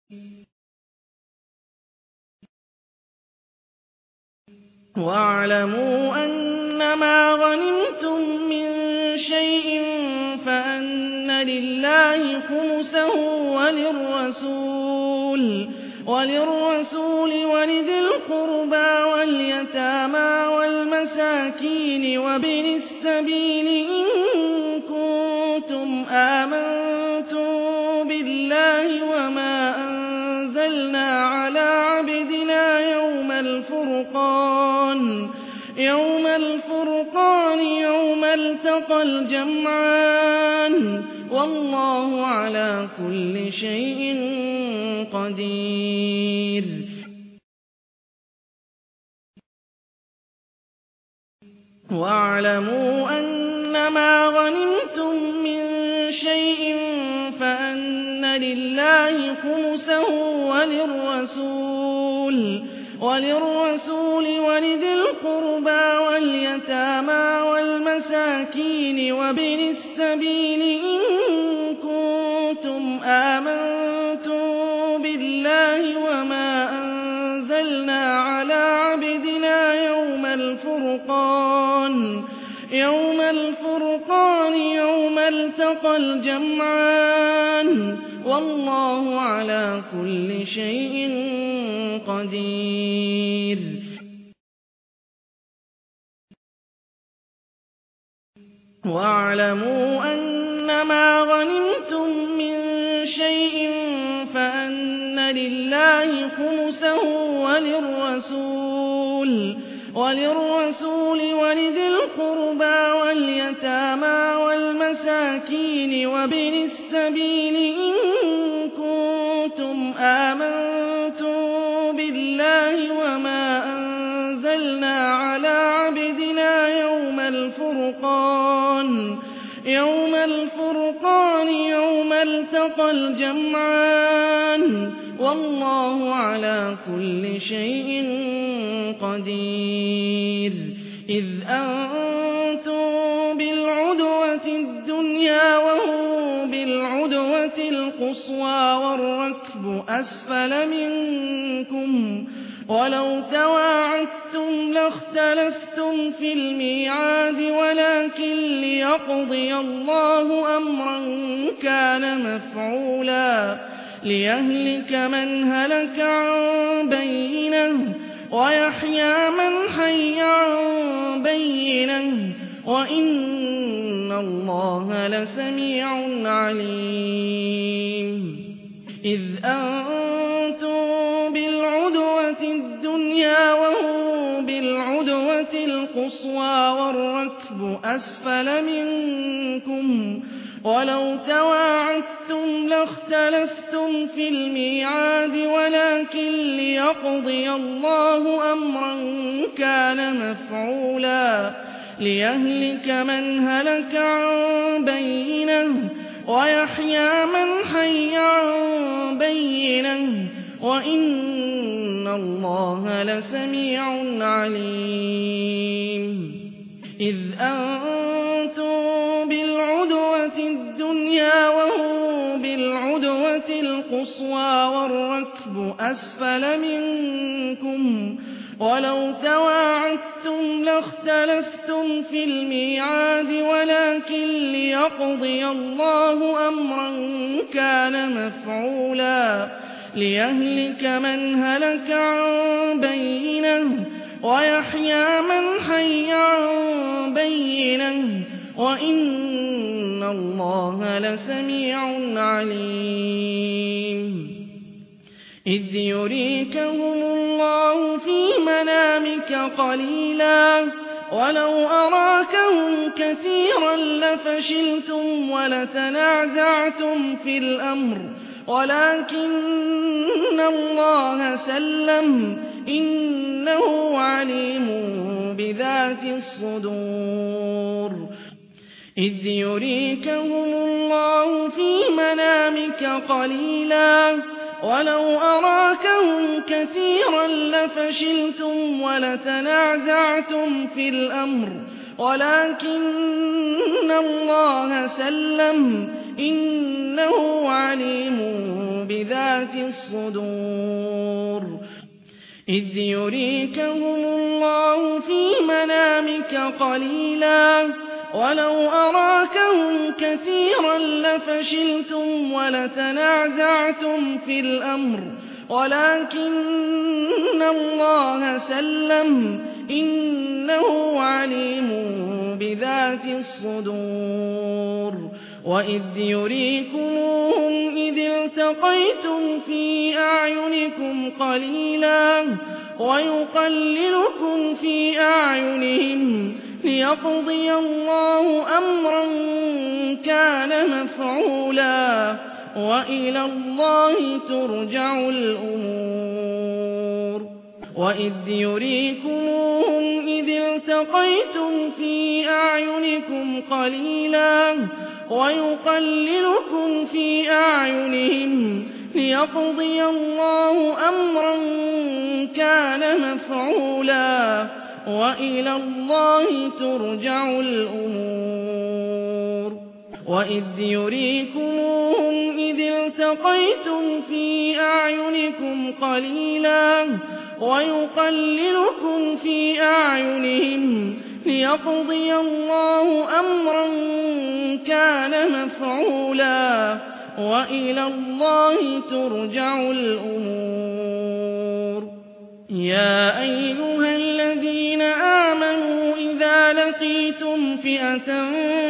وَاعْلَمُوا أَنَّمَا غَنِمْتُم مِّن شَيْءٍ فَأَنَّ لِلَّهِ خُمُسَهُ وَلِلرَّسُولِ وَلِذِي الْقُرْبَىٰ وَالْيَتَامَىٰ وَالْمَسَاكِينِ وَابْنِ السَّبِيلِ إِن كُنتُمْ آمَنتُم بِاللَّهِ وَمَا أَنزَلْنَا عَلَىٰ عَبْدِنَا يَوْمَ الْفُرْقَانِ يَوْمَ الْتَقَى الْجَمْعَانِ ۗ وَاللَّهُ عَلَىٰ كُلِّ شَيْءٍ قَدِيرٌ. وَاعْلَمُوا أَنَّمَا غَنِمْتُم مِّن شَيْءٍ فَأَنَّ لِلَّهِ خُمُسَهُ وَلِلرَّسُولِ وَلِذِي الْقُرْبَىٰ وَالْيَتَامَىٰ وَالْمَسَاكِينِ وَابْنِ السَّبِيلِ إِن كُنتُمْ آمَنتُم بِاللَّهِ وَمَا أَنزَلْنَا عَلَىٰ عَبْدِنَا يَوْمَ الْفُرْقَانِ يَوْمَ الْتَقَى الْجَمْعَانِ ۗ وَاللَّهُ عَلَىٰ كُلِّ شَيْءٍ قَدِيرٌ. وَاعْلَمُوا أَنَّمَا غَنِمْتُم مِّن شَيْءٍ فَأَنَّ لِلَّهِ خُمُسَهُ وَلِلرَّسُولِ وَلِذِي الْقُرْبَىٰ وَالْيَتَامَىٰ وَالْمَسَاكِينِ وَابْنِ السَّبِيلِ إِن كُنتُمْ آمَنتُم بِاللَّهِ وَمَا أَنزَلْنَا عَلَىٰ عَبْدِنَا يَوْمَ الْفُرْقَانِ يَوْمَ الْتَقَى الْجَمْعَانِ ۗ وَاللَّهُ عَلَىٰ كُلِّ شَيْءٍ قَدِيرٌ. إِذْ أَنتُم بِالْعُدْوَةِ الدُّنْيَا وَهُم بِالْعُدْوَةِ الْقُصْوَىٰ وَالرَّكْبُ أَسْفَلَ مِنكُمْ ۚ وَلَوْ تَوَاعَدتُّمْ لَاخْتَلَفْتُمْ فِي الْمِيعَادِ وَلَٰكِن لِّيَقْضِيَ اللَّهُ أَمْرًا كَانَ مَفْعُولًا لِّيَهْلِكَ مَنْ هَلَكَ عَن بَيِّنَةٍ وَيَحْيَىٰ مَنْ حَيَّ عَن بَيِّنَةٍ ۗ وَإِنَّ اللَّهَ لَسَمِيعٌ عَلِيمٌ. إِذْ أَنتُم بِالْعُدْوَةِ الدُّنْيَا وَهُم بِالْعُدْوَةِ الْقُصْوَىٰ وَالرَّكْبُ أَسْفَلَ مِنكُمْ ۚ وَلَوْ تَوَاعَدتُّمْ لَاخْتَلَفْتُمْ فِي الْمِيعَادِ وَلَٰكِن لِّيَقْضِيَ اللَّهُ أَمْرًا كَانَ مَفْعُولًا لِّيَهْلِكَ مَنْ هَلَكَ عَن بَيِّنَةٍ وَيَحْيَىٰ مَنْ حَيَّ عَن بَيِّنَةٍ ۗ وَإِنَّ اللَّهَ لَسَمِيعٌ عَلِيمٌ. إِذْ أَنتُم بِالْعُدْوَةِ الدُّنْيَا وَهُم بِالْعُدْوَةِ الْقُصْوَىٰ وَالرَّكْبُ أَسْفَلَ مِنكُمْ ۚ وَلَوْ تَوَاعَدتُّمْ لَاخْتَلَفْتُمْ فِي الْمِيعَادِ وَلَٰكِن لِّيَقْضِيَ اللَّهُ أَمْرًا كَانَ مَفْعُولًا لِّيَهْلِكَ مَنْ هَلَكَ عَن بَيِّنَةٍ وَيَحْيَىٰ مَنْ حَيَّ عَن بَيِّنَةٍ ۗ وَإِنَّ اللَّهَ لَسَمِيعٌ عَلِيمٌ. إِذْ يُرِيكَهُمُ اللَّهُ فِي مَنَامِكَ قَلِيلًا وَلَوْ أَرَاكَهُمْ كَثِيرًا لَّفَشِلْتُمْ وَلَتَنَازَعْتُمْ فِي الْأَمْرِ وَلَٰكِنَّ اللَّهَ سَلَّمَ ۗ إِنَّهُ عَلِيمٌ بِذَاتِ الصُّدُورِ إِذْ يُرِيكَهُمُ اللَّهُ فِي مَنَامِكَ قَلِيلًا وَلَوْ أَرَاكَهُمْ كَثِيرًا لَّفَشِلْتُمْ وَلَتَنَازَعْتُمْ فِي الْأَمْرِ وَلَٰكِنَّ اللَّهَ سَلَّمَ ۗ إِنَّهُ عَلِيمٌ بذات الصدور إذ يريكهم الله في منامك قليلا ولو أراكهم كثيرا لفشلتم ولتنازعتم في الأمر ولكن الله سلم إنه عليم بذات الصدور وإذ يريكموهم إذ التقيتم في أعينكم قليلا ويقللكم في أعينهم ليقضي الله أمرا كان مفعولا وإلى الله ترجع الأمور وإذ يريكموهم إذ التقيتم في أعينكم قليلا ويقللكم في أعينهم ليقضي الله أمرا كان مفعولا وإلى الله ترجع الأمور وإذ يريكموهم إذ التقيتم في أعينكم قليلا ويقللكم في أعينهم ليقضي الله أمرا كان مفعولا وإلى الله ترجع الأمور يا أيها الذين آمنوا إذا لقيتم فئة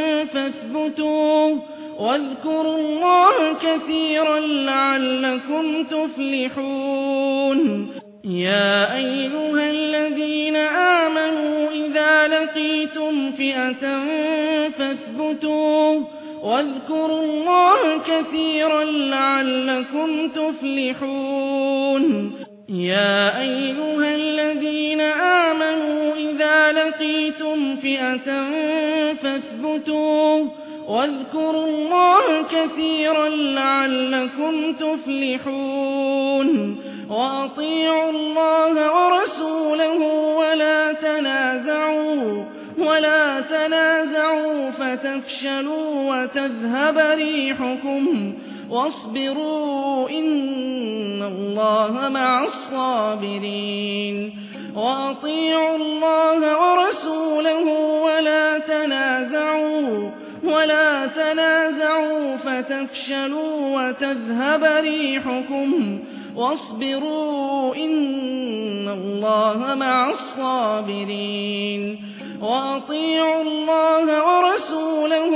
فاثبتوا واذكروا الله كثيرا لعلكم تفلحون يا أيها الذين آمنوا إذا لقيتم فئة فاثبتوا واذكروا الله كثيرا لعلكم تفلحون يا أيها الذين آمنوا إذا لقيتم فئة فاثبتوا واذكروا الله كثيرا لعلكم تفلحون وأطيعوا الله ورسوله ولا تنازعوا فتفشلوا وتذهب ريحكم واصبروا إن الله مع الصابرين وأطيعوا الله ورسوله ولا تنازعوا فتفشلوا وتذهب ريحكم واصبروا إن الله مع الصابرين وأطيعوا الله ورسوله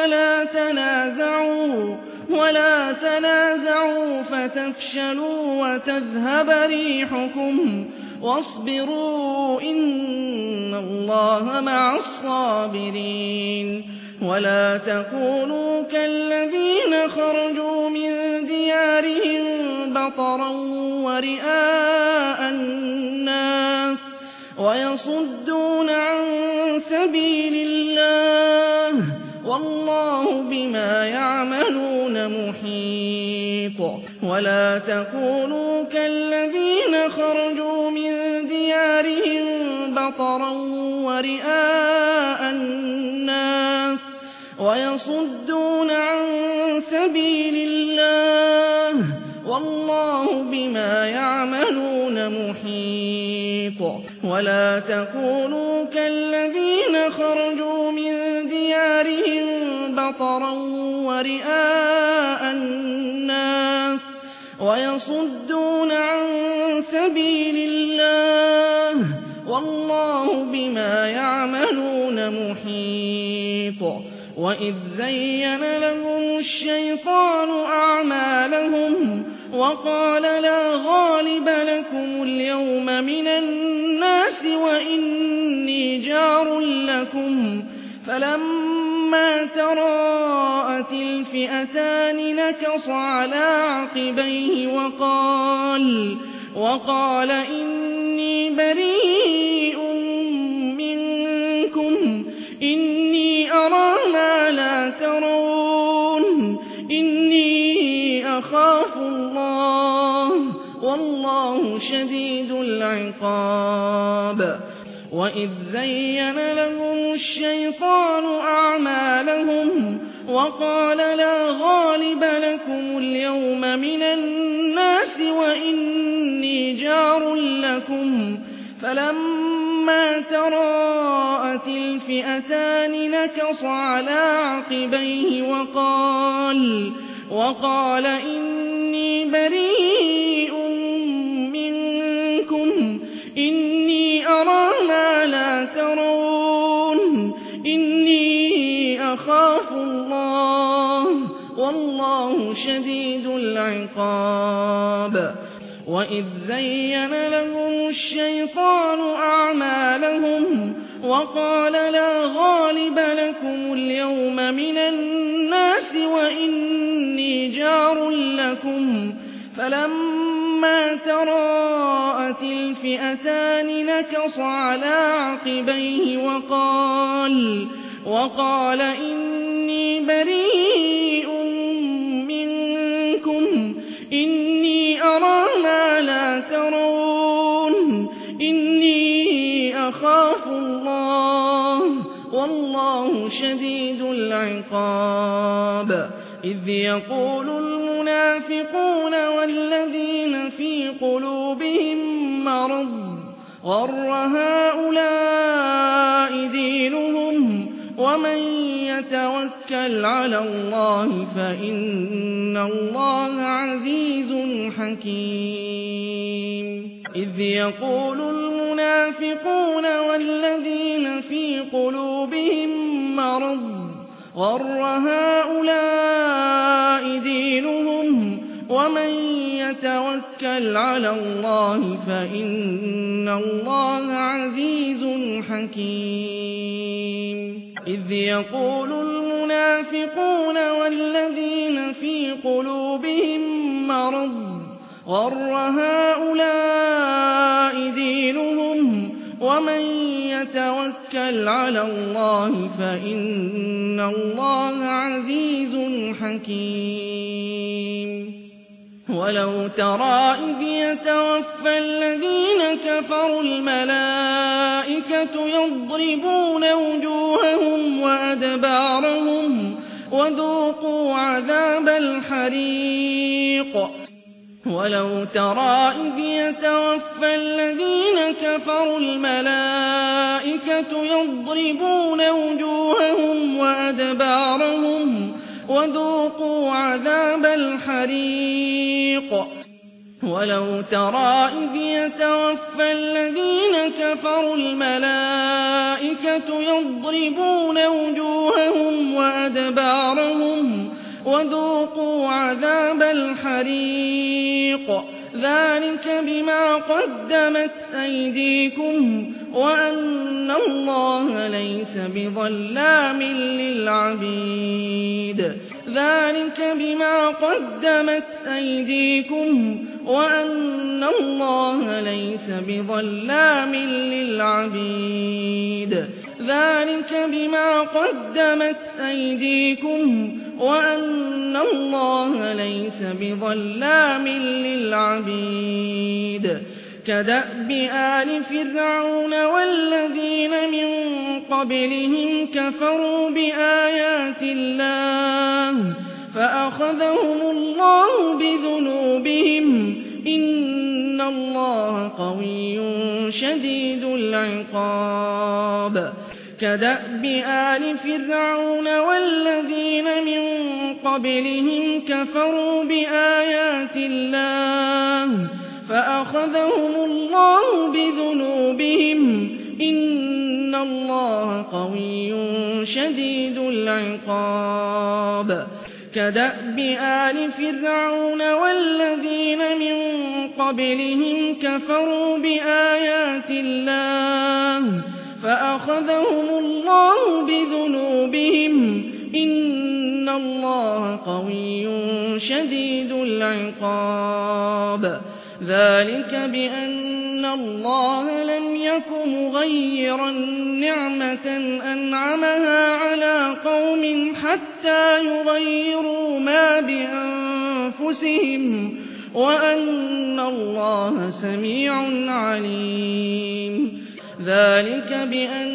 ولا تنازعوا فتفشلوا وتذهب ريحكم واصبروا إن الله مع الصابرين ولا تكونوا كالذين خرجوا من ديارهم بطرا ورئاء الناس ويصدون عن سبيل الله والله بما يعملون محيط ولا تكونوا كالذين خرجوا من ديارهم بطرا ورئاء الناس ويصدون عن سبيل الله والله بما يعملون محيط ولا تكونوا كالذين خرجوا من ديارهم بطرا ورئاء الناس ويصدون عن سبيل الله والله بما يعملون محيط وإذ زين لهم الشيطان أعمالهم وقال لا غالب لكم اليوم من الناس وإني جار لكم فلما تراءت الفئتان نكص على عقبيه وقال إني بريء منكم إني أرى ما لا ترون إني أخاف الله والله شديد العقاب وإذ زين لهم الشيطان أعمالهم وقال لا غالب لكم اليوم من الناس وإني جار لكم فلما تراءت الفئتان نكص على عقبيه وقال إني بريء منكم إني أرى ما لا ترون إني أخاف الله والله شديد العقاب وإذ زين لهم الشيطان أعمالهم وقال لا غالب لكم اليوم من الناس وإني جار لكم فلما تراءت الفئتان نكص على عقبيه وقال إني بريء منكم إني أرى ما لا ترون إني أخاف الله والله شديد العقاب إذ يقول المنافقون والذين في قلوبهم مرض غر هؤلاء دينهم ومن يتوكل على الله فإن الله عزيز حكيم إذ يقول المنافقون والذين في قلوبهم مرض غر هؤلاء دينهم ومن يتوكل على الله فإن الله عزيز حكيم إذ يقول المنافقون والذين في قلوبهم مرض غر هؤلاء دينهم ومن يتوكل على الله فإن الله عزيز حكيم ولو ترى إذ يتوفى الذين كفروا الملائكة يضربون وجوههم وأدبارهم وذوقوا عذاب الحريق ولو ترى إذ يتوفى الذين كفروا الملائكة يضربون وجوههم وأدبارهم وذوقوا عذاب الحريق ولو ترى إذ يتوفى الذين كفروا الملائكة يضربون وجوههم وأدبارهم وذوقوا عذاب الحريق ذلك بما قدمت أيديكم وأن الله ليس بظلام للعبيد ذلك بما قدمت أيديكم وأن الله ليس بظلام للعبيد ذلك بما قدمت أيديكم وأن الله ليس بظلام للعبيد كدأب آل فرعون والذين من قبلهم كفروا بآيات الله فأخذهم الله بذنوبهم إن الله قوي شديد العقاب كدأب آل فرعون والذين من قبلهم كفروا بآيات الله فأخذهم الله بذنوبهم إن الله قوي شديد العقاب كدأب آل فرعون والذين من قبلهم كفروا بآيات الله فأخذهم الله بذنوبهم إن الله قوي شديد العقاب ذلك بأن الله لم يك مغيرا نعمة أنعمها على قوم حتى يغيروا ما بأنفسهم وأن الله سميع عليم ذلك بأن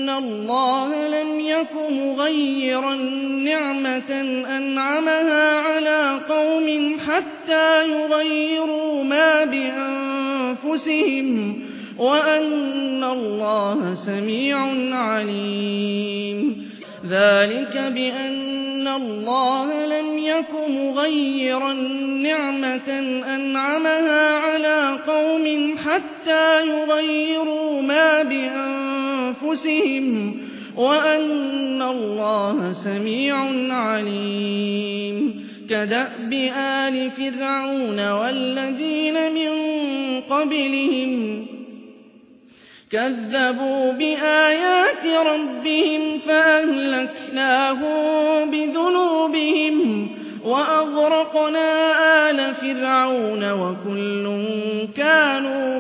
بِأَنَّ اللَّهَ لَمْ يَكُ مُغَيِّرًا نِّعْمَةً أَنْعَمَهَا عَلَىٰ قَوْمٍ حَتَّىٰ يُغَيِّرُوا مَا بِأَنفُسِهِمْ وَأَنَّ اللَّهَ سَمِيعٌ عَلِيمٌ ذَٰلِكَ بِأَنَّ اللَّهَ لَمْ يَكُ مُغَيِّرًا نِّعْمَةً أَنْعَمَهَا عَلَىٰ قَوْمٍ حَتَّىٰ يُغَيِّرُوا مَا بِأَنفُسِهِمْ وَأَنَّ اللَّهَ سَمِيعٌ عَلِيمٌ كَدَأْبِ آلِ فِرْعَوْنَ وَالَّذِينَ مِن قَبْلِهِمْ كَذَّبُوا بِآيَاتِ رَبِّهِمْ فَأَهْلَكْنَاهُم بِذُنُوبِهِمْ وَأَغْرَقْنَا آلَ فِرْعَوْنَ وَكُلٌّ كَانُوا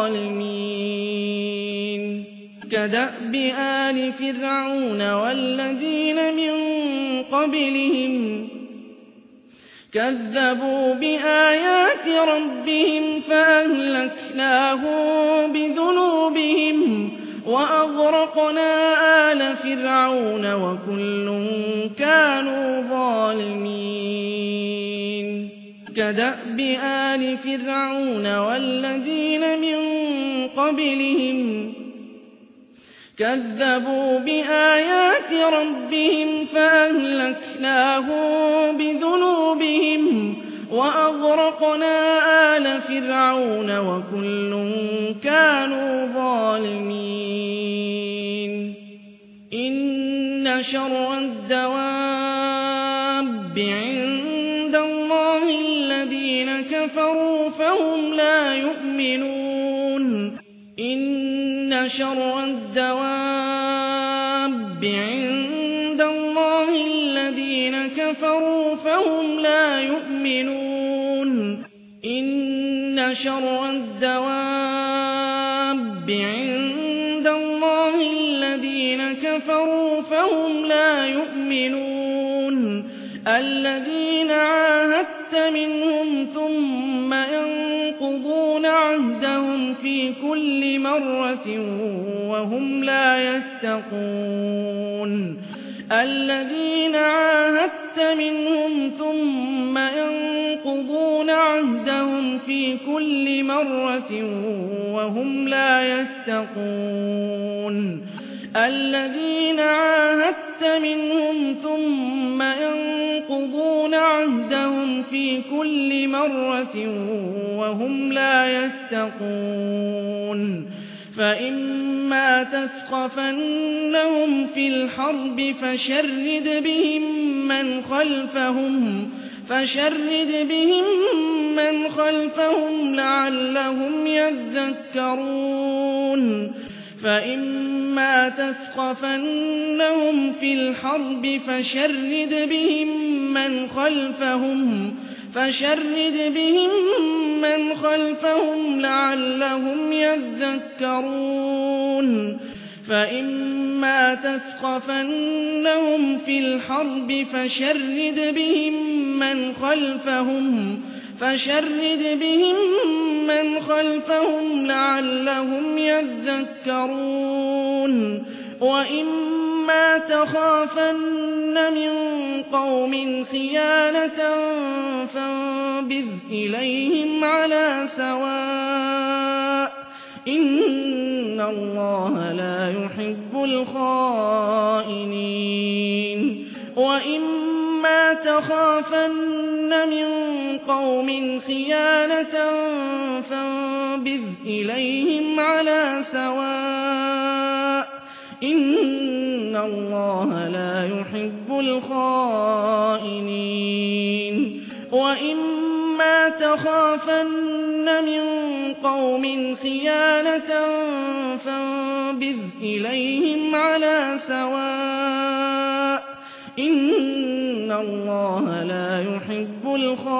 ظَالِمِينَ كَدَأْبِ آلِ فِرْعَوْنَ وَالَّذِينَ مِن قَبْلِهِمْ كَذَّبُوا بِآيَاتِ رَبِّهِمْ فَأَهْلَكْنَاهُم بِذُنُوبِهِمْ وَأَغْرَقْنَا آلَ فِرْعَوْنَ وَكُلٌّ كَانُوا ظَالِمِينَ كَدَأْبِ آلِ فِرْعَوْنَ وَالَّذِينَ مِن قَبْلِهِمْ كَذَّبُوا بِآيَاتِ رَبِّهِمْ فَأَهْلَكْنَاهُم بِذُنُوبِهِمْ وَأَغْرَقْنَا آلَ فِرْعَوْنَ وَكُلٌّ كَانُوا ظَالِمِينَ إِنَّ شَرَّ الدَّوَابِّ عِندَ اللَّهِ الَّذِينَ كَفَرُوا فَهُمْ لَا يُؤْمِنُونَ إِنَّ شَرَّ الدَّوَابِّ عِندَ اللَّهِ الَّذِينَ كَفَرُوا فَهُمْ لَا يُؤْمِنُونَ إِنَّ شَرَّ الدَّوَابِّ عِندَ اللَّهِ الَّذِينَ كَفَرُوا فَهُمْ لَا يُؤْمِنُونَ الَّذِينَ عَاهَدتَّ مِنْهُمْ ثُمَّ يَنقُضُونَ عَهْدَهُمْ فِي كُلِّ مَرَّةٍ وَهُمْ لَا يَتَّقُونَ الَّذِينَ عَاهَدتَّ مِنْهُمْ ثُمَّ يَنقُضُونَ عَهْدَهُمْ فِي كُلِّ مَرَّةٍ وَهُمْ لَا يَتَّقُونَ الَّذِينَ عَاهَدتَّ مِنْهُمْ ثُمَّ يَنقُضُونَ عَهْدَهُمْ فِي كُلِّ مَرَّةٍ وَهُمْ لَا يَتَّقُونَ فَإِمَّا تَثْقَفَنَّهُمْ فِي الْحَرْبِ فَشَرِّدْ بِهِم مَّنْ خَلْفَهُمْ لَعَلَّهُمْ يَذَّكَّرُونَ فَإِمَّا تَثْقَفَنَّهُمْ فِي الْحَرْبِ فَشَرِّدْ بِهِم مَّنْ خَلْفَهُمْ لَعَلَّهُمْ يَذَّكَّرُونَ فَإِمَّا تَثْقَفَنَّهُمْ فِي الْحَرْبِ فَشَرِّدْ بِهِم مَّنْ خَلْفَهُمْ لَعَلَّهُمْ يَذَّكَّرُونَ وَإِمَّا تَخَافَنَّ مِن قَوْمٍ خِيَانَةً فَانبِذْ إِلَيْهِمْ عَلَىٰ سَوَاءٍ ۚ إِنَّ اللَّهَ لَا يُحِبُّ الْخَائِنِينَ وَإِمَّا تَخَافَنَّ مِن قَوْمٍ خِيَانَةً فَانبِذْ إِلَيْهِمْ عَلَىٰ سَوَاءٍ ۚ إِنَّ اللَّهَ لَا يُحِبُّ الْخَائِنِينَ وَإِمَّا تَخَافَنَّ مِن قَوْمٍ خِيَانَةً فَانبِذْ إِلَيْهِمْ عَلَىٰ سَوَاءٍ ۚ إِنَّ اللَّهَ لا يُحِبُّ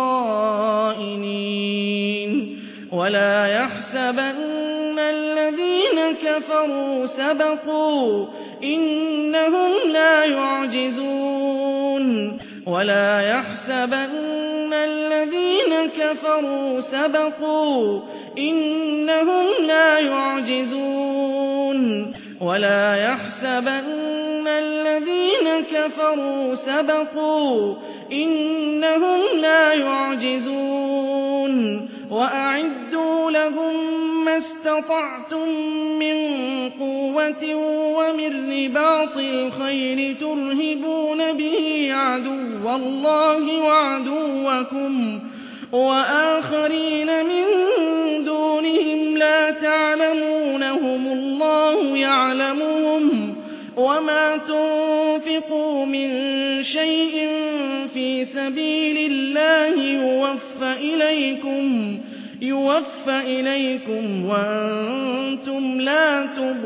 الْخَائِنِينَ وَلَا يَحْسَبَنَّ الَّذِينَ كَفَرُوا سَبَقُوا ۚ إِنَّهُمْ لَا يُعْجِزُونَ وَلَا يَحْسَبَنَّ الَّذِينَ كَفَرُوا سَبَقُوا ۚ إِنَّهُمْ لَا يُعْجِزُونَ ولا يحسبن الذين كفروا سبقوا إنهم لا يعجزون وأعدوا لهم ما استطعتم من قوة ومن رباط الخيل ترهبون به عدو الله وعدوكم وآخرين من دونهم لا تعلمونهم الله يعلمهم وما تنفقوا من شيء في سبيل الله يوفى إليكم وأنتم لا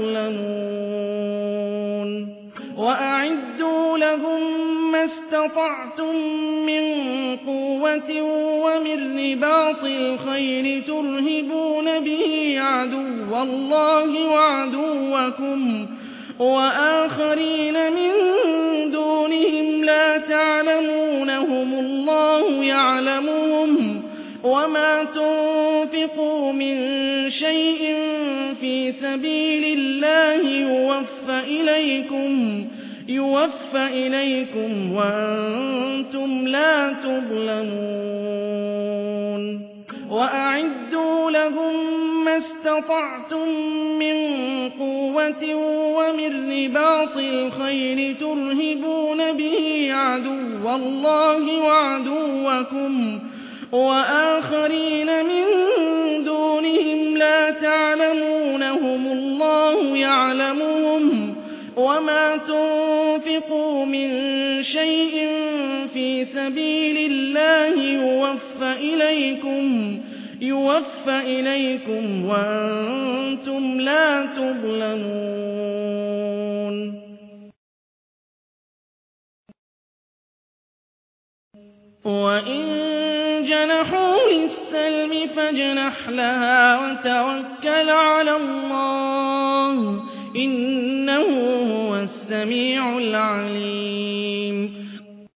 تظلمون وأعدوا لهم ما استطعتم من قوة ومن رباط الخيل ترهبون به عدو الله وعدوكم وآخرين من دونهم لا تعلمونهم الله يعلمهم وما تنفقوا من شيء في سبيل الله يوفى إليكم وأنتم لا تظلمون وأعدوا لهم ما استطعتم من قوة ومن رباط الخيل ترهبون به عدو الله وعدوكم وآخرين من دونهم لا تعلمونهم الله يعلمهم وما تنفقوا من شيء في سبيل الله يوفى إليكم وأنتم لا تظلمون وإن جنحوا للسلم فاجنح لها وتوكل على الله إنه هو السميع العليم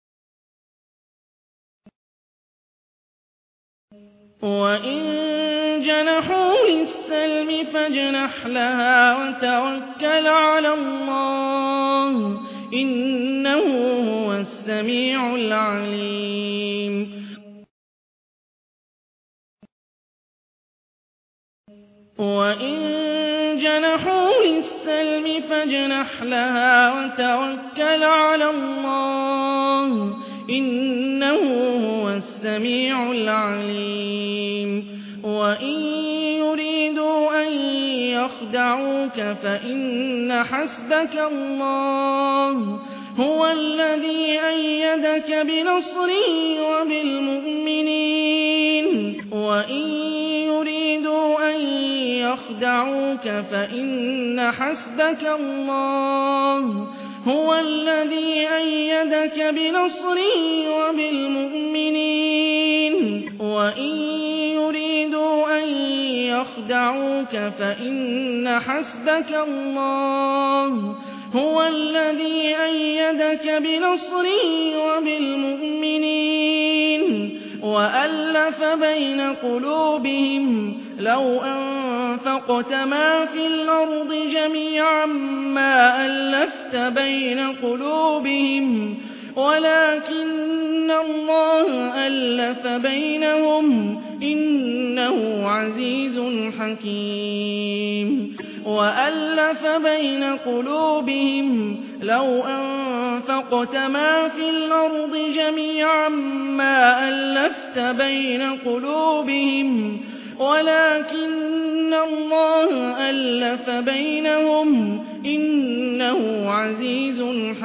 وإن جنحوا للسلم فاجنح لها وتوكل على الله إنه هو السميع العليم وإن جنحوا للسلم فاجنح لها وتوكل على الله إنه هو السميع العليم وإن يريدوا أن يخدعوك فإن حسبك الله هو الذي أيدك بنصره وبالمؤمنين وإن يريدوا أن يخدعوك فإن حسبك الله هو الذي أيدك بنصره وبالمؤمنين وإن يريدوا أن يخدعوك فإن حسبك الله هو الذي أيدك بنصره وبالمؤمنين وألف بين قلوبهم لو أنفقت ما في الأرض جميعا ما ألفت بين قلوبهم ولكن الله ألف بينهم إنه عزيز حكيم وألف بين قلوبهم لو أنفقت ما في الأرض جميعا ما ألفت بين قلوبهم ولكن الله ألف بينهم إنه عزيز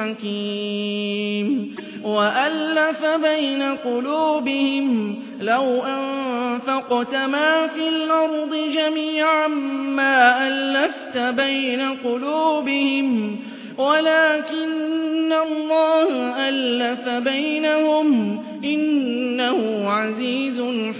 حكيم وألف بين قلوبهم لو أنفقت ما في الأرض جميعا ما ألفت بين قلوبهم ولكن الله ألف بينهم إنه عزيز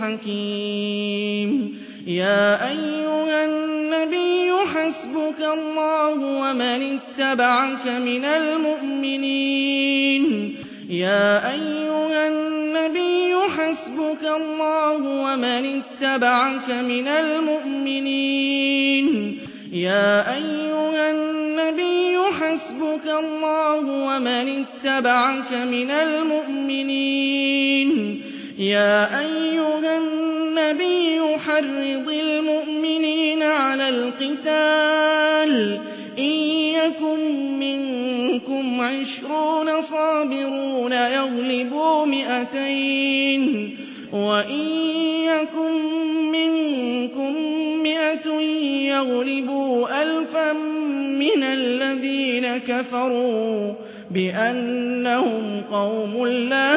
حكيم يا أيها النبي حسبك الله ومن اتبعك من المؤمنين يا أيها النبي حسبك الله ومن اتبعك من المؤمنين يا أيها النبي حسبك الله ومن اتبعك من المؤمنين يا أيها النبي حرض المؤمنين على القتال إن يكن منكم 20 صابرون يغلبوا 200 وإن يكن منكم 100 يغلبوا 1000 من الذين كفروا بأنهم قوم لا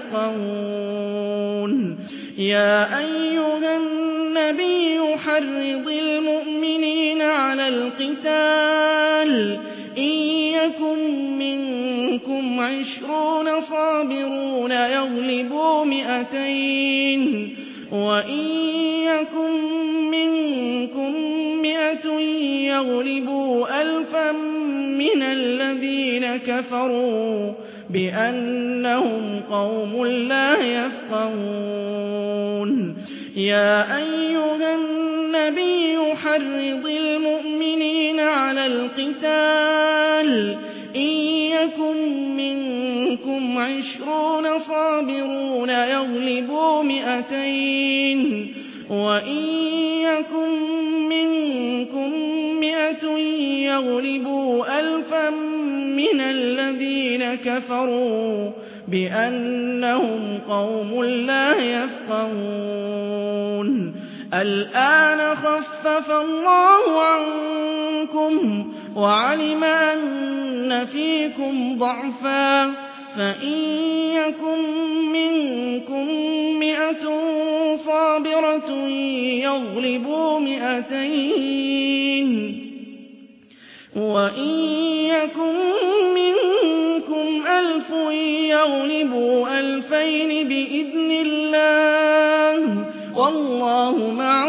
يفقهون يا أيها النبي حرض المؤمنين على القتال إن يكن منكم 20 صابرون يغلبوا 200 وإن يكن منكم 100 يغلبوا 1000 من الذين كفروا بأنهم قوم لا يفقهون يا أيها النبي حرض المؤمنين على القتال إن يكن منكم 20 صابرون يغلبوا 200 وإن يكن منكم 100 يغلبوا 1000 من الذين كفروا بأنهم قوم لا يفقهون الآن خفف الله عنكم وعلم أن فيكم ضعفا فإن يكن منكم 100 صابرة يغلبوا 200 وإن يكن منكم 1000 يغلبوا 2000 بإذن الله والله مع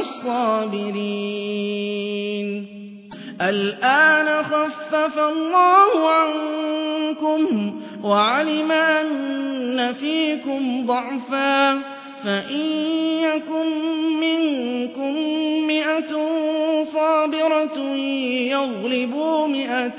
الصابرين الآن خفف الله عنكم وعلم أن فيكم ضعفا فإن يكن منكم 100 صابرة يغلبوا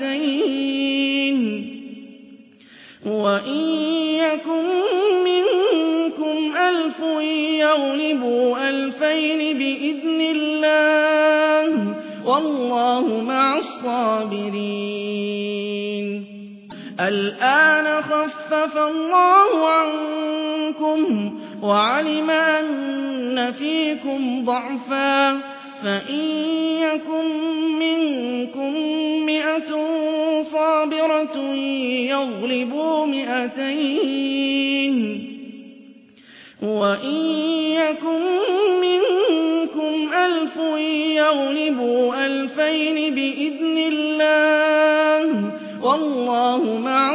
200 وإن يكن منكم 1000 يغلبوا 2000 بإذن الله والله مع الصابرين الآن خفف الله عنكم وعلم أن فيكم ضعفا فإن يكن منكم 100 صابرة يغلبوا 200 وإن يكن منكم 1000 يغلبوا 2000 بإذن الله والله مع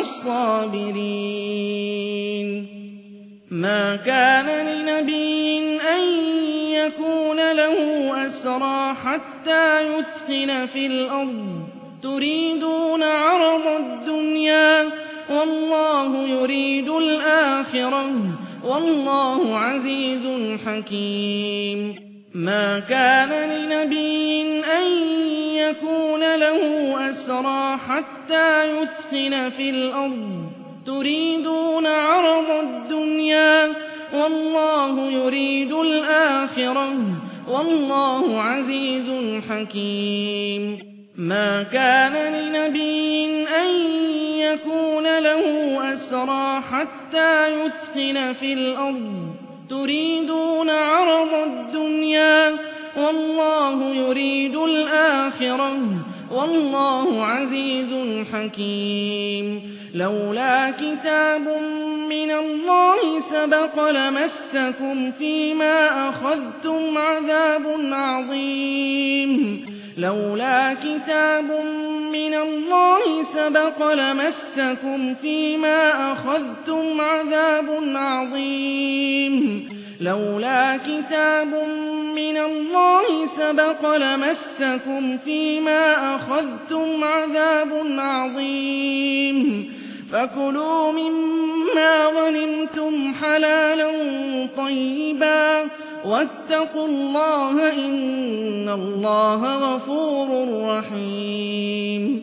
الصابرين ما كان لنبي أن يكون له أسرى حتى يثخن في الأرض تريدون عرض الدنيا والله يريد الآخرة والله عزيز حكيم ما كان لنبي أن يكون له أسرى حتى يثخن في الأرض تريدون عرض الدنيا والله يريد الآخرة والله عزيز حكيم ما كان لنبي أن يكون له أسرى حتى يثخن في الأرض تريدون عرض الدنيا والله يريد الآخرة والله عزيز حكيم لولا كتاب من الله سبق لمسكم فيما أخذتم عذاب عظيم لولا كتاب من الله سبق لمسكم فيما أخذتم عذاب عظيم لولا كتاب من الله سبق لمسكم فيما أخذتم عذاب عظيم فكلوا مما غنمتم حلالا طيبا واتقوا الله إن الله غفور رحيم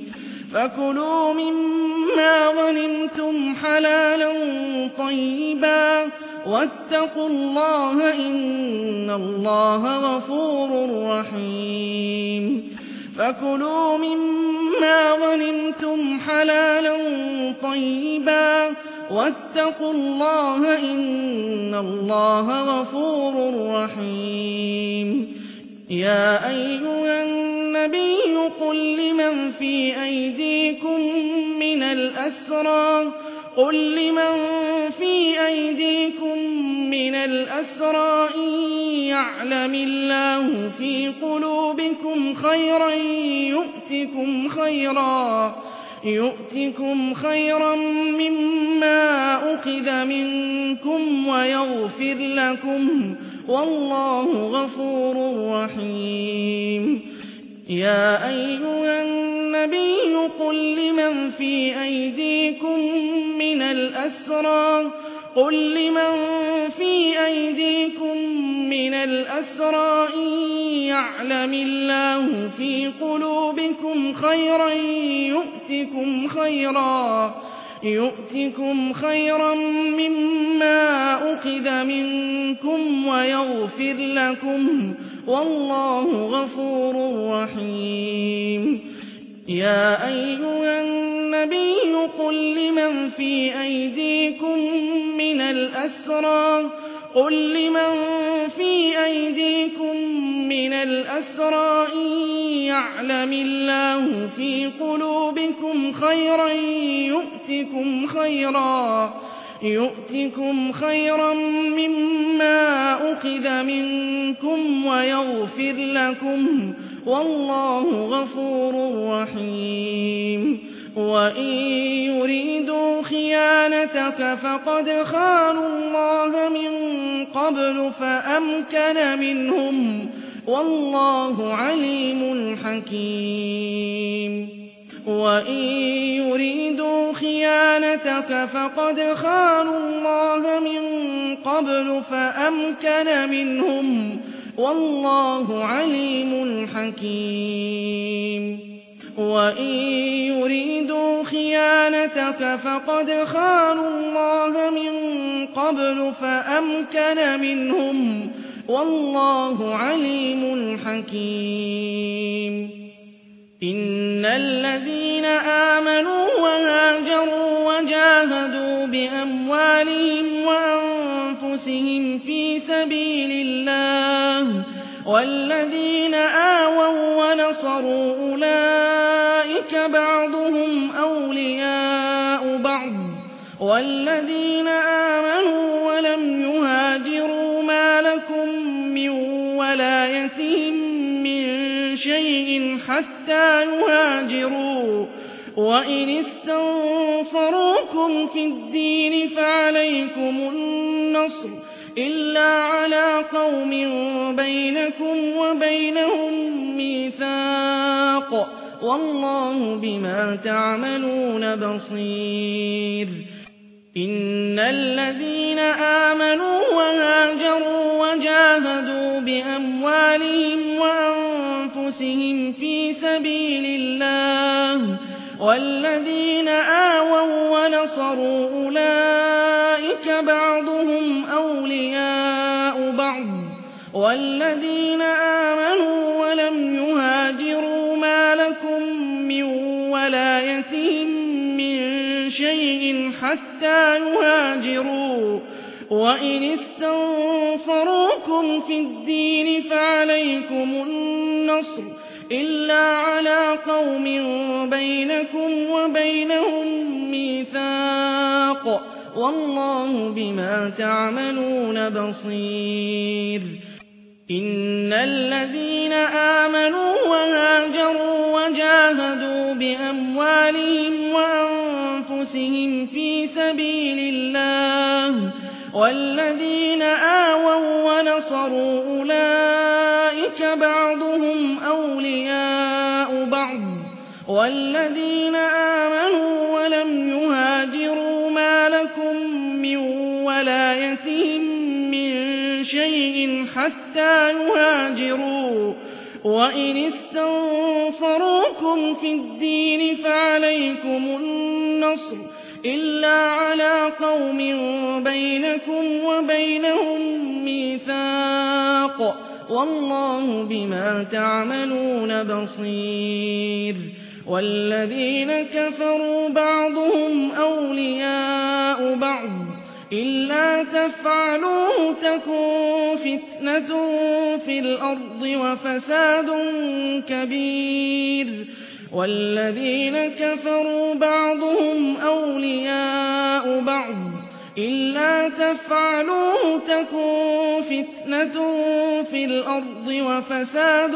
فكلوا مما غنمتم حلالا طيبا واتقوا الله إن الله غفور رحيم فكلوا مما غنمتم حلالا طيبا واتقوا الله إن الله غفور رحيم يا أيها النبي قل لمن في أيديكم من الأسرى إن يعلم الله في قلوبكم خيرا يؤتكم خيرا مما أخذ منكم ويغفر لكم والله غفور رحيم يا أيها النبي قل لمن في أيديكم من الأسرى إن يعلم الله في قلوبكم خيرا يؤتكم خيرا مما أخذ منكم ويغفر لكم والله غفور رحيم يا أيها النبي قل لمن في أيديكم من الأسرى إن يعلم الله في قلوبكم خيرا يؤتكم خيرا مما أخذ منكم ويغفر لكم والله غفور رحيم وإن يريدوا خيانتك فقد خانوا الله من قبل فأمكن منهم والله عليم حكيم وإن يريدوا خيانتك فقد خانوا الله من قبل فأمكن منهم والله عليم حكيم وإن يريدوا خيانتك فقد خانوا الله من قبل فأمكن منهم والله عليم حكيم إن الذين آمنوا وهاجروا وجاهدوا بأموالهم وأنفسهم في سبيل الله والذين آووا ونصروا أولئك بعضهم أولياء بعض والذين آمنوا ولم يهاجروا ما لكم من ولايتهم من شيء حتى يهاجروا وإن استنصروكم في الدين فعليكم النصر إلا على قوم بينكم وبينهم ميثاق والله بما تعملون بصير إن الذين آمنوا وهاجروا وجاهدوا بأموالهم وأنفسهم في سبيل الله والذين آووا ونصروا أولئك بعضهم أولياء بعض والذين آمنوا ولم يهاجروا ما لكم من ولايتهم من شيء حتى يهاجروا وإن استنصروكم في الدين فعليكم النصر إلا على قوم بينكم وبينهم ميثاق والله بما تعملون بصير إن الذين آمنوا وهاجروا وجاهدوا بأموالهم وأنفسهم في سبيل الله والذين آووا ونصروا أولئك بعضهم أولياء بعض والذين آمنوا ولم يهاجروا ما لكم من ولايتهم من شيء حتى يهاجروا وَإِنِ اسْتَنصَرُوكُمْ فِي الدِّينِ فَعَلَيْكُمُ النَّصْرُ إِلَّا عَلَىٰ قَوْمٍ بَيْنَكُمْ وَبَيْنَهُم مِّيثَاقٌ ۗ وَاللَّهُ بِمَا تَعْمَلُونَ بَصِيرٌ. وَالَّذِينَ كَفَرُوا بَعْضُهُمْ أَوْلِيَاءُ بَعْضٍ إِلَّا تَفْعَلُوهُ تَكُن فِتْنَةٌ فِي الْأَرْضِ وَفَسَادٌ كَبِيرٌ. وَالَّذِينَ كَفَرُوا بَعْضُهُمْ أَوْلِيَاءُ بَعْضٍ إِلَّا تَفْعَلُوهُ تَكُن فِتْنَةٌ فِي الْأَرْضِ وَفَسَادٌ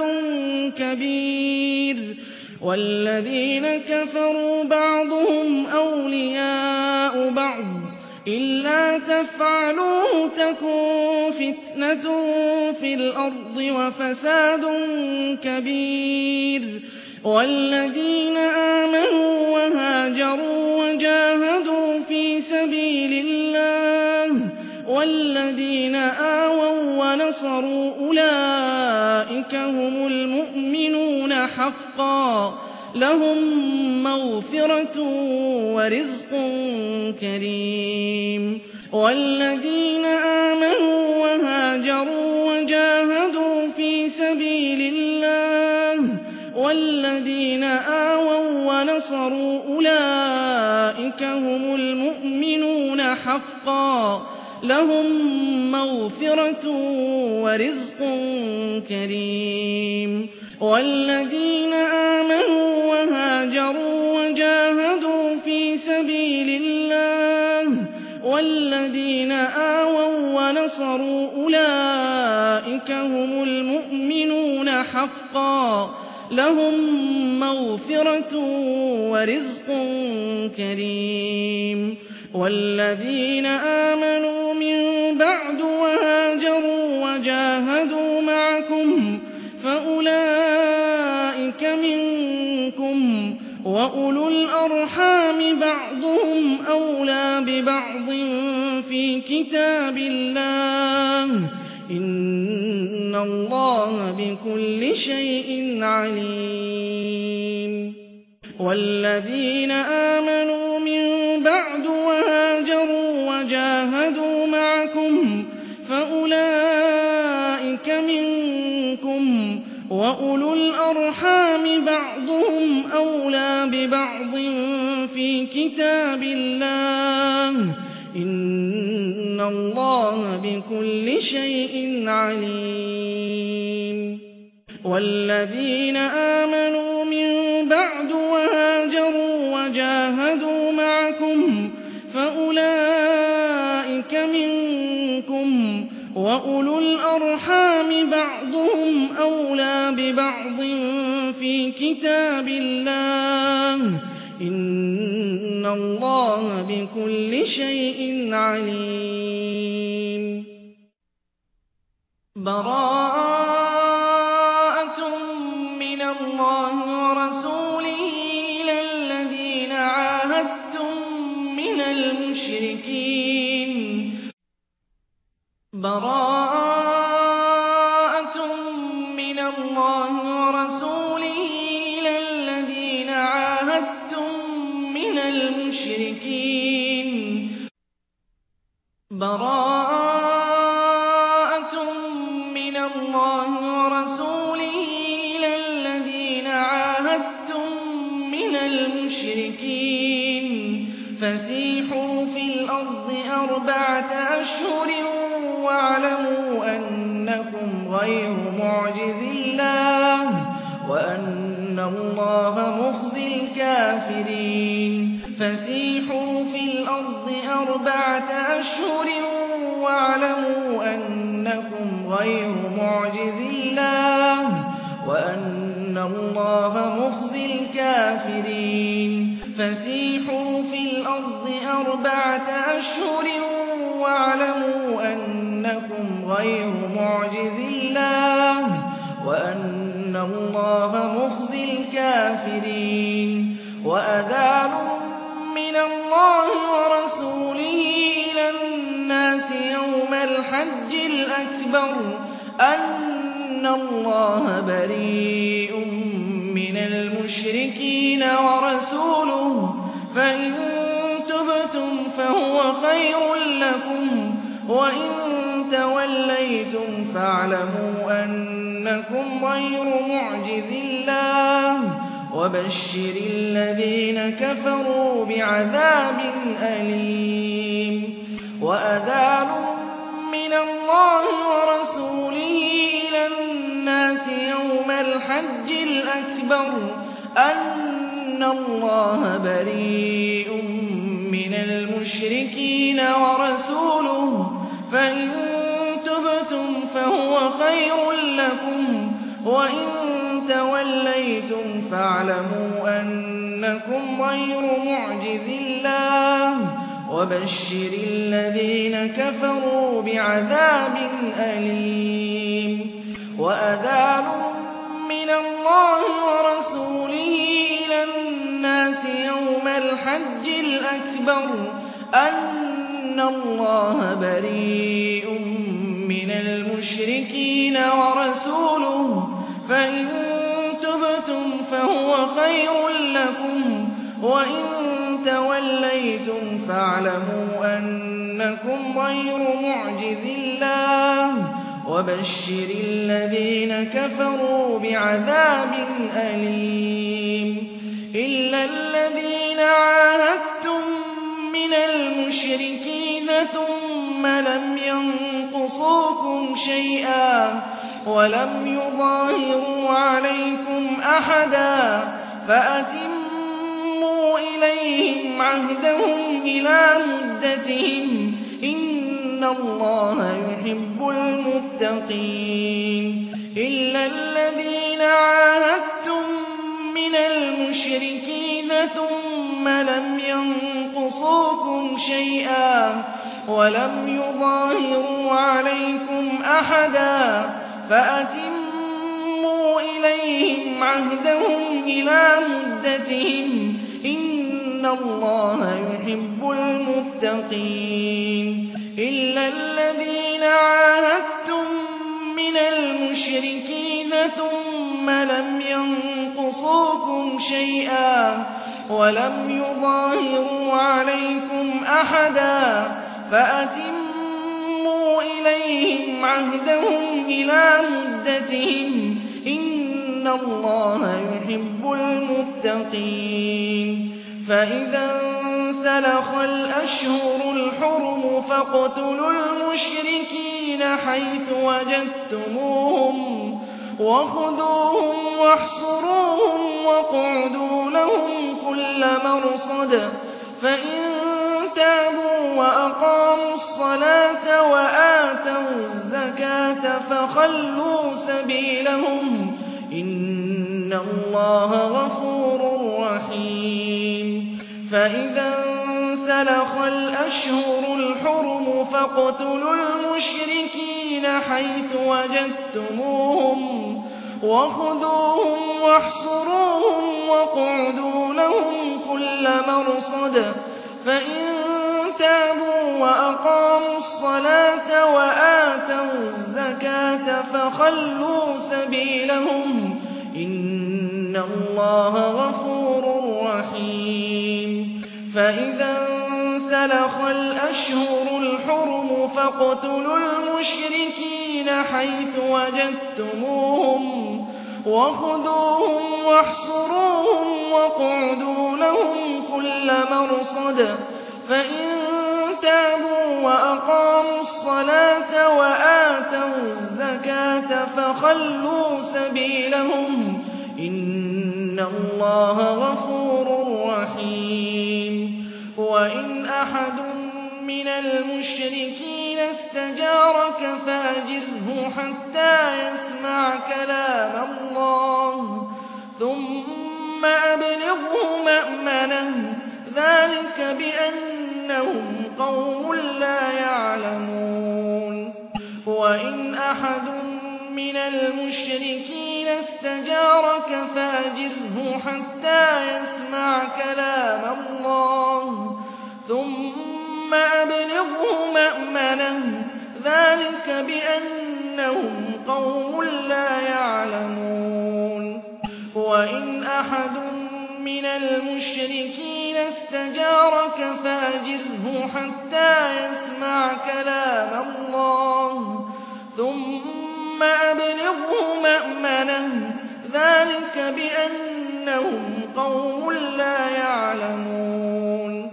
كَبِيرٌ. وَالَّذِينَ كَفَرُوا بَعْضُهُمْ أَوْلِيَاءُ بَعْضٍ إِلَّا تَفْعَلُوهُ تَكُن فِتْنَةٌ فِي الْأَرْضِ وَفَسَادٌ كَبِيرٌ. وَالَّذِينَ آمَنُوا وَهَاجَرُوا وَجَاهَدُوا فِي سَبِيلِ اللَّهِ وَالَّذِينَ آوَوا وَّنَصَرُوا أُولَٰئِكَ هُمُ الْمُؤْمِنُونَ حَقًّا ۚ لَّهُم مَّغْفِرَةٌ وَرِزْقٌ كَرِيمٌ. وَالَّذِينَ آمَنُوا وَهَاجَرُوا وَجَاهَدُوا فِي سَبِيلِ اللَّهِ وَالَّذِينَ آوَوا وَّنَصَرُوا أُولَٰئِكَ هُمُ الْمُؤْمِنُونَ حَقًّا ۚ لَّهُم مَّغْفِرَةٌ وَرِزْقٌ كَرِيمٌ. وَالَّذِينَ آمَنُوا وَهَاجَرُوا وَجَاهَدُوا فِي سَبِيلِ اللَّهِ وَالَّذِينَ آوَوا وَّنَصَرُوا أُولَٰئِكَ هُمُ الْمُؤْمِنُونَ حَقًّا ۚ لَّهُم مَّغْفِرَةٌ وَرِزْقٌ كَرِيمٌ. وَالَّذِينَ آمَنُوا مِن بَعْدُ وَهَاجَرُوا وَجَاهَدُوا مَعَكُمْ فَأُولَٰئِكَ مِنكُمْ ۚ وَأُولُو الْأَرْحَامِ بَعْضُهُمْ أَوْلَىٰ بِبَعْضٍ فِي كِتَابِ اللَّهِ ۗ إِنَّ اللَّهَ بِكُلِّ شَيْءٍ عَلِيمٌ. وَالَّذِينَ آمَنُوا مِن بَعْدُ وَهَاجَرُوا وَجَاهَدُوا مَعَكُمْ فَأُولَٰئِكَ مِنكُمْ ۚ وَأُولُو الْأَرْحَامِ بَعْضُهُمْ أَوْلَىٰ بِبَعْضٍ فِي كِتَابِ اللَّهِ ۗ إِنَّ اللَّهَ بِكُلِّ شَيْءٍ عَلِيمٌ. وَالَّذِينَ آمَنُوا مِن بَعْدُ وَهَاجَرُوا وَجَاهَدُوا مَعَكُمْ فَأُولَٰئِكَ مِنكُمْ ۚ وَأُولُو الْأَرْحَامِ بَعْضُهُمْ أَوْلَىٰ بِبَعْضٍ فِي كِتَابِ اللَّهِ ۗ إِنَّ اللَّهَ بِكُلِّ شَيْءٍ عَلِيمٌ. بَرَاءَةٌ مِّنَ اللَّهِ وَرَسُولِهِ إِلَى الَّذِينَ عَاهَدتُّم مِّنَ الْمُشْرِكِينَ. بَرَاءَةٌ مِّنَ اللَّهِ وَرَسُولِهِ إِلَى الَّذِينَ عَاهَدتُّم مِّنَ الْمُشْرِكِينَ. بَرَاءَةٌ مِّنَ اللَّهِ وَرَسُولِهِ إِلَى الَّذِينَ عَاهَدتُّم مِّنَ الْمُشْرِكِينَ. فَسِيحُوا فِي الْأَرْضِ 4 أشهر وَاعْلَمُوا أَنَّكُمْ غَيْرُ مُعْجِزِي اللَّهِ وَأَنَّ اللَّهَ مُخْزِي الْكَافِرِينَ. فَسِيحُوا فِي الْأَرْضِ 4 أشهر وَاعْلَمُوا أَنَّكُمْ غَيْرُ مُعْجِزِي اللَّهِ وَأَنَّ اللَّهَ مُخْزِي الْكَافِرِينَ. فَسِيحُوا فِي الْأَرْضِ 4 أشهر وَاعْلَمُوا أَنَّكُمْ غَيْرُ مُعْجِزِي اللَّهِ وَأَنَّ اللَّهَ مُخْزِي الْكَافِرِينَ. وَأَذَانٌ مِّنَ اللَّهِ وَرَسُولِهِ إِلَى النَّاسِ يَوْمَ الْحَجِّ الْأَكْبَرِ أَنَّ أَنَّ اللَّهَ بَرِيءٌ مِّنَ الْمُشْرِكِينَ وَرَسُولُهُ فَإِن تُبْتُمْ فَهُوَ خَيْرٌ لَّكُمْ وَإِن تَوَلَّيْتُمْ فَاعْلَمُوا أَنَّكُمْ غَيْرُ مُعْجِزِي اللَّهِ وَبَشِّرِ الَّذِينَ كَفَرُوا بِعَذَابٍ أَلِيمٍ وَأَذَانٌ مِّنَ اللَّهِ وَرَسُولِهِ إِلَى النَّاسِ يَوْمَ الْحَجِّ الْأَكْبَرِ أَنَّ اللَّهَ بَرِيءٌ مِّنَ الْمُشْرِكِينَ وَرَسُولُهُ فَإِن تُبْتُمْ فَهُوَ خَيْرٌ لَّكُمْ وَإِن تَوَلَّيْتُمْ فَاعْلَمُوا أَنَّكُمْ غَيْرُ مُعْجِزِي اللَّهِ وَبَشِّرِ الَّذِينَ كَفَرُوا بِعَذَابٍ أَلِيمٍ وَأَذَانٌ مِّنَ اللَّهِ وَرَسُولِهِ إِلَى النَّاسِ يَوْمَ الْحَجِّ الْأَكْبَرِ أَنَّ اللَّهَ بَرِيءٌ مِّنَ الْمُشْرِكِينَ وَرَسُولُهُ فَإِن تُبْتُمْ فَهُوَ خَيْرٌ لَّكُمْ وَإِن تَوَلَّيْتُمْ فَاعْلَمُوا أَنَّكُمْ غَيْرُ مُعْجِزِي اللَّهِ وَبَشِّرِ الَّذِينَ كَفَرُوا بِعَذَابٍ أَلِيمٍ إِلَّا الَّذِينَ عَاهَدتُّم مِّنَ الْمُشْرِكِينَ ثُمَّ لَمْ يَنقُصُوكُمْ شَيْئًا وَلَمْ يُظَاهِرُوا عَلَيْكُمْ أَحَدًا فَأَتِمُّوا إِلَيْهِمْ عَهْدَهُمْ إِلَىٰ مُدَّتِهِمْ ۚ إِنَّ اللَّهَ يُحِبُّ الْمُتَّقِينَ إِلَّا الَّذِينَ عَاهَدتُّم مِّنَ الْمُشْرِكِينَ ثُمَّ لَمْ يَنقُصُوكُمْ شَيْئًا وَلَمْ يُظَاهِرُوا عَلَيْكُمْ أَحَدًا فَأَتِمُّوا إِلَيْهِمْ عَهْدَهُمْ إِلَىٰ مُدَّتِهِمْ ۚ إِنَّ اللَّهَ يُحِبُّ الْمُتَّقِينَ إِلَّا الَّذِينَ عَاهَدتُّم مِّنَ الْمُشْرِكِينَ ثُمَّ لَمْ يَنقُصُوكُمْ شَيْئًا وَلَمْ يُظَاهِرُوا عَلَيْكُمْ أَحَدًا فَأَتِمُّوا إِلَيْهِمْ عَهْدَهُمْ إِلَىٰ مُدَّتِهِمْ ۚ إِنَّ اللَّهَ يُحِبُّ الْمُتَّقِينَ فَإِذَا انسَلَخَ الْأَشْهُرُ الْحُرُمُ فَاقْتُلُوا الْمُشْرِكِينَ حَيْثُ وَجَدتُّمُوهُمْ وَخُذُوهُمْ وَاحْصُرُوهُمْ وَاقْعُدُوا لَهُمْ كُلَّ مَرْصَدٍ فَإِن تَابُوا وَأَقَامُوا الصَّلَاةَ وَآتَوُا الزَّكَاةَ فَخَلُّوا سَبِيلَهُمْ ۚ إِنَّ اللَّهَ غَفُورٌ رَّحِيمٌ فَإِذَا انسَلَخَ الْأَشْهُرُ الْحُرُمُ فَاقْتُلُوا الْمُشْرِكِينَ حَيْثُ وَجَدتُّمُوهُمْ وَخُذُوهُمْ وَاحْصُرُوهُمْ وَاقْعُدُوا لَهُمْ كُلَّ مَرْصَدٍ فَإِن تَابُوا وَأَقَامُوا الصَّلَاةَ وَآتَوُا الزَّكَاةَ فَخَلُّوا سَبِيلَهُمْ ۚ إِنَّ اللَّهَ غَفُورٌ رَّحِيمٌ فَإِذَا انسَلَخَ الْأَشْهُرُ الْحُرُمُ فَاقْتُلُوا الْمُشْرِكِينَ حَيْثُ وَجَدتُّمُوهُمْ وَخُذُوهُمْ وَاحْصُرُوهُمْ وَاقْعُدُوا لَهُمْ كُلَّ مَرْصَدٍ فَإِن تَابُوا وَأَقَامُوا الصَّلَاةَ وَآتَوُا الزَّكَاةَ فَخَلُّوا سَبِيلَهُمْ ۚ إِنَّ اللَّهَ غَفُورٌ رَّحِيمٌ وَإِنْ أَحَدٌ مِّنَ الْمُشْرِكِينَ اسْتَجَارَكَ فَأَجِرْهُ حَتَّىٰ يَسْمَعَ كَلَامَ اللَّهِ ثُمَّ أَبْلِغْهُ مَأْمَنَهُ ۚ ذَٰلِكَ بِأَنَّهُمْ قَوْمٌ لَّا يَعْلَمُونَ وَإِنْ أَحَدٌ مِّنَ الْمُشْرِكِينَ اسْتَجَارَكَ فَأَجِرْهُ حَتَّىٰ يَسْمَعَ كَلَامَ اللَّهِ ثُمَّ أَبْلِغْهُ مَأْمَنَهُ ۚ ذَٰلِكَ بِأَنَّهُمْ بأنهم قوم لا يعلمون وإن أحد من المشركين استجارك فأجره حتى يسمع كلام الله ثم أبلغه مأمنه ذلك بأنهم قوم لا يعلمون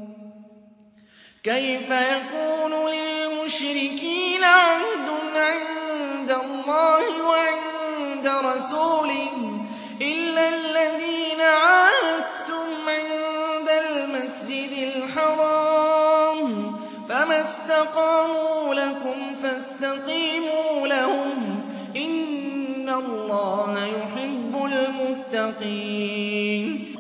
كيف يكون للمشركين عهد عند الله وعند رسوله إلا الذين عاهدتم عند المسجد الحرام فما استقاموا لكم فاستقيموا لهم إن الله يحب المتقين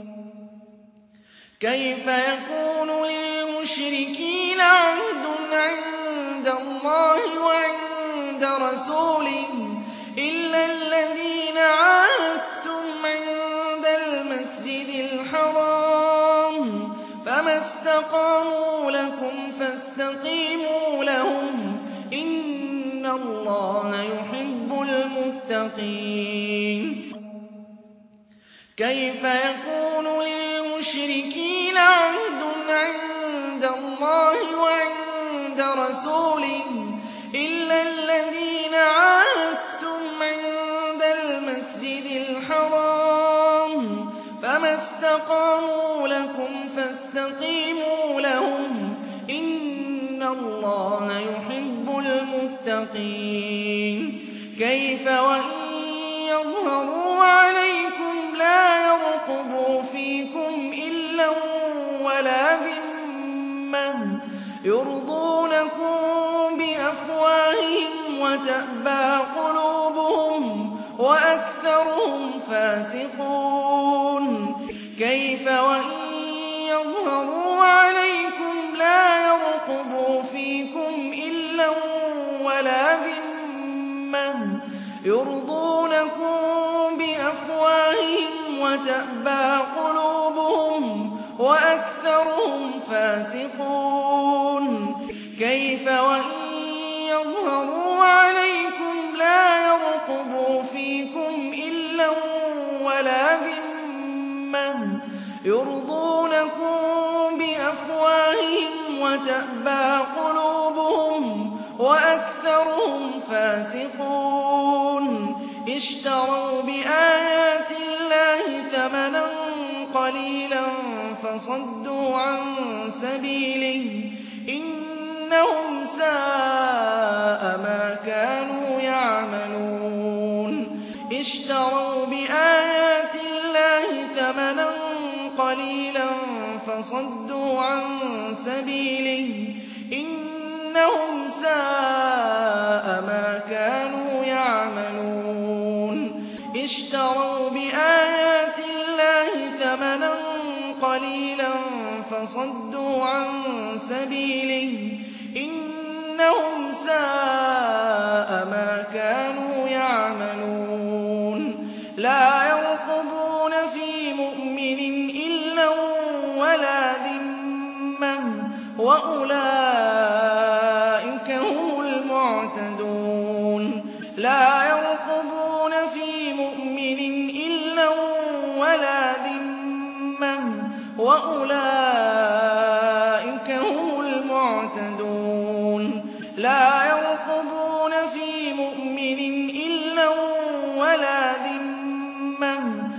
كيف يكون للمشركين عهد عند الله وعند رسوله إلا الذين عاهدتم عند المسجد الحرام فما استقاموا لكم فاستقيموا لهم إن الله يحب المتقين كيف يكون للمشركين عهد عند الله وعند رسوله إلا الذين عاهدتم عند المسجد الحرام فما استقاموا لكم فاستقيموا لهم إن الله يحب المتقين كيف وإن يظهروا عليكم لا يرقبوا فيكم إلا ولا ذمة يرضونكم بأفواههم وتأبى قلوبهم وأكثرهم فاسقون كيف وإن يظهروا عليكم لا يرقبوا فيكم إلا ولا ذمة يرضونكم بأفواههم وتأبى قلوبهم وأكثرهم فاسقون كيف وإن يظهروا عليكم لا يرقبوا فيكم إلا ولا ذمة يرضونكم بأفواههم وتأبى قلوبهم وأكثرهم فاسقون اشتروا بآيات الله ثمنا قليلا فصدوا عن سبيله إنهم ساء ما كانوا يعملون اشتروا بآيات الله ثمنا قليلا فصدوا عن سبيله إنهم ساء ما كانوا يعملون اشتروا بآيات الله ثمنا قليلا فصدوا عن سبيله إنهم ساء ما كانوا يعملون لا يرقبون في مؤمن إلا ولا ذمة وأولئك هم المعتدون لا يرقبون في مؤمن إلا ولا ذمة وأولئك هم المعتدون لا يرقبون في مؤمن إلا ولا ذمة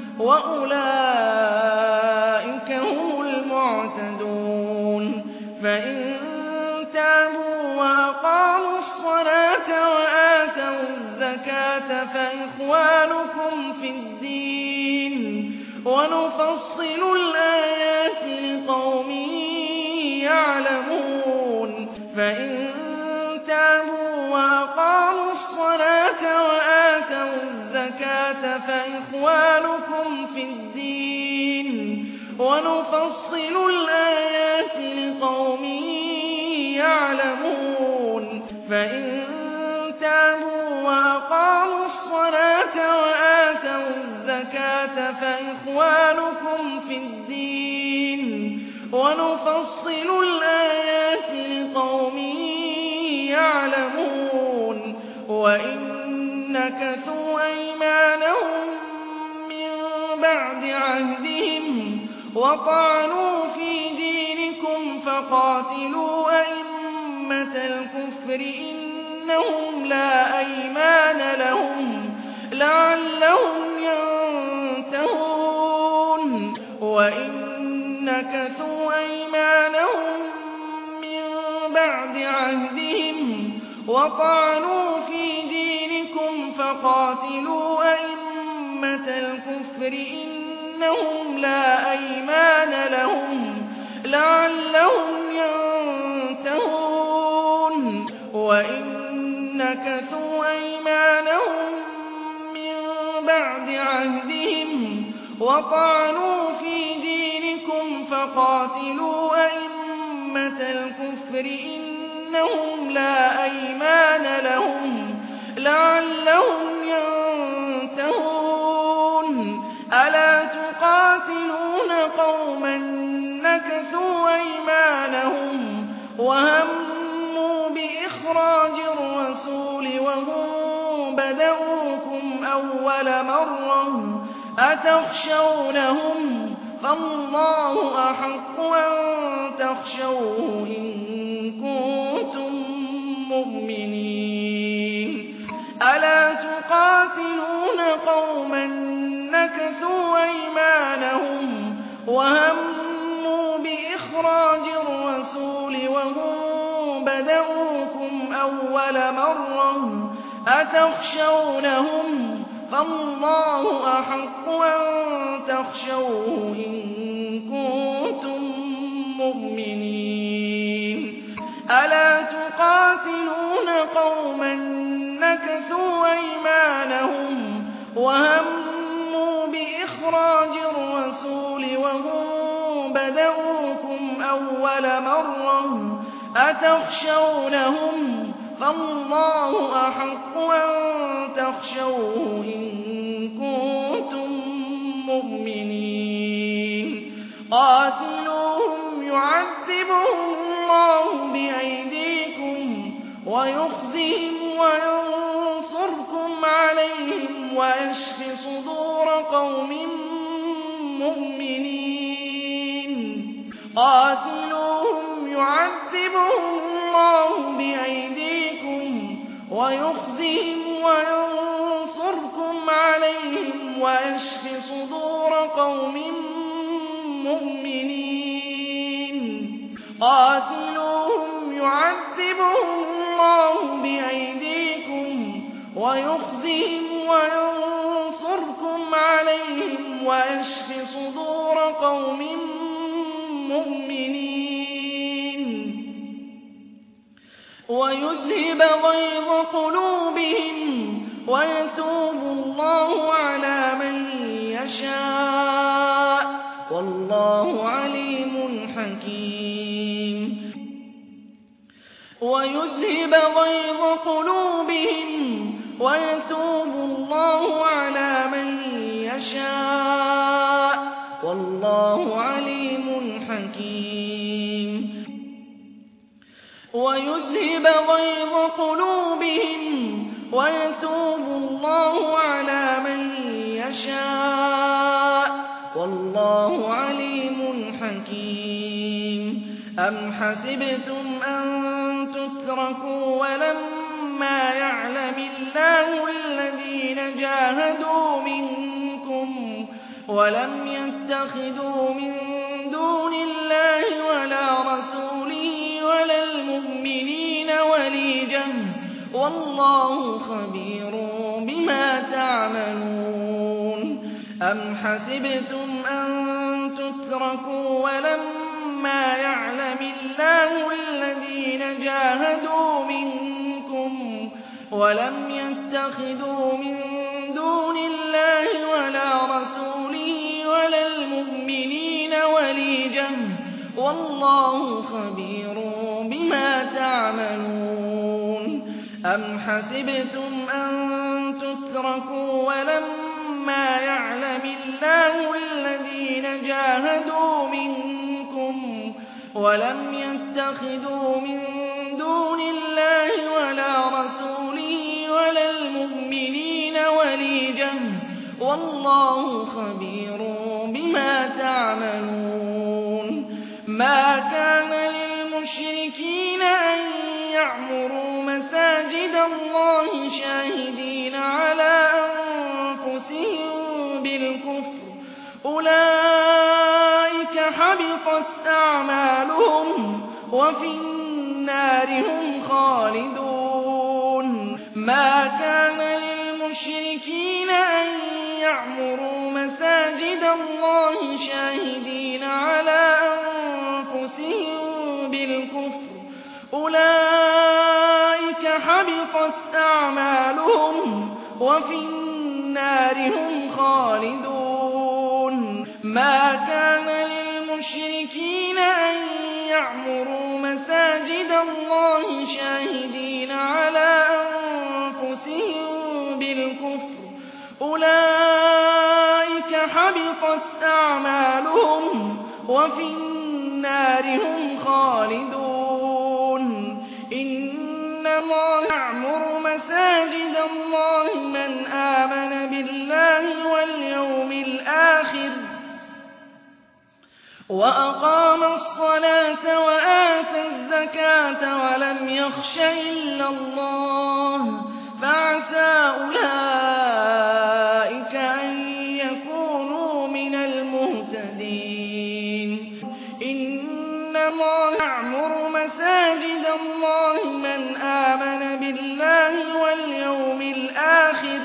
وأولئك هم المعتدون فإن تابوا وأقاموا الصلاة وآتوا الزكاة فإخوانكم في الدين ونفصل الآيات لقوم يعلمون فإن تابوا وأقاموا الصلاة وآتوا الزكاة فإخوانكم في الدين ونفصل الآيات لقوم يعلمون فإن تابوا وأقاموا الصلاة وآتوا الزكاة فإخوانكم في الدين ونفصل الآيات لقوم يعلمون وَإِن نَّكَثُوا أَيْمَانَهُم مِّن بَعْدِ عَهْدِهِمْ وَطَعَنُوا فِي دِينِكُمْ فَقَاتِلُوا أَئِمَّةَ الْكُفْرِ إِنَّهُمْ لَا أَيْمَانَ لَهُمْ لَعَلَّهُمْ يَنتَهُونَ وَإِن نَّكَثُوا أَيْمَانَهُم مِّن بَعْدِ عَهْدِهِمْ وَطَعَنُوا فِي دِينِكُمْ فَقَاتِلُوا أَئِمَّةَ الْكُفْرِ إِنَّهُمْ لَا أَيْمَانَ لَهُمْ لَعَلَّهُمْ يَنتَهُونَ وَإِن نَّكَثُوا أَيْمَانَهُم مِّن بَعْدِ عَهْدِهِمْ وَطَعَنُوا فِي دِينِكُمْ فَقَاتِلُوا أَئِمَّةَ الْكُفْرِ إِنَّهُمْ لَا أَيْمَانَ لَهُمْ لَعَلَّهُمْ يَنتَهُونَ أَلَا تُقَاتِلُونَ قَوْمًا نَّكَثُوا أَيْمَانَهُمْ وَهَمُّوا بِإِخْرَاجِ الرَّسُولِ وَهُم بَدَءُوكُمْ أَوَّلَ مَرَّةٍ أَتَخْشَوْنَهُمْ فَاللَّهُ أَحَقُّ أَن تَخْشَوْهُ إِن كُنتُم مُّؤْمِنِينَ أَلَا تُقَاتِلُونَ قَوْمًا نَّكَثُوا أَيْمَانَهُمْ وَهَمُّوا بِإِخْرَاجِ الرَّسُولِ وَهُم بَدَءُوكُمْ أَوَّلَ مَرَّةٍ أَتَخْشَوْنَهُمْ فَاللَّهُ أَحَقُّ أَن تَخْشَوْهُ إِن كُنتُم مُّؤْمِنِينَ أَلَا تُقَاتِلُونَ قَوْمًا نَّكَثُوا أَيْمَانَهُمْ وَهَمُّوا بِإِخْرَاجِ الرَّسُولِ وَهُم بَدَءُوكُمْ أَوَّلَ مَرَّةٍ أَتَخْشَوْنَهُمْ فَاللَّهُ أَحَقُّ أَن تَخْشَوْهُ إِن كُنتُم مُّؤْمِنِينَ قَاتِلُوهُمْ يُعَذِّبْهُمُ اللَّهُ بِأَيْدِيكُمْ وَيُخْزِهِمْ وَيَنصُرْكُمْ عَلَيْهِمْ وَيَشْفِ صُدُورَ قَوْمٍ مُّؤْمِنِينَ قَاتِلُوهُمْ يُعَذِّبْهُمُ اللَّهُ بِأَيْدِيكُمْ وَيُخْزِهِمْ وَيَنصُرْكُمْ عَلَيْهِمْ وَيَشْفِ صُدُورَ قَوْمٍ مُّؤْمِنِينَ قَاتِلُوهُمْ يُعَذِّبْهُمُ اللَّهُ بِأَيْدِيكُمْ وَيُخْزِهِمْ وَيَنصُرْكُمْ عَلَيْهِمْ وَيَشْفِ صُدُورَ قَوْمٍ مُّؤْمِنِينَ وَيُذْهِبَ غَيْظَ قُلُوبِهِمْ وَيَتُوبُ اللَّهُ عَلَىٰ مَن يَشَاءُ وَاللَّهُ عَلِيمٌ حَكِيمٌ وَيُذْهِبَ غَيْظَ قُلُوبِهِمْ وَيَتُوبُ اللَّهُ عَلَىٰ مَن يَشَاءُ وَاللَّهُ عَلِيمٌ حَكِيمٌ وَيُذْهِبَ غَيْظَ قُلُوبِهِمْ وَيَتُوبُ اللَّهُ عَلَىٰ مَن يَشَاءُ وَاللَّهُ عَلِيمٌ حَكِيمٌ أَمْ حَسِبْتُمْ أَن تُتْرَكُوا وَلَمَّا يَعْلَمِ اللَّهُ الَّذِينَ جَاهَدُوا مِنكُمْ وَلَمْ يَتَّخِذُوا مِن دُونِ اللَّهِ وَلَا رَسُولِهِ وَلَا الْمُؤْمِنِينَ وَلِيجَةً وَاللَّهُ خَبِيرٌ بِمَا تَعْمَلُونَ أَمْ حَسِبْتُمْ أَن تُتْرَكُوا وَلَمَّا يَعْلَمِ اللَّهُ الَّذِينَ جَاهَدُوا مِنكُمْ وَلَمْ يَتَّخِذُوا مِن دُونِ اللَّهِ وَلَا رَسُولِهِ وَلَا الْمُؤْمِنِينَ وَلِيجَةً وَاللَّهُ خَبِيرٌ بِمَا تَعْمَلُونَ أَمْ حَسِبْتُمْ أَن تُتْرَكُوا وَلَمَّا يَعْلَمِ اللَّهُ الَّذِينَ جَاهَدُوا مِنكُمْ وَلَمْ يَتَّخِذُوا مِن دُونِ اللَّهِ وَلَا رَسُولِهِ وَلَا الْمُؤْمِنِينَ وَلِيجَةً وَاللَّهُ خَبِيرٌ بِمَا تَعْمَلُونَ مَا كَانَ لِلْمُشْرِكِينَ أَن يَعْمُرُوا مَسَاجِدَ اللَّهِ شَاهِدِينَ عَلَىٰ أَنفُسِهِم بِالْكُفْرِ أُولَٰئِكَ حَبِطَتْ أَعْمَالُهُمْ وَفِي النَّارِ هُمْ خَالِدُونَ مَا كَانَ لِلْمُشْرِكِينَ أَن يَعْمُرُوا مَسَاجِدَ اللَّهِ شَاهِدِينَ عَلَىٰ أَنفُسِهِم بِالْكُفْرِ أُولَٰئِكَ حَبِطَتْ أَعْمَالُهُمْ وَفِي النَّارِ هُمْ خَالِدُونَ مَا كَانَ لِلْمُشْرِكِينَ أَن يَعْمُرُوا مَسَاجِدَ اللَّهِ شَاهِدِينَ عَلَىٰ أَنفُسِهِم بِالْكُفْرِ أُولَٰئِكَ حَبِطَتْ أَعْمَالُهُمْ وَفِي النَّارِ هُمْ خَالِدُونَ إِنَّمَا يَعْمُرُ مَسَاجِدَ اللَّهِ مَنْ آمَنَ بِاللَّهِ وَالْيَوْمِ الْآخِرِ وَأَقَامَ الصَّلَاةَ وَآتَى الزَّكَاةَ وَلَمْ يَخْشَ إِلَّا اللَّهَ فَعَسَىٰ أُولَٰئِكَ أَن يَكُونُوا مِنَ الْمُهْتَدِينَ إِنَّمَا يَعْمُرُ مَسَاجِدَ اللَّهِ مَنْ آمَنَ بِاللَّهِ وَالْيَوْمِ الْآخِرِ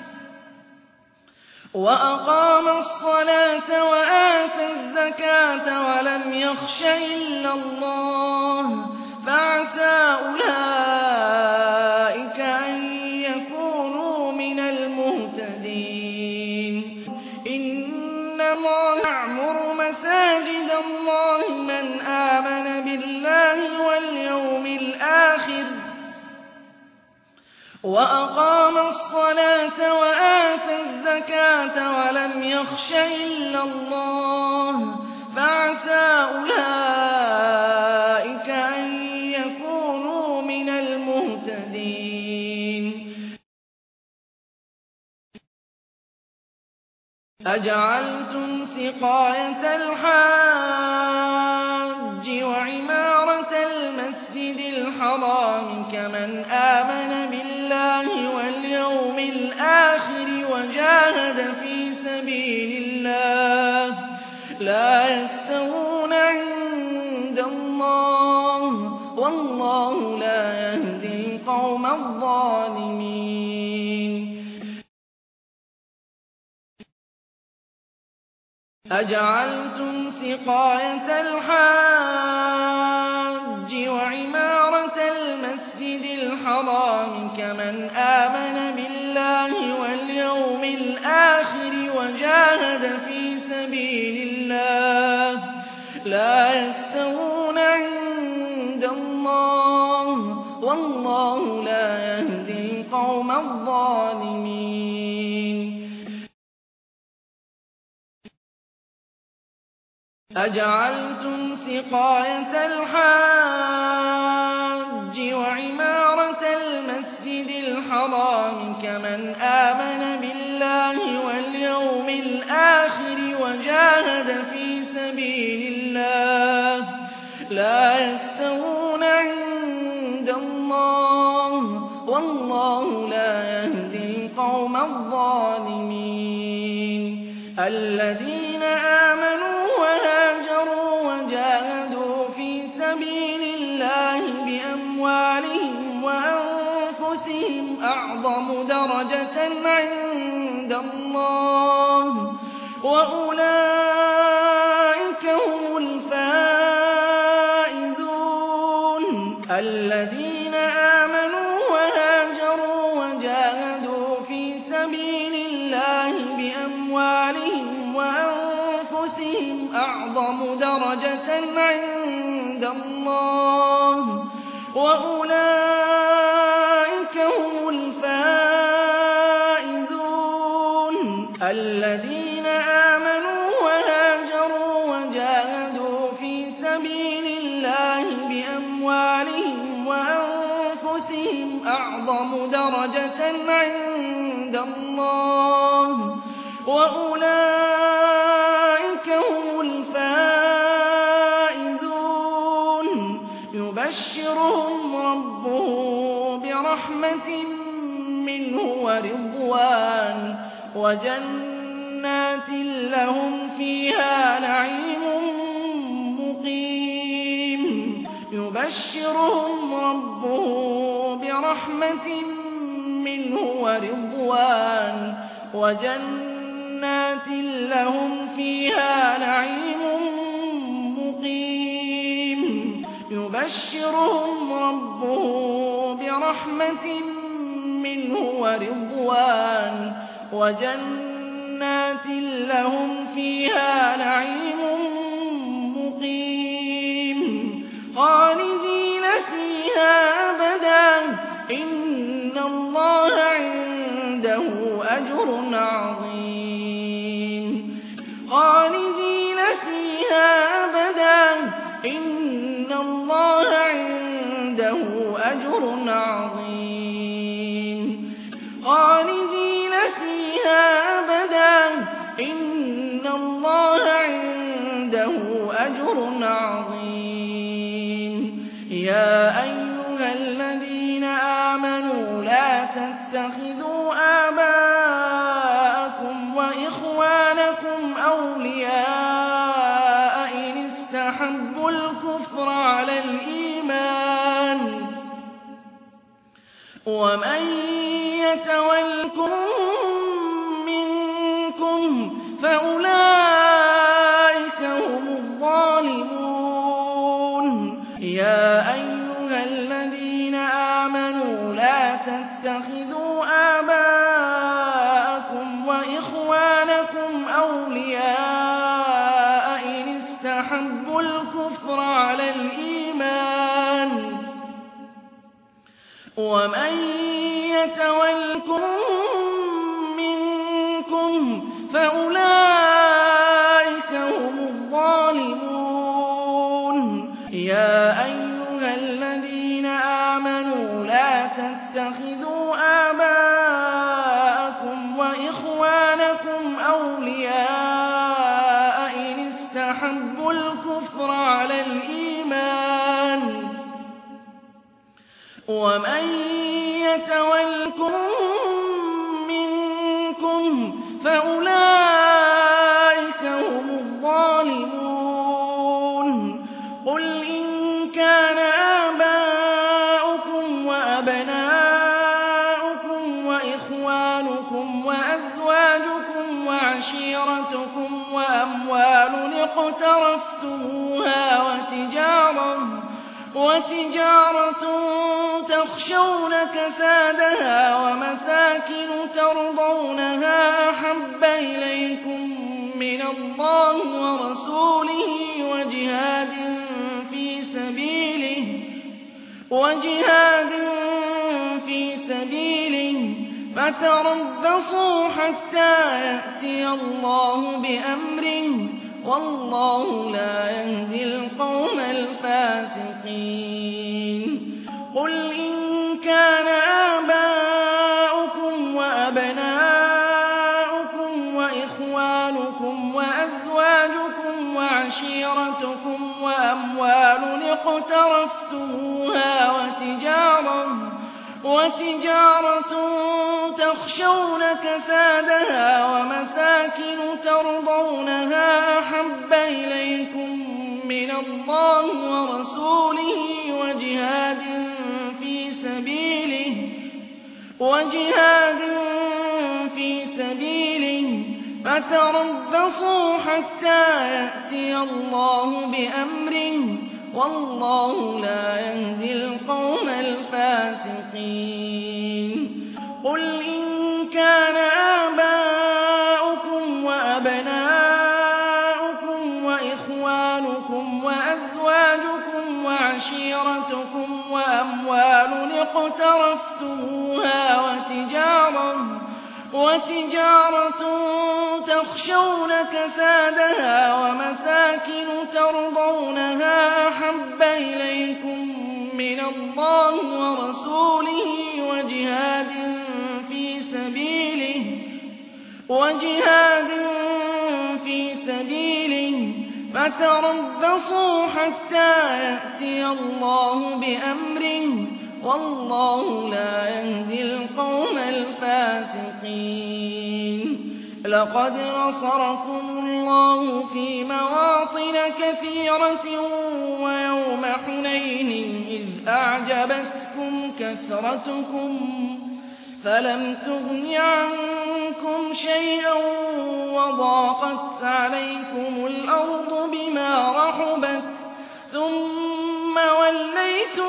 وَأَقَامَ الصَّلَاةَ وَآتَى الزَّكَاةَ وَلَمْ يَخْشَ إِلَّا اللَّهَ فَعَسَىٰ أُولَٰئِكَ أَن يَكُونُوا مِنَ الْمُهْتَدِينَ إِنَّمَا يَعْمُرُ مَسَاجِدَ اللَّهِ مَنْ آمَنَ بِاللَّهِ وَالْيَوْمِ الْآخِرِ وَأَقَامَ الصَّلَاةَ وَآتَى الزَّكَاةَ وَلَمْ يَخْشَ إِلَّا اللَّهَ فَعَسَىٰ أُولَٰئِكَ أَن يَكُونُوا مِنَ الْمُهْتَدِينَ أَجَعَلْتُمْ سِقَايَةَ الْحَاجِّ وَعِمَارَةَ الْمَسْجِدِ الْحَرَامِ كَمَنْ آمَنَ بِاللَّهِ وَالْيَوْمِ الْآخِرِ وَجَاهَدَ فِي سَبِيلِ اللَّهِ لَا يَسْتَوُونَ عِندَ اللَّهِ وَاللَّهُ لَا يَهْدِي الْقَوْمَ الظَّالِمِينَ أَجَعَلْتُمْ سِقَايَةَ الْحَاجِّ وَعِمَارَةَ الْمَسْجِدِ الْحَرَامِ كَمَنْ آمَنَ بِاللَّهِ وَالْيَوْمِ الْآخِرِ وَجَاهَدَ فِي سَبِيلِ اللَّهِ لَا يَسْتَوُونَ عِندَ اللَّهِ وَاللَّهُ لَا يَهْدِي الْقَوْمَ الظَّالِمِينَ أَجَعَلْتُمْ سِقَايَةَ الْحَاجِّ وَعِمَارَةَ الْمَسْجِدِ الْحَرَامِ كَمَنْ آمَنَ بِاللَّهِ وَالْيَوْمِ الْآخِرِ وَجَاهَدَ فِي سَبِيلِ اللَّهِ لَا يَسْتَوُونَ عِندَ اللَّهِ وَاللَّهُ لَا يَهْدِي الْقَوْمَ الظَّالِمِينَ الَّذِينَ آمَنُوا وَهَاجَرُوا وَجَاهَدُوا فِي سَبِيلِ اللَّهِ بِأَمْوَالِهِمْ وَأَنفُسِهِمْ أَعْظَمُ دَرَجَةً عِندَ اللَّهِ وَأُولَٰئِكَ هُمُ الْفَائِزُونَ الَّذِينَ آمَنُوا وَهَاجَرُوا وَجَاهَدُوا فِي سَبِيلِ اللَّهِ بِأَمْوَالِهِمْ وَأَنفُسِهِمْ أَعْظَمُ دَرَجَةً عِندَ اللَّهِ وَأُولَٰئِكَ هُمُ الْفَائِزُونَ الَّذِينَ آمَنُوا وَهَاجَرُوا وَجَاهَدُوا فِي سَبِيلِ اللَّهِ بِأَمْوَالِهِمْ وَأَنفُسِهِمْ أَعْظَمُ دَرَجَةً عِندَ عند الله وأولئك هم الفائزون يبشرهم ربهم برحمة منه ورضوان وجنات لهم فيها نعيم مقيم يبشرهم ربهم برحمة منه ورضوان وجنات لهم فيها نعيم مقيم يبشرهم ربهم برحمة منه ورضوان وجنات لهم فيها نعيم مقيم خالدين فيها أبدا إن الله عنده أجر عظيم خالدين فيها أبدا إن الله عنده أجر عظيم خالدين فيها أبدا إن الله عنده أجر عظيم يا أيها الذين آمنوا لا تتخذوا آباءكم وإخوانكم أولياء إن استحبوا الكفر على الإيمان ومن يتولكم منكم فأولئك هم الظالمون يا أيها الذين آمنوا لا تتخذوا آباءكم وإخوانكم أولياء إن استحبوا الكفر على الإيمان ومن يتولكم منكم فأولئك هم الظالمون يا أيها الذين آمنوا لا تتخذوا آباءكم وإخوانكم أولياء إن استحبوا الكفر على الإيمان ومن يتولكم منكم فأولئك هم الظالمون قل إن كان آباؤكم وأبناؤكم وإخوانكم وأزواجكم وعشيرتكم وأموال اقترفتموها وتجارة تخشون كسادها ومساكن ترضونها أحب إليكم من الله ورسوله وجهاد في سبيله فتربصوا حتى يأتي الله بأمره والله لا يهدي القوم الفاسقين قل إن كان آباؤكم وأبناؤكم وإخوانكم وأزواجكم وعشيرتكم وأموال اقترفتموها وتجارة تخشون كسادها ومساكن ترضونها أحب إليكم من الله ورسوله وجهاد في سبيله فتربصوا حتى يأتي الله بأمره والله لا يهدي القوم الفاسقين قل إن كان آباؤكم وأبناؤكم وإخوانكم وأزواجكم وعشيرتكم وأموال اقترفتموها وتجارة تخشون كسادها ومساكن ترضونها أحب إليكم من الله ورسوله وجهاد في سبيله وجهاد في سبيله فتربصوا حتى يأتي الله بأمره والله لا يهدي القوم الفاسقين لقد نصركم الله في مواطن كثيرة ويوم حنين إذ أعجبتكم كثرتكم فلم تغن عنكم شيئا وضاقت عليكم الأرض بما رحبت ثم وليتم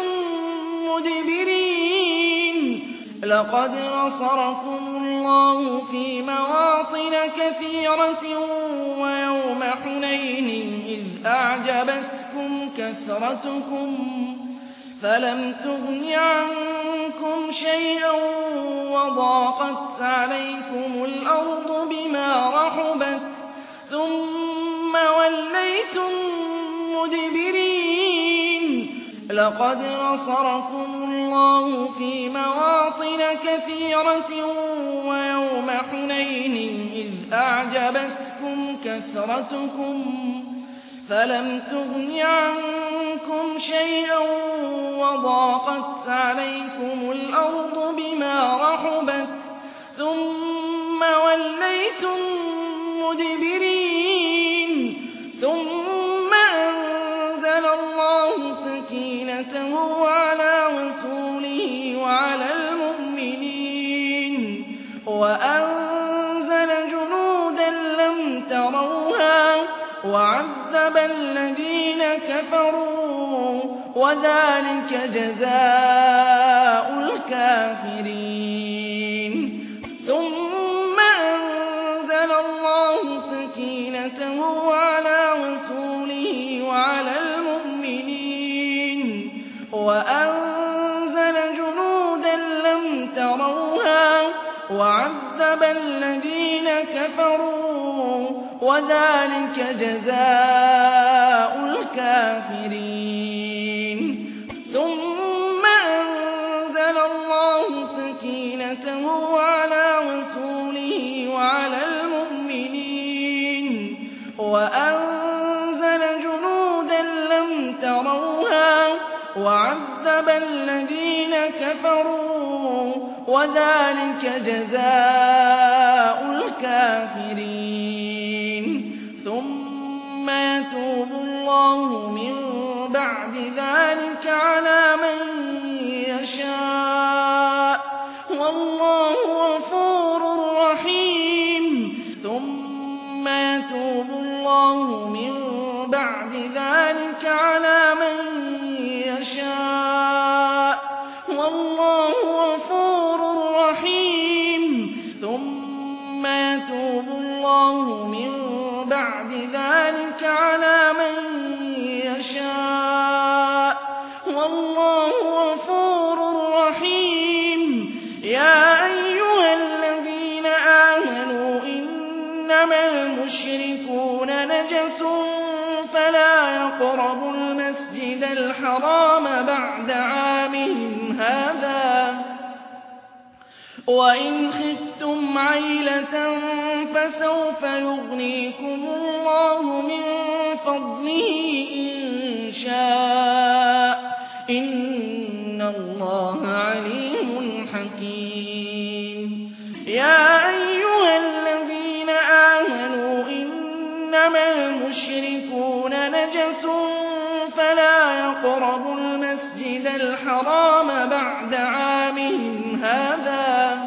مدبرين لقد نصركم الله في مواطن كثيرة ويوم حنين إذ أعجبتكم كثرتكم فلم تغن عنكم شيئا وضاقت عليكم الأرض بما رحبت ثم وليتم مدبرين لقد نصركم الله في مواطن كثيرة ويوم حنين إذ أعجبتكم كثرتكم فلم تغن عنكم شيئا وضاقت عليكم الأرض بما رحبت ثم وليتم مدبرين ثم أنزل الله سكينته على رسوله وعلى المؤمنين وأنزل جنودا لم تروها وعذب الذين كفروا وذلك جزاء الكافرين ثم أنزل الله سكينته على رسوله وعلى المؤمنين وأنزل جنودا لم تروها وعذب الذين كفروا وذلك جزاء الكافرين ثم أنزل الله سكينته على رسوله وعلى المؤمنين وأنزل جنودا لم تروها وعذب الذين كفروا وذلك جزاء الكافرين ثم يتوب الله من بعد ذلك على من يشاء والله غفور رحيم ثم يتوب الله من بعد ذلك على من يشاء والله غفور رحيم ثم يتوب الله من بعد ذلك على من يشاء والله غفور رحيم يا أيها الذين آمنوا إنما المشركون نجس فلا يقربوا المسجد الحرام بعد عامهم هذا وإن خفتم عيلة فسوف يغنيكم الله من فضله إن شاء إن الله عليم حكيم يا أيها الذين آمنوا إنما المشركون نجس فلا يقربوا المسجد الحرام بعد عامهم هذا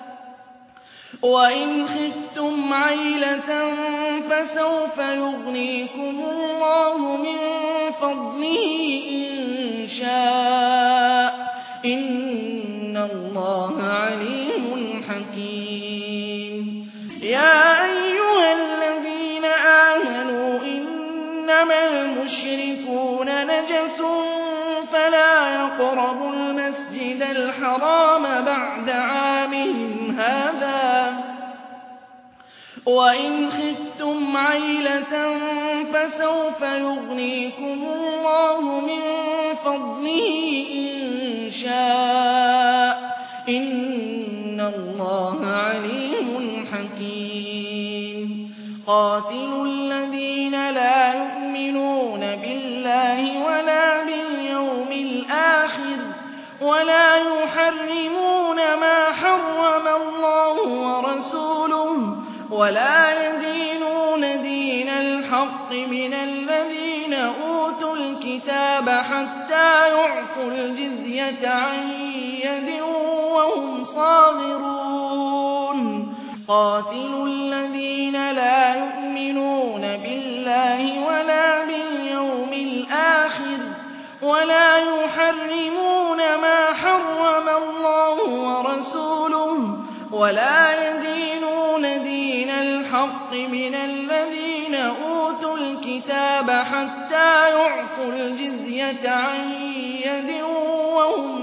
وإن خفتم عيلة فسوف يغنيكم الله من فضله إن شاء إن الله عليم حكيم يا أيها الذين آمنوا إنما المشركون نجس فلا يقربوا المسجد الحرام بعد عامهم هذا وإن خفتم عيلة فسوف يغنيكم الله من فضله إن شاء إن اللَّهَ عَلِيمٌ حَكِيمٌ قَاتِلُوا الَّذِينَ لَا يُؤْمِنُونَ بِاللَّهِ وَلَا بِالْيَوْمِ الْآخِرِ وَلَا يُحَرِّمُونَ مَا حَرَّمَ اللَّهُ وَرَسُولُهُ وَلَا يَدِينُونَ دِينَ الْحَقِّ مِنَ الَّذِينَ أُوتُوا الْكِتَابَ حَتَّىٰ يُعْطُوا الْجِزْيَةَ عَن يَدٍ وَهُمْ صَاغِرُونَ قَاتِلُوا الَّذِينَ لَا يُؤْمِنُونَ بِاللَّهِ وَلَا بِالْيَوْمِ الْآخِرِ وَلَا يُحَرِّمُونَ مَا حَرَّمَ اللَّهُ وَرَسُولُهُ وَلَا يَدِينُونَ دِينَ الْحَقِّ مِنَ الَّذِينَ أُوتُوا الْكِتَابَ حَتَّىٰ يُعْطُوا الْجِزْيَةَ عَن يَدٍ وَهُمْ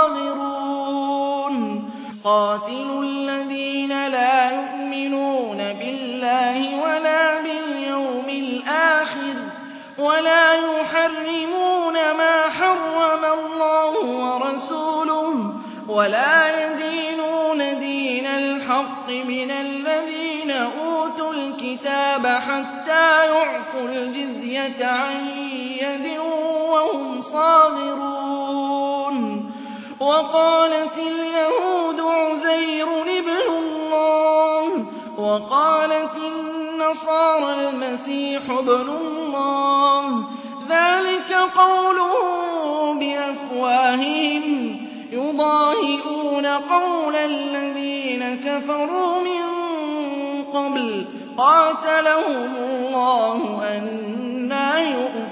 صَاغِرُونَ قَاتِلُوا الَّذِينَ لا يُؤْمِنُونَ بِاللَّهِ وَلَا بِالْيَوْمِ الْآخِرِ وَلَا يُحَرِّمُونَ مَا حَرَّمَ اللَّهُ وَرَسُولُهُ وَلَا يَدِينُونَ دِينَ الْحَقِّ مِنَ الَّذِينَ أُوتُوا الْكِتَابَ حَتَّىٰ يُعْطُوا الْجِزْيَةَ عَن يَدٍ وَهُمْ صَاغِرُونَ وَقَالَتِ الْيَهُودُ عُزَيْرٌ ابْنُ اللَّهِ وَقَالَتِ النَّصَارَى الْمَسِيحُ ابْنُ اللَّهِ ذَٰلِكَ قَوْلُهُم بِأَفْوَاهِهِمْ يُضَاهِئُونَ قَوْلَ الَّذِينَ كَفَرُوا مِن قَبْلُ قَاتَلَهُمُ اللَّهُ أَنَّىٰ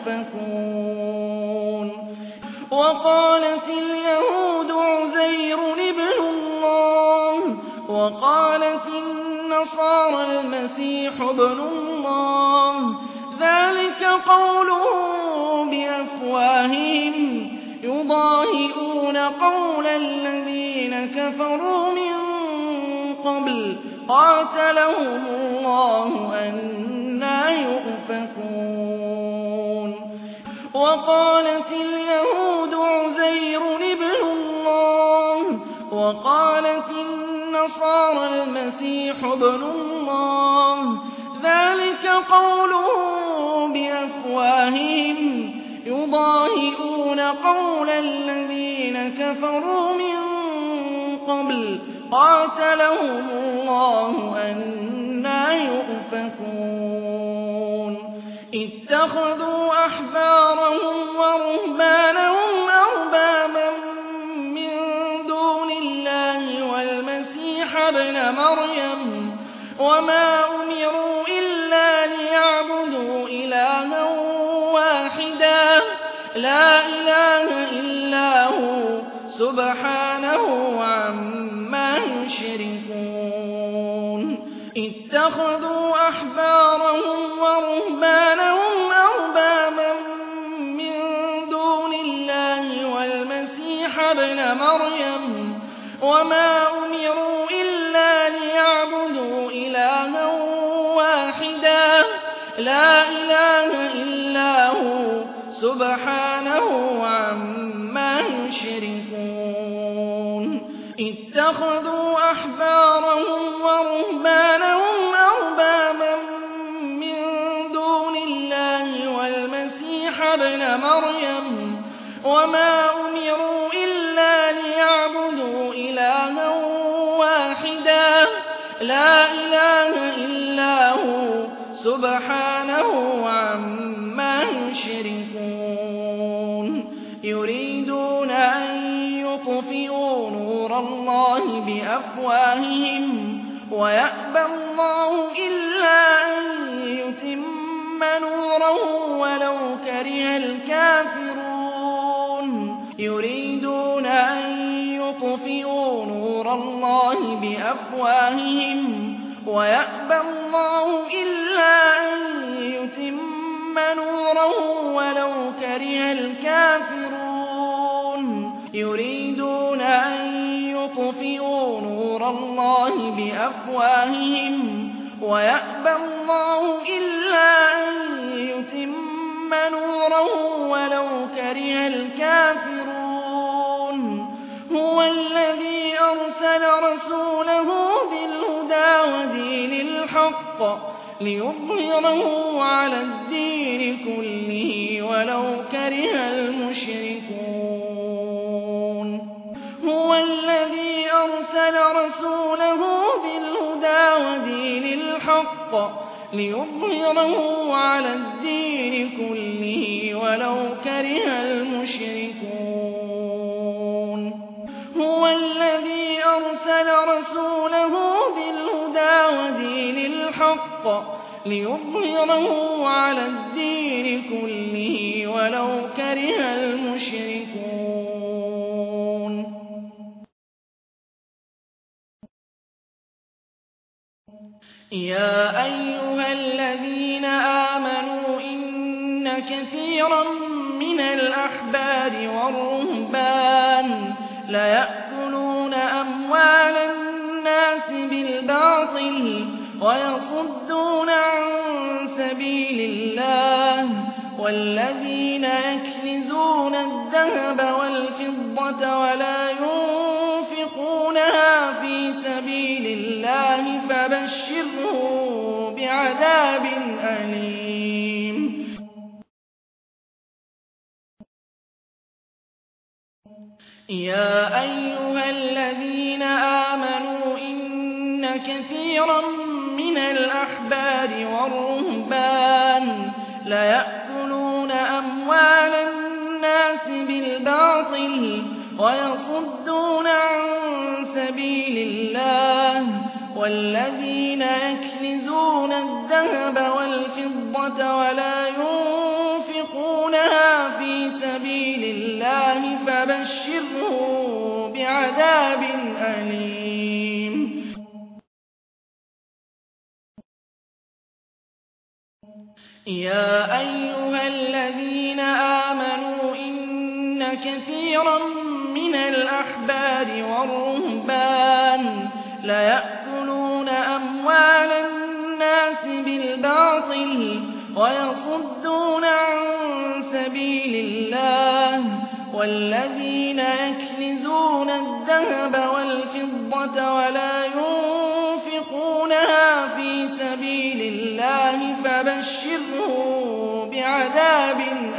يُؤْفَكُونَ وَقَالَتِ الْيَهُودُ عُزَيْرٌ ابْنُ اللَّهِ وَقَالَتِ النَّصَارَى الْمَسِيحُ ابْنُ اللَّهِ ذَٰلِكَ قَوْلُهُم بِأَفْوَاهِهِمْ يُضَاهِئُونَ قَوْلَ الَّذِينَ كَفَرُوا مِن قَبْلُ قَاتَلَهُمُ اللَّهُ أَنَّىٰ يُؤْفَكُونَ وَقَالَتِ الْيَهُودُ عُزَيْرٌ ابْنُ اللَّهِ وَقَالَتِ النَّصَارَى الْمَسِيحُ ابْنُ اللَّهِ ذَٰلِكَ قَوْلُهُم بِأَفْوَاهِهِمْ يُضَاهِئُونَ قَوْلَ الَّذِينَ كَفَرُوا مِن قَبْلُ قَاتَلَهُمُ اللَّهُ أَنَّىٰ يُؤْفَكُونَ اتَّخَذُوا أَحْبَارَهُمْ وَرُهْبَانَهُمْ أَرْبَابًا مِّن دُونِ اللَّهِ وَالْمَسِيحَ ابْنَ مَرْيَمَ وَمَا أُمِرُوا إِلَّا لِيَعْبُدُوا إِلَٰهًا وَاحِدًا لَّا إِلَٰهَ إِلَّا هُوَ سُبْحَانَهُ عَمَّا يُشْرِكُونَ اتَّخَذُوا أَحْبَارَهُمْ وَرُهْبَانَهُمْ أَرْبَابًا مِّن دُونِ اللَّهِ وَالْمَسِيحَ ابْنَ مَرْيَمَ وَمَا أُمِرُوا إِلَّا لِيَعْبُدُوا إِلَٰهًا وَاحِدًا لَّا إِلَٰهَ إِلَّا هُوَ سُبْحَانَهُ عَمَّا يُشْرِكُونَ اتَّخَذُوا أَحْبَارَهُمْ وَرُهْبَانَهُمْ أَرْبَابًا مِّن دُونِ اللَّهِ وَالْمَسِيحَ ابْنَ مَرْيَمَ وَمَا أُمِرُوا إِلَّا لِيَعْبُدُوا إِلَٰهًا وَاحِدًا لَّا إِلَٰهَ إِلَّا هُوَ سُبْحَانَهُ عَمَّا يُشْرِكُونَ يُرِيدُونَ أَن يُطْفِئُوا نُورَ اللَّهِ بِأَفْوَاهِهِمْ وَيَأْبَى اللَّهُ إِلَّا أَن يُتِمَّ نُورَهُ وَلَوْ كَرِهَ الْكَافِرُونَ يُرِيدُونَ أَن يُطْفِئُوا نُورَ اللَّهِ بِأَفْوَاهِهِمْ وَيَأْبَى اللَّهُ إِلَّا أَن يُتِمَّ نُورَهُ وَلَوْ كَرِهَ الْكَافِرُونَ يُرِيدُونَ أَن يُطْفِئُوا نُورَ اللَّهِ بِأَفْوَاهِهِمْ وَيَأْبَى اللَّهُ إِلَّا أَن يُتِمَّ نُورَهُ وَلَوْ كَرِهَ الْكَافِرُونَ هُوَ الَّذِي أَرْسَلَ رَسُولَهُ ليظهره على الدين كله ولو كره المشركون هو الذي أرسل رسوله بالهدى ودين الحق ليظهره على الدين كله ولو كره المشركون هو الذي أرسل رسوله بالهدى ودين الحق ليظهره على الدين كله ولو كره المشركون يا أيها الذين آمنوا إن كثيرا من الأحبار والرهبان ليأكلون أموال الناس بالباطل ويصدون عن سبيل الله والذين يكنزون الذهب والفضة ولا ينفقونها في سبيل الله فبشرهم بعذاب أليم يا أيها الذين آمنوا إن كثيرا من الأحبار والرهبان ليأكلون أموال الناس بالباطل ويصدون عن سبيل الله والذين يكنزون الذهب والفضة ولا ينفقونها في سبيل الله فبشرهم بعذاب أليم يا أيها الذين آمنوا إن كثيرا من الأحبار والرهبان ليأكلون أموال الناس بالباطل ويصدون عن سبيل الله والذين يكنزون الذهب والفضة ولا ينفقونها في سبيل الله فبشرهم بعذاب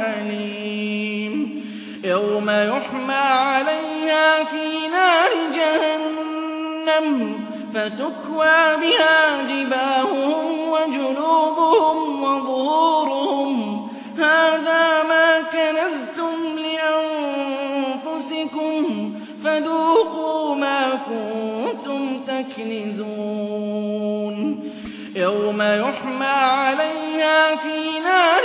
أليم يوم يحمى عليها في نار جهنم فتكوى بها جباههم وجنوبهم وظهورهم هذا ما كنزتم لأنفسكم فذوقوا ما كنتم تكنزون يوم يحمى عليها في نار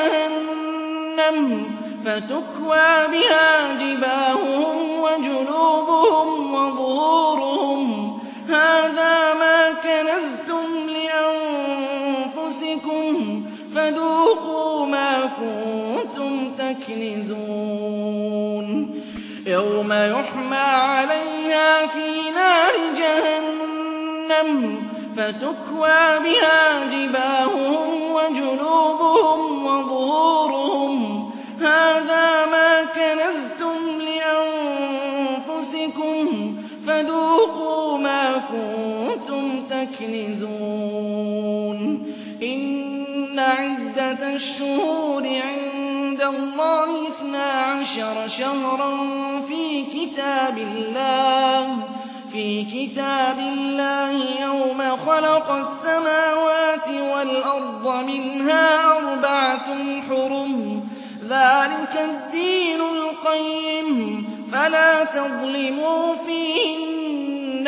جهنم فتكوى بها جباههم وجنوبهم وظهورهم هذا ما كنزتم لأنفسكم فذوقوا ما كنتم تكنزون يوم يحمى عليها في نار جهنم فتكوى بها جباههم وجنوبهم وظهورهم هذا ما كنزتم لأنفسكم فذوقوا ما كنتم تكنزون إن عدة الشهور عند الله 12 شهرا في كتاب الله يوم خلق السماوات والأرض منها 4 حرم ذلك الدين القيم فلا تظلموا فيهن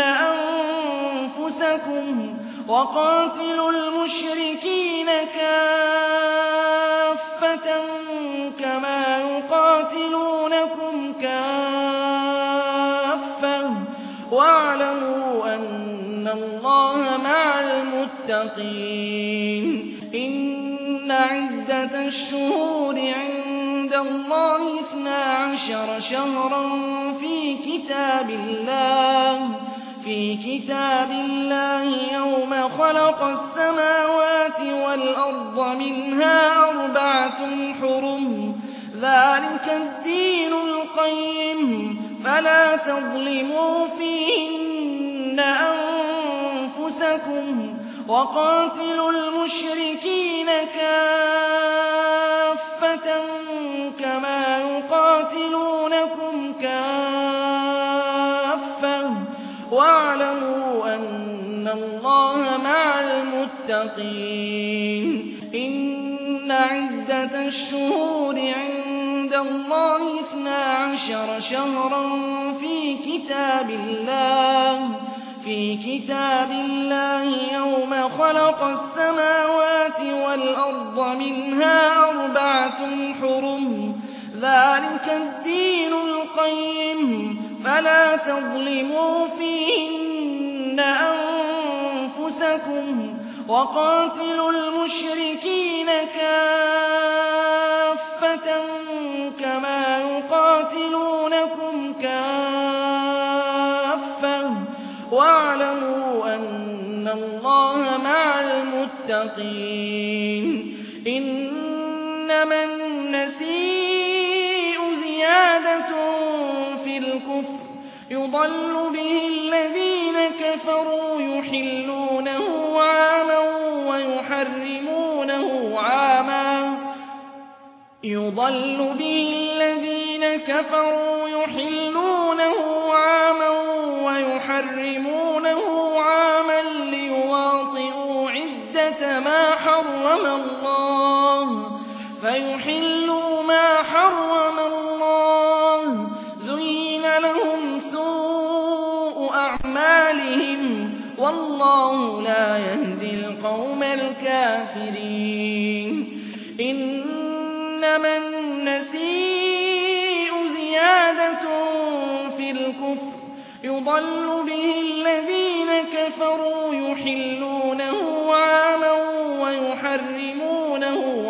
أنفسكم وقاتلوا المشركين كافة كما يقاتلونكم كافة واعلموا أن الله مع المتقين إن عدة الشهور عند الله 12 شهرا في كتاب الله يوم خلق السماوات والأرض منها 4 حرم ذلك الدين القيم فلا تظلموا فيهن أنفسكم وقاتلوا المشركين كافة كما يقاتلونكم كافة واعلموا أن الله مع المتقين إن عدة الشهور عند الله 12 شهرا في كتاب الله يوم خلق السماوات والأرض منها 4 حرم ذلك الدين القيم فلا تظلموا فيهن أنفسكم وقاتلوا المشركين كافة كما يقاتلونكم كافة واعلموا أن الله مع المتقين إنما النسيء زيادة في الكفر يضل به الذين كفروا يحلونه عاما ويحرمونه عاما ليواطئوا عدة ما حرم الله فيحلوا ما حرم الله زين لهم سوء أعمالهم والله لا يهدي القوم الكافرين إنما النسيء زيادة في الكفر يضل به الذين كفروا يحلونه عاما ويحرمونه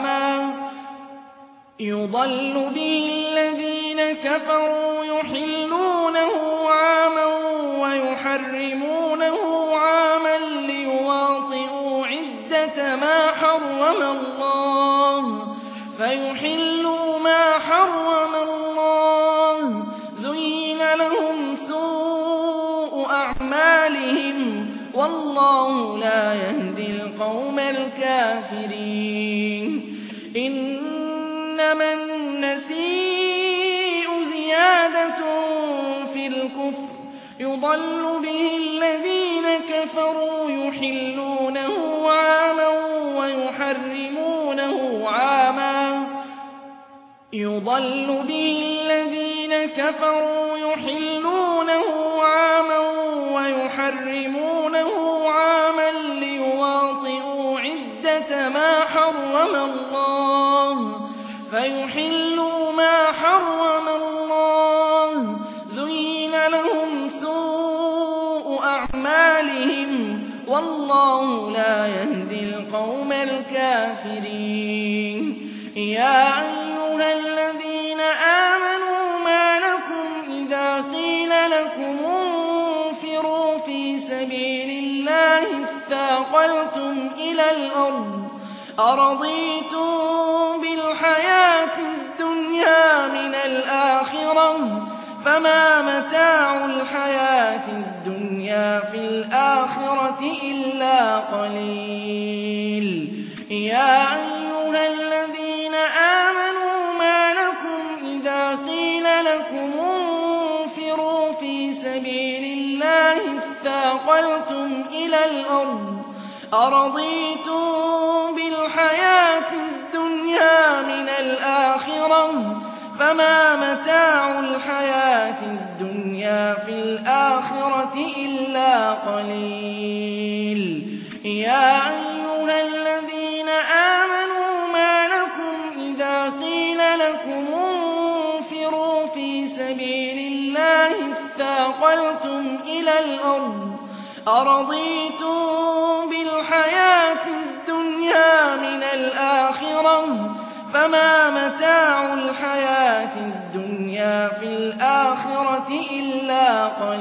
عاما ليواطئوا عدة ما حرم الله فيحلوا ما حرم الله زين لهم سوء أعمالهم والله لا يهدي القوم الكافرين إنما النسيء زيادة في الكفر يضل به الذين كفروا يحلونه عاما ويحرمونه عاما ليواطئوا عدة ما حرم الله فيحلوا ما حرم الله زين لهم سوء أعمالهم والله لا يهدي القوم الكافرين يا أيها الذين آمنوا ما لكم إذا قيل لكم انفروا في سبيل الله اثاقلتم إلى الأرض أرضيتم بالحياة الدنيا من الآخرة فما متاع الحياة الدنيا في الآخرة إلا قليل يا أيها الذين آمنوا ما لكم إذا قيل لكم انفروا في سبيل الله اثاقلتم إلى الأرض أرضيتم بالحياة الدنيا من الآخرة فما متاع الحياة الدنيا في الآخرة إلا قليل يا أيها الذين آمنوا ما لكم إذا قيل لكم انفروا في سبيل الله اثاقلتم إلى الأرض أرضيتم بالحياة الدنيا من الآخرة فما متاع الحياة الدنيا في الآخرة إلا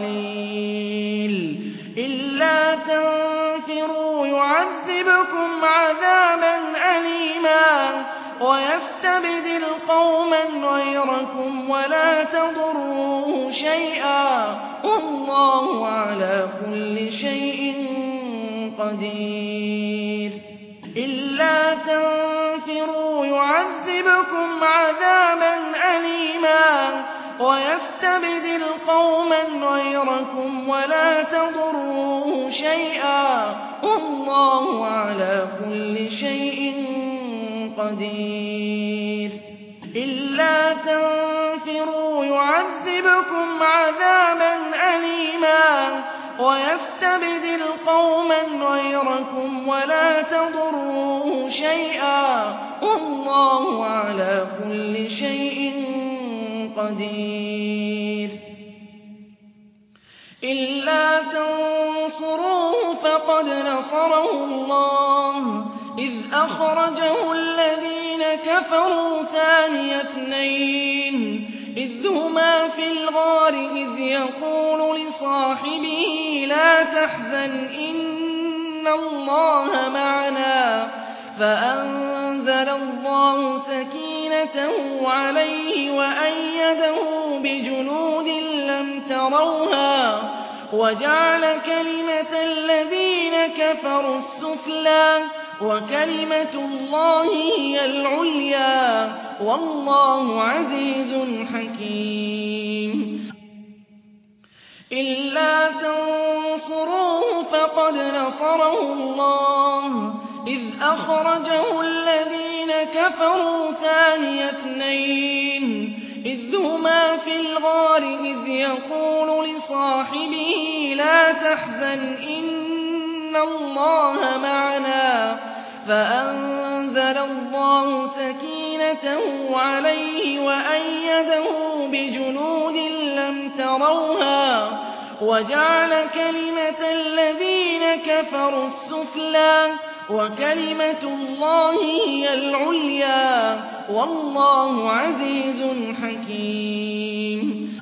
قليل إلا تنفروا يعذبكم عذابا أليما ويستبدل قوما غيركم ولا تضروه شيئا والله على كل شيء قدير إلا تنفروا يعذبكم عذابا أليما ويستبدل قوما غيركم ولا تضروه شيئا والله على كل شيء قدير إلا تنفروا يعذبكم عذابا أليما ويستبدل قوما غيركم ولا تضروه شيئا والله على كل شيء قدير إلا تنصروه فقد نصره الله إذ أخرجه الذين كفروا ثاني اثنين إذ هما في الغار إذ يقول لصاحبه لا تحزن إن الله معنا فأنزل الله سكينته عليه وأيده بجنود لم تروها وجعل كلمة الذين كفروا السفلى وكلمة الله هي العليا والله عزيز حكيم إلا تنصروه فقد نصره الله إذ أخرجه الذين كفروا ثاني اثنين إذ هما في الغار إذ يقول لصاحبه لا تحزن إن الله معنا فأنزل الله سكينته عليه وأيده بجنود لم تروها وجعل كلمة الذين كفروا السفلى وكلمة الله هي العليا والله عزيز حكيم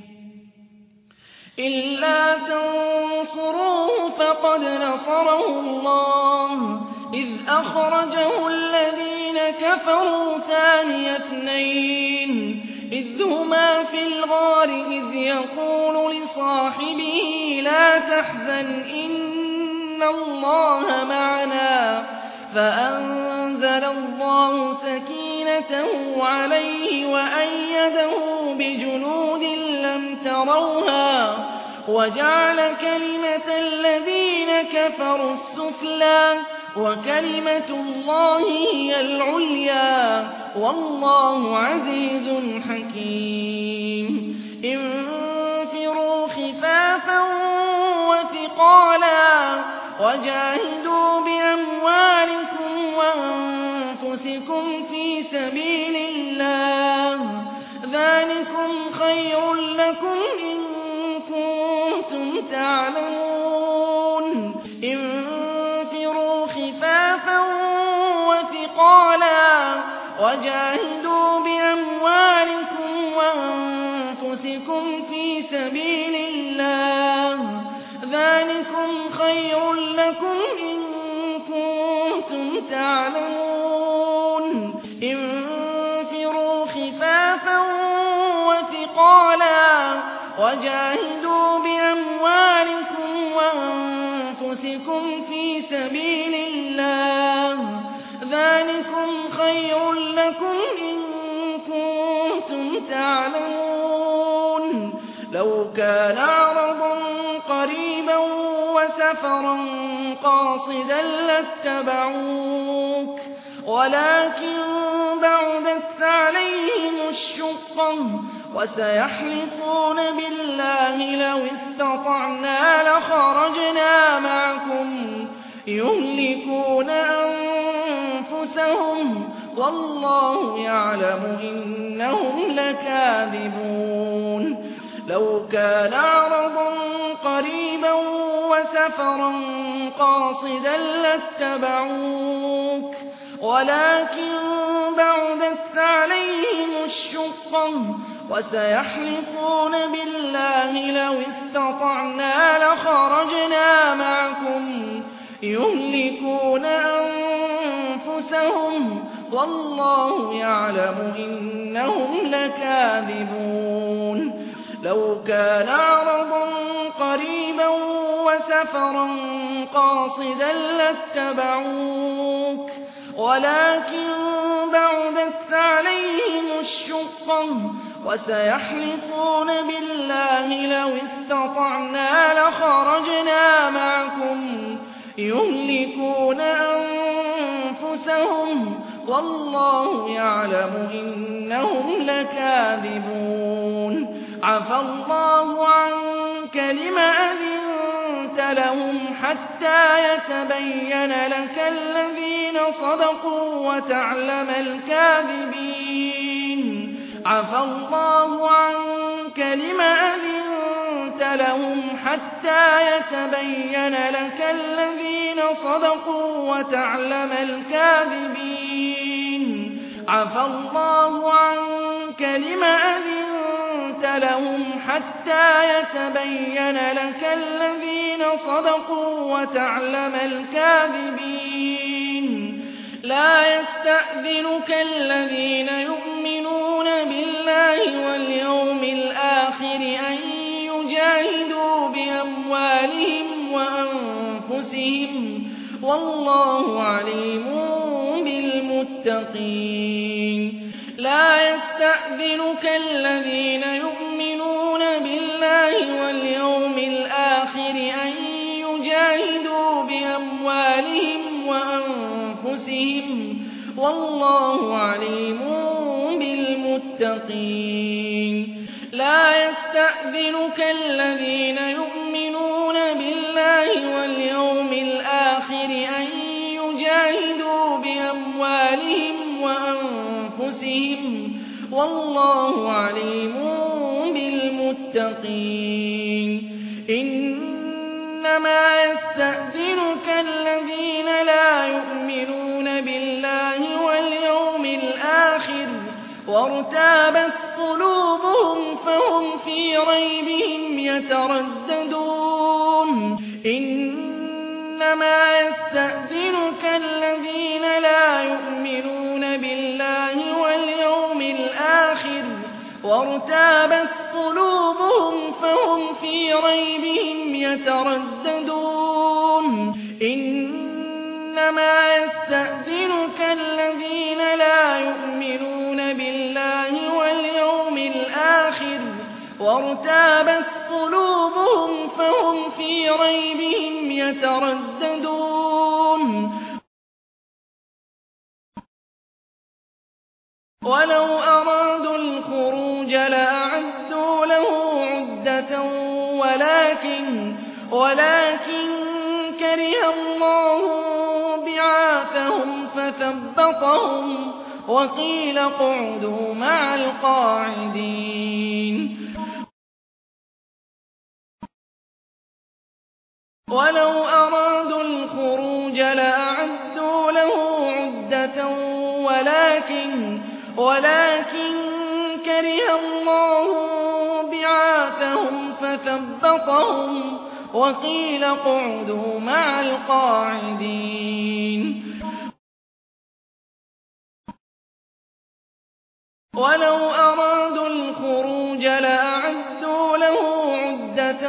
إلا تنصروه فقد نصره الله إذ أخرجه الذين كفروا ثاني اثنين إذ هما في الغار إذ يقول لصاحبه لا تحزن إن الله معنا فأنزل الله سكينته عليه وأيده بجنود لم تروها وجعل كلمة الذين كفروا السفلى وكلمة الله هي العليا والله عزيز حكيم انفروا خفافا وثقالا وجاهدوا بأموالكم وأنفسكم في سبيل الله ذلكم خير لكم إن كنتم تعلمون انفروا خفافا وثقالا وجاهدوا بأموالكم وأنفسكم في سبيل الله ذلكم خير لكم إن كنتم تعلمون انفروا خفافا وثقالا وجاهدوا بأموالكم وأنفسكم في سبيل الله ذلكم خير لكم إن كنتم تعلمون لو كان عرضا قريبا وسفرا قاصدا لاتبعوك ولكن بعدت عليهم الشقة وسيحلفون بالله لو استطعنا لخرجنا معكم يهلكون أنفسهم والله يعلم إنهم لكاذبون لو كان عرضا قريبا وسفرا قاصدا لاتبعوك ولكن بعدت عليهم الشقة وسيحلفون بالله لو استطعنا لخرجنا معكم يهلكون أنفسهم والله يعلم إنهم لكاذبون لو كان عرضا قريبا وسفرا قاصدا لاتبعوك ولكن بعدت عليهم الشقة وسيحلفون بالله لو استطعنا لخرجنا معكم يهلكون أنفسهم والله يعلم إنهم لكاذبون عفى الله عنك لم أذنت لهم حتى يتبين لك الذين صدقوا وتعلم الكاذبين عفى الله عنك لم أذنت لهم حتى يتبين لك الذين صدقوا وتعلم الكاذبين عفى الله عنك لم أذنت لهم حتى يتبين لك الذين صدقوا وتعلم الكاذبين لا يستأذنك الذين يؤمنون بالله واليوم الآخر أن يجاهدوا بأموالهم وأنفسهم والله عليم بالمتقين لا يستأذنك الذين يؤمنون بالله واليوم الآخر أن يجاهدوا بأموالهم وأنفسهم والله عليم بالمتقين لا يستأذنك الذين يؤمنون بالله واليوم الآخر أن يجاهدوا بأموالهم وأنفسهم والله عليم بالمتقين إنما يستأذنك الذين لا يؤمنون بالله واليوم الآخر وارتابت قلوبهم فهم في ريبهم يترددون إنما يستأذنك الذين لا يؤمنون بالله واليوم الآخر وارتابت قلوبهم فهم في ريبهم يترددون إنما يستأذنك الذين لا يؤمنون بالله واليوم الآخر وارتابت قلوبهم فهم في ريبهم يترددون ولو أرادوا الخروج لأعدوا له عدة ولكن كره الله بعاثهم فثبطهم وقيل اقعدوا مع القاعدين ولو أرادوا الخروج لأعدوا له عدة ولكن كره الله بعاثهم فثبطهم وقيل اقعدوا مع القاعدين ولو أرادوا الخروج لأعدوا له عدة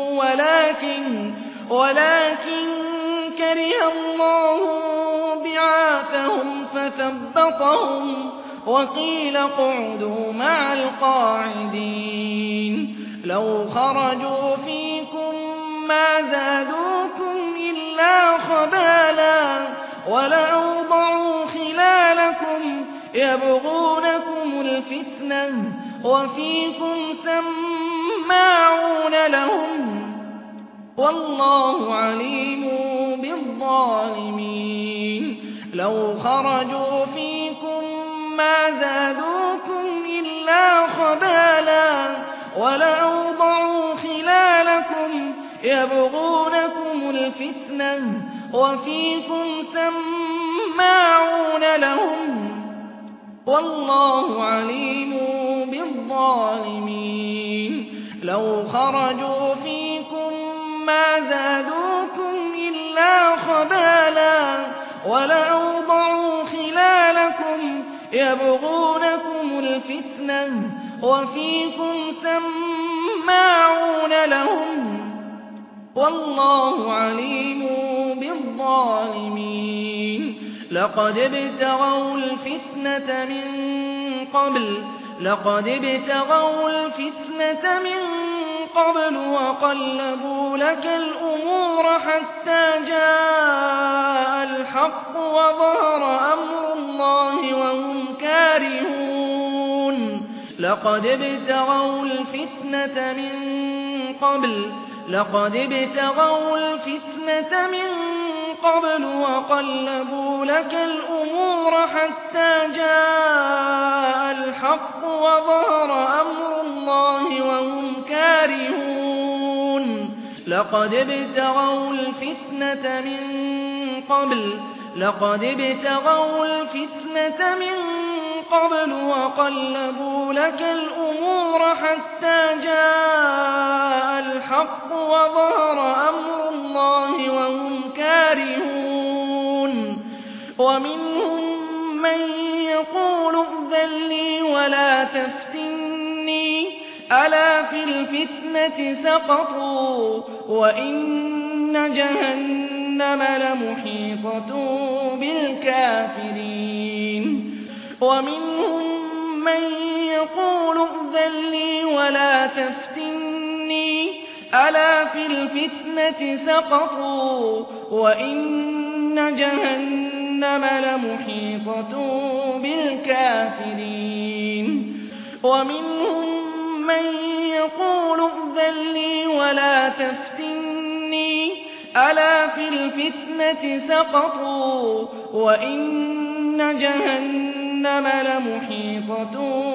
ولكن كره الله بعاثهم فثبطهم وقيل اقعدوا مع القاعدين لو خرجوا فيكم ما زادوكم إلا خبالا ولأوضعوا خلالكم يبغونكم الفتنة وفيكم سماعون لهم والله عليم بالظالمين لو خرجوا فيكم ما زادوكم إلا خبالا ولأوضعوا خلالكم يبغونكم الفتنة وفيكم سماعون لهم والله عليم بالظالمين لو خرجوا فيكم ما زادوكم إلا خبالا ولأوضعوا خلالكم يبغونكم الفتنة وفيكم سماعون سَمَّاعُونَ لَهُمْ ۗ وَاللَّهُ عَلِيمٌ بِالظَّالِمِينَ لَقَدِ ابْتَغَوُا الْفِتْنَةَ مِن قَبْلُ وَقَلَّبُوا لَكَ الْأُمُورَ حَتَّىٰ جَاءَ الْحَقُّ وَظَهَرَ أَمْرُ اللَّهِ وَهُمْ كَارِهُونَ لَقَدِ ابْتَغَوُا الْفِتْنَةَ مِن قَبْلُ وَقَلَّبُوا لَكَ الْأُمُورَ حَتَّىٰ جَاءَ الْحَقُّ وَظَهَرَ أَمْرُ اللَّهِ وَهُمْ كَارِهُونَ لَقَدِ ابْتَغَوُا الْفِتْنَةَ مِن قَبْلُ وَقَلَّبُوا لَكَ الْأُمُورَ حَتَّىٰ جَاءَ الْحَقُّ وَظَهَرَ أَمْرُ اللَّهِ وَهُمْ كَارِهُونَ وَمِنْهُم مَّن يَقُولُ ائْذَن لِّي وَلَا تَفْتِنِّي ۚ أَلَا فِي الْفِتْنَةِ سَقَطُوا وَإِنَّ جَهَنَّمَ لَمُحِيطَةٌ بِالْكَافِرِينَ وَمِنْهُم مَّن يَقُولُ ائْذَن لِّي وَلَا تَفْتِنِّي ۚ أَلَا فِي الْفِتْنَةِ سَقَطُوا وَإِنَّ جَهَنَّمَ لَمُحِيطَةٌ بِالْكَافِرِينَ وَمِنْهُم مَّن يَقُولُ ائْذَن لِّي وَلَا تَفْتِنِّي ۚ أَلَا فِي الْفِتْنَةِ سَقَطُوا وَإِنَّ جَهَنَّمَ لَمُحِيطَةٌ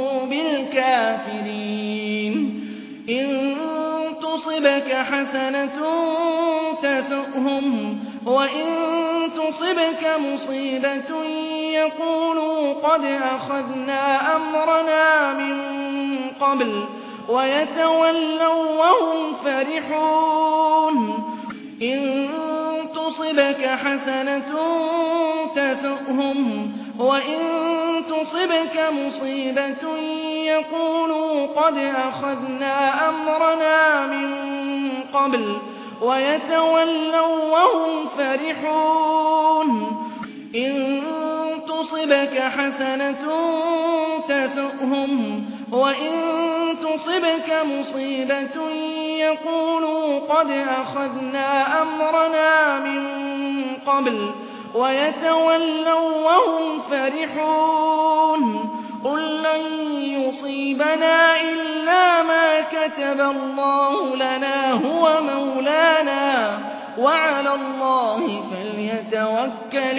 بِالْكَافِرِينَ إِن تُصِبْكَ حَسَنَةٌ تَسُؤْهُمْ وَإِن تُصِبْكَ مُصِيبَةٌ يَقُولُوا قَدْ أَخَذْنَا أَمْرَنَا مِن قَبْلُ وَيَتَوَلَّوا وَّهُمْ فَرِحُونَ إِن تُصِبْكَ حَسَنَةٌ تَسُؤْهُمْ وَإِن تُصِبْكَ مُصِيبَةٌ يَقُولُوا قَدْ أَخَذْنَا أَمْرَنَا مِن قَبْلُ وَيَتَوَلَّوا وَّهُمْ فَرِحُونَ إِن تُصِبْكَ حَسَنَةٌ تَسُؤْهُمْ وَإِن تُصِبْكَ مُصِيبَةٌ يَقُولُوا قَدْ أَخَذْنَا أَمْرَنَا مِن قَبْلُ وَيَتَوَلَّوا وَّهُمْ فَرِحُونَ قُل لَّن يُصِيبَنَا إِلَّا مَا كَتَبَ اللَّهُ لَنَا هُوَ مَوْلَانَا وَعَلَى اللَّهِ فَلْيَتَوَكَّلِ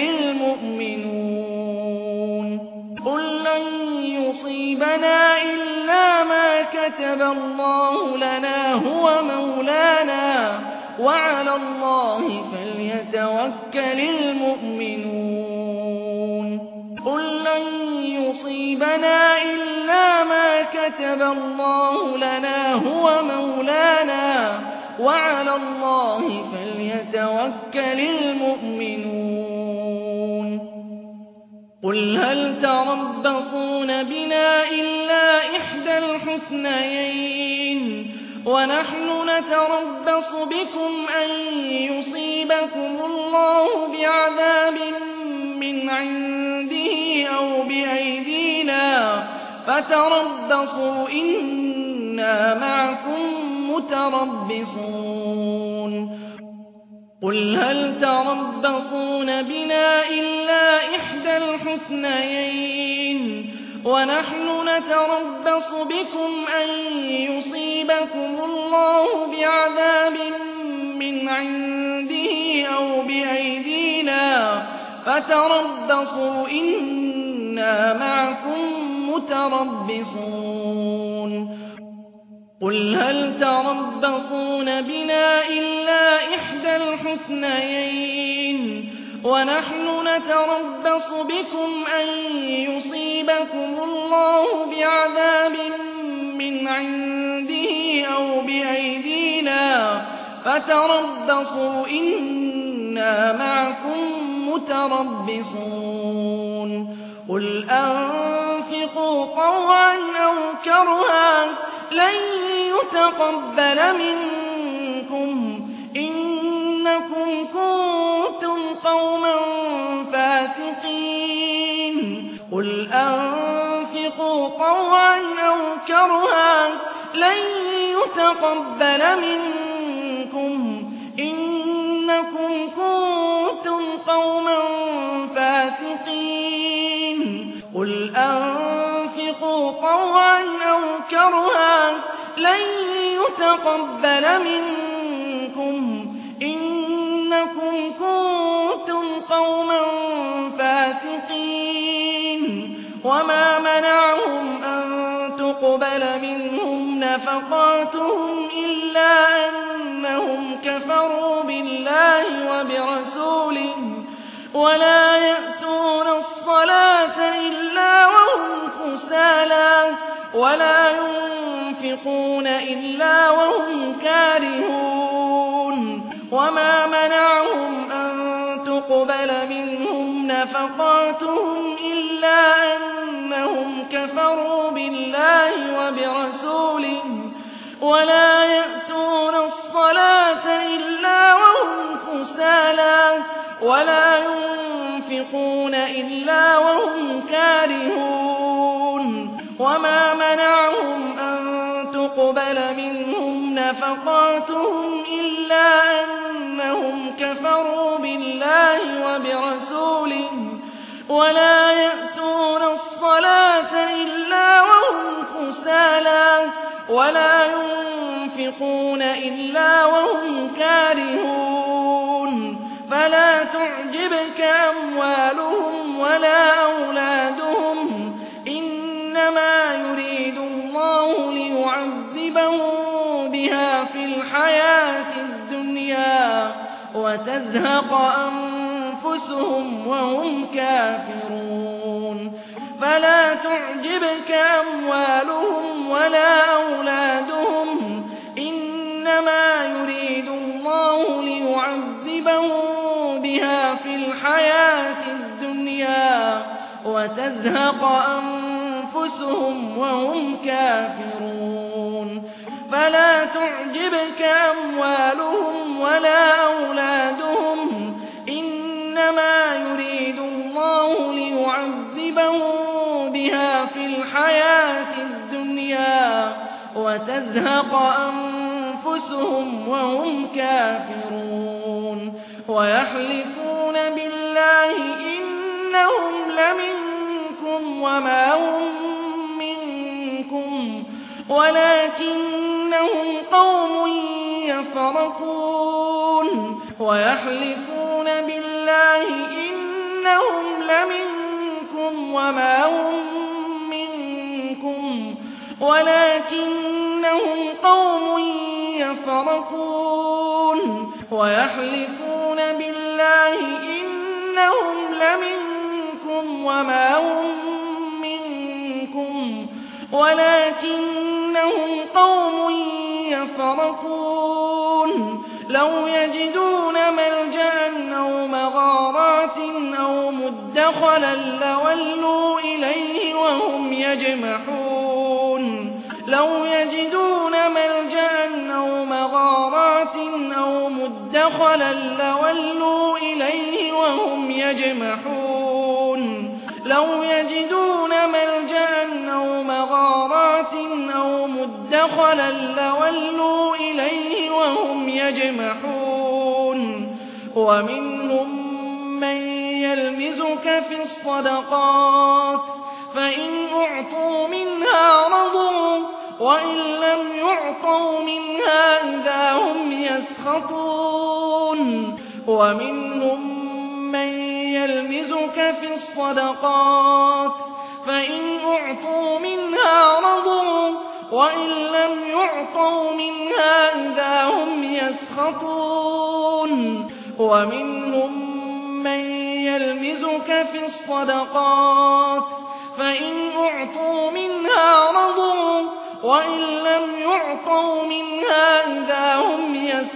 الْمُؤْمِنُونَ قُل لَّن يُصِيبَنَا إِلَّا مَا كَتَبَ اللَّهُ لَنَا هُوَ مَوْلَانَا وَعَلَى اللَّهِ فَلْيَتَوَكَّلِ الْمُؤْمِنُونَ قُل لَّن يُصِيبَنَا إِلَّا مَا كَتَبَ اللَّهُ لَنَا هُوَ مَوْلَانَا وَعَلَى اللَّهِ فَلْيَتَوَكَّلِ الْمُؤْمِنُونَ قُلْ هَلْ تَرَبَّصُونَ بِنَا إِلَّا إِحْدَى الْحُسْنَيَيْنِ وَنَحْنُ نَتَرَبَّصُ بِكُمْ أَن يُصِيبَكُمُ اللَّهُ بِعَذَابٍ مِّنْ عِندِهِ أَوْ بِأَيْدِينَا فَتَرَبَّصُوا إِنَّا مَعَكُم مُّتَرَبِّصُونَ قُلْ هَلْ تَرَبَّصُونَ بِنَا إِلَّا إِحْدَى الْحُسْنَيَيْنِ وَنَحْنُ نَتَرَبَّصُ بِكُمْ أَن يُصِيبَكُمُ اللَّهُ بِعَذَابٍ مِّنْ عِندِهِ أَوْ بِأَيْدِينَا فَتَرَبَّصُوا إِنَّا مَعَكُم مُّتَرَبِّصُونَ قُلْ هَلْ تَرَبَّصُونَ بِنَا إِلَّا إِحْدَى الْحُسْنَيَيْنِ وَنَحْنُ نَتَرَبَّصُ بِكُمْ أَن يُصِيبَكُمُ اللَّهُ بِعَذَابٍ مِّنْ عِندِهِ أَوْ بِأَيْدِينَا فَتَرَبَّصُوا إِنَّا مَعَكُم مُّتَرَبِّصُونَ قُلْ أَنفِقُوا طَوْعًا أَوْ كَرْهًا لَّن يتقبل منكم إنكم كنتم قوما فاسقين قل أنفقوا طوعا أو كرها لن يتقبل منكم إنكم كنتم قوما فاسقين قل أنفقوا طوعا أو كرها لن يتقبل منكم إنكم كنتم قوما فاسقين وما منعهم أن تقبل منهم نفقاتهم إلا أنهم كفروا بالله وبرسوله ولا يأتون الصلاة إلا وهم كسالى ولا ينفقون إلا وهم كارهون وما منعهم أن تقبل منهم نفقاتهم إلا أنهم كفروا بالله وبرسوله ولا يأتون الصلاة إلا وهم كسالى ولا ينفقون إلا وهم كارهون وما منعهم أن تقبل منهم نفقاتهم إلا أنهم كفروا بالله وبرسوله ولا يأتون الصلاة إلا وهم كسالى ولا ينفقون إلا وهم كارهون فلا تعجبك أموالهم ولا أولادهم إنما يريد الله ليعذبهم بها في الحياة الدنيا وتزهق أنفسهم وهم كافرون فلا تعجبك أموالهم ولا أولادهم إنما يريد الله ليعذبهم بها في الحياة الدنيا وتزهق أنفسهم وهم كافرون فلا تعجبك أموالهم ولا أولادهم إنما يريد الله ليعذبهم بها في الحياة الدنيا وتزهق أنفسهم وهم كافرون ويحلفون بالله إنهم لمنكم وما هم منكم ولكنهم قوم يفرقون ويحلفون بالله إنهم لمنكم وما هم منكم ولكنهم قوم يفرقون ويحلفون بالله إنهم لمنكم وما هم منكم ولكنهم قوم يفرقون لو يجدون ملجأ أو مغارات أو مدخلا لولوا إليه وهم يجمحون لو يجدون ملجأ أو مغارات أو مدخلا لولوا إليه وهم يجمحون لو يجدون ملجأ أو مغارات أو مدخلا لولوا إليه وهم يجمحون ومنهم من يلمزك في الصدقات فإن أعطوا منها رضوا وإن لم يعطوا منها إذا هم يسخطون ومنهم من يلمزك في الصدقات فإن أعطوا منها رضوا وإن لم يعطوا منها إذا هم يسخطون ومنهم من يلمزك في الصدقات فإن أعطوا منها رضوا وإن لم يعطوا منها إذا هم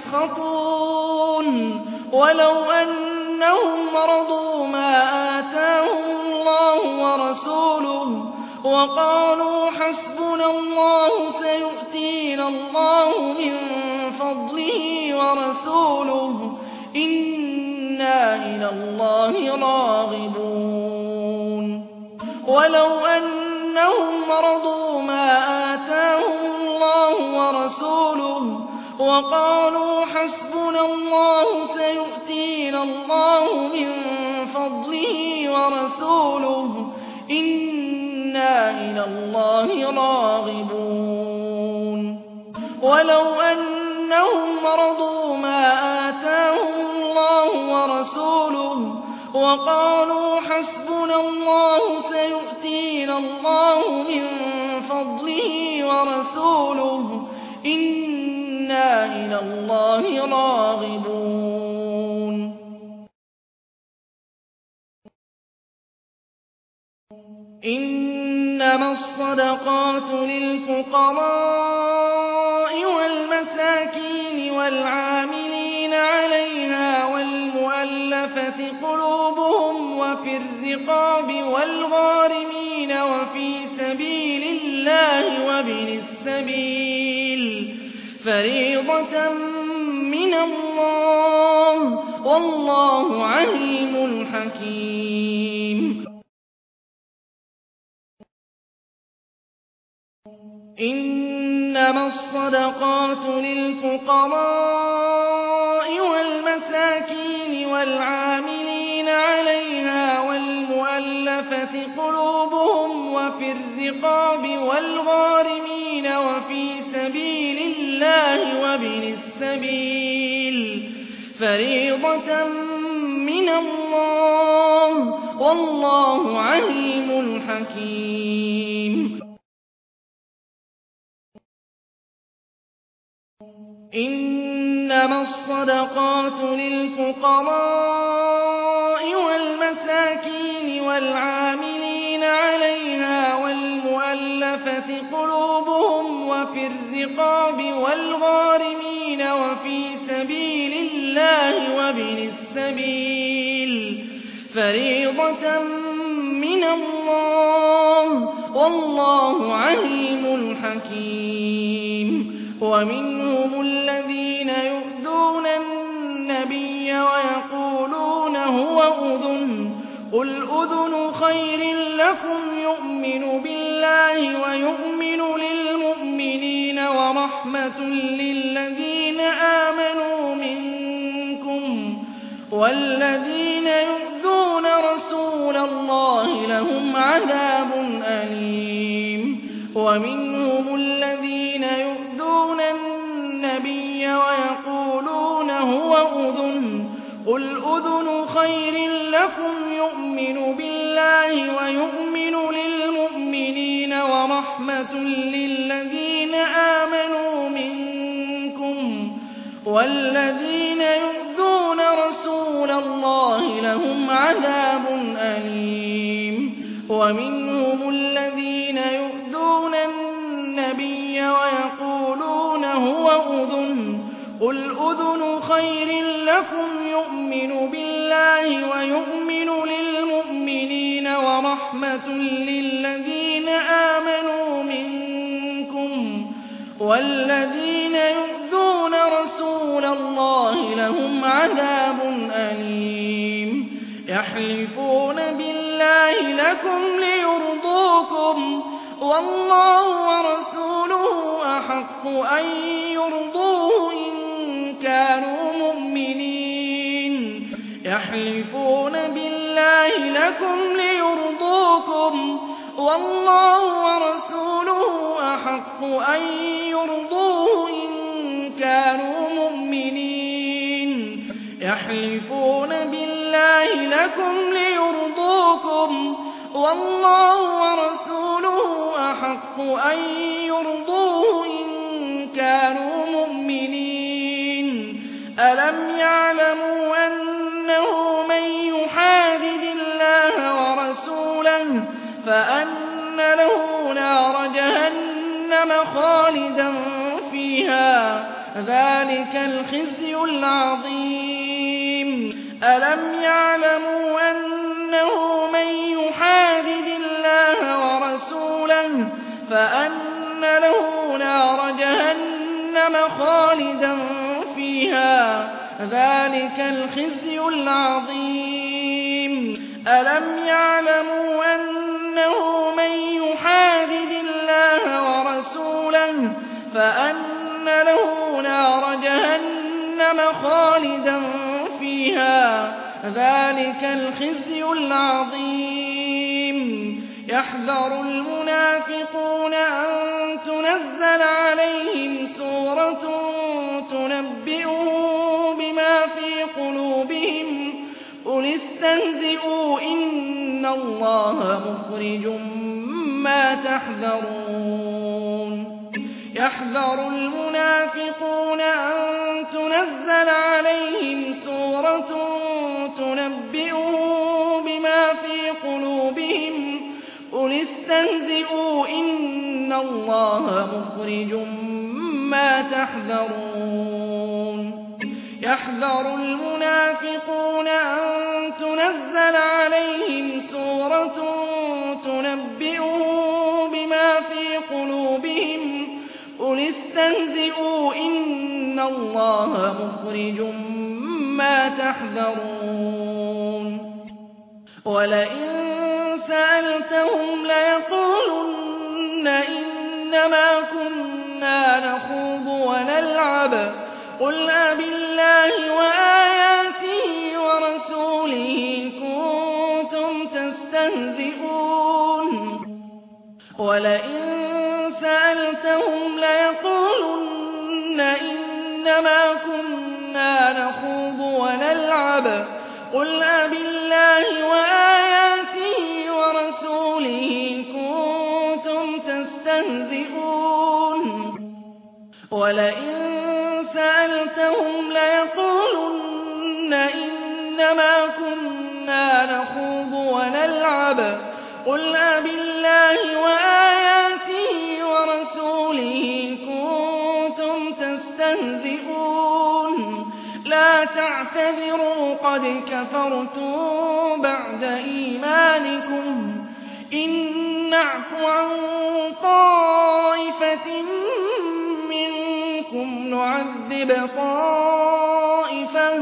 يسخطون ولو أنهم رضوا ما آتاهم الله ورسوله وقالوا حسبنا الله سيؤتينا الله من فضله ورسوله إنا إلى الله راغبون ولو أنهم رضوا ما آتاهم الله ورسوله وقالوا حسبنا الله سيؤتينا الله من فضله ورسوله إنا إلى الله راغبون ولو أنهم رضوا ما آتاهم الله ورسوله وقالوا حسبنا الله سيؤتينا الله من فضله ورسوله إنا إلى الله راغبون إنما الصدقات للفقراء والمساكين والعاملين عليها والمؤلفة قلوبهم وفي الرقاب والغارمين وفي سبيل الله وابن السبيل فريضة من الله والله عليم حكيم إنما الصدقات للفقراء والمساكين والعاملين عليها والمؤلفة قلوبهم وفي الرقاب والغارمين وفي سبيل الله وابن السبيل فريضة من الله والله عليم حكيم إنما الصدقات للفقراء والمساكين والعاملين عليها والمؤلفة قلوبهم وفي الرقاب والغارمين وفي سبيل الله وابن السبيل فريضة من الله والله عليم حكيم ومنهم الذين يؤذون النبي ويقولون هو أذن قل أذن خير لكم يؤمن بالله ويؤمن للمؤمنين ورحمة للذين آمنوا منكم والذين يؤذون رسول الله لهم عذاب أليم ومنهم الذين يؤذون النبي ويقولون هو أذن قل أذن خير لكم يؤمن بالله ويؤمن للمؤمنين ورحمة للذين آمنوا منكم والذين يؤذون رسول الله لهم عذاب أليم ومنهم الذين يؤذون النبي ويقولون هو أذن قل أذن خير لكم يؤمن بالله ويؤمن للمؤمنين ورحمة للذين آمنوا منكم والذين يؤذون رسول الله لهم عذاب أليم يحلفون بالله لكم ليرضوكم والله ورسوله أحق أن يرضوه إن كانوا مؤمنين يحلفون بالله لكم ليرضوكم والله ورسوله أحق أن يرضوه إن كانوا مؤمنين يحلفون بالله لكم ليرضوكم والله ورسوله أحق أن يرضوه إن كانوا مؤمنين ألم يعلموا أنه من يحادد الله ورسوله فأن له نار جهنم خالدا فيها ذلك الخزي العظيم ألم يعلموا أنه من يحادد الله ورسوله فأن له نار جهنم خالدا فيها ذلك الخزي العظيم ألم يعلموا أنه من يحادد الله ورسوله فأن له نار جهنم خالدا فيها ذلك الخزي العظيم يحذر المنافقون أن تنزل عليهم سورة تنبئهم بما في قلوبهم قل استهزئوا إن الله مخرج ما تحذرون يحذر المنافقون أن تنزل عليهم سورة تنبئهم بما في قلوبهم قل استهزئوا إن الله مخرج ما تحذرون يحذر المنافقون أن تنزل عليهم سورة تنبئهم بما في قلوبهم قل استهزئوا إن الله مخرج ما تحذرون ولئن سألتهم ليقولن إنما كنا نخوض ونلعب قل أبالله وآياته ورسوله كنتم تستهزئون ولئن سألتهم ليقولن إنما كنا نخوض ونلعب قل أبالله وآياته ورسوله كنتم تستهزئون ولئن سألتهم ليقولن إنما كنا نخوض ونلعب قل أبالله وآياته ورسوله كنتم تستهزئون لا تعتذروا قد كفرتم بعد إيمانكم إن نعف عن طائفة منكم نعذب طائفة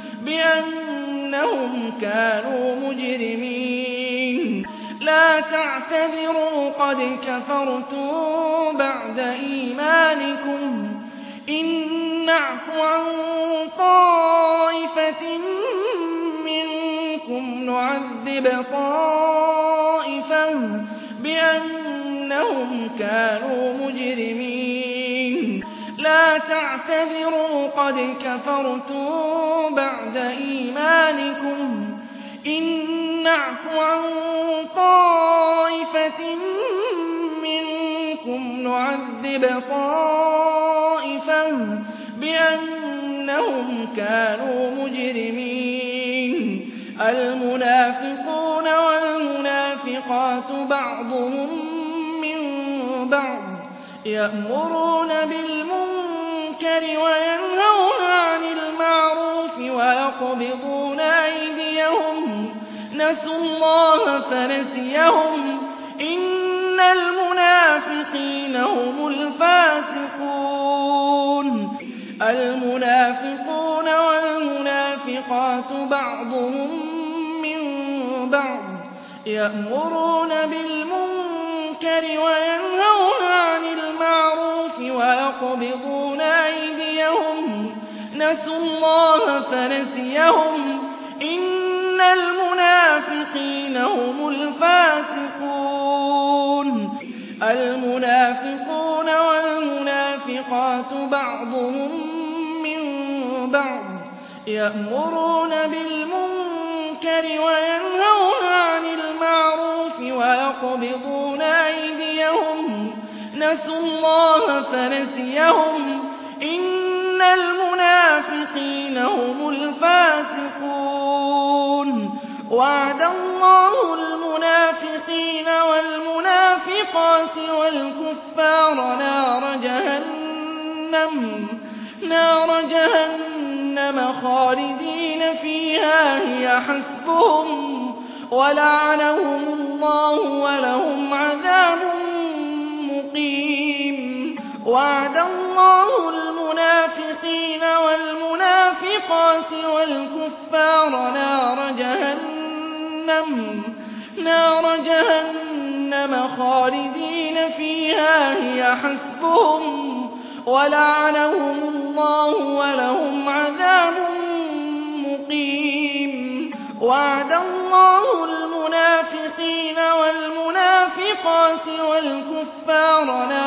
بأنهم كانوا مجرمين لا تعتذروا قد كفرتم بعد إيمانكم إن نعف عن طائفة منكم نعذب طائفة بأنهم كانوا مجرمين لا تعتذروا قد كفرتم بعد إيمانكم إن نعف عن طائفة منكم نعذب طائفة بأنهم كانوا مجرمين المنافقون والمنافقات بعضهم من بعض يأمرون بالمنكر وينهون عن المعروف ويقبضون أيديهم نسوا الله فنسيهم إن المنافقين هم الفاسقون المنافقون والمنافقات بعضهم من بعض يأمرون بالمنكر وينهون عن المعروف ويقبضون أيديهم نسوا الله فنسيهم إن المنافقين هم الفاسقون المنافقون والمنافقات بعضهم من بعض يأمرون بالمنكر وينهون عن المعروف ويقبضون أيديهم نسوا الله فنسيهم إن المنافقين هم الفاسقون وعد الله المنافقين والمنافقات والكفار نار جهنم خالدين فيها هي حسبهم ولعنهم الله ولهم عذاب اللَّهُ الْمُنَافِقِينَ وَالْمُنَافِقَاتِ وَالْكُفَّارَ نَارَ جَهَنَّمَ خَالِدِينَ فِيهَا هِيَ حَسْبُهُمْ وَلَعَنَهُمُ اللَّهُ وَلَهُمْ عَذَابٌ مُّقِيمٌ وَعَدَ اللَّهُ الْمُنَافِقِينَ وَالْمُنَافِقَاتِ وَالْكُفَّارَ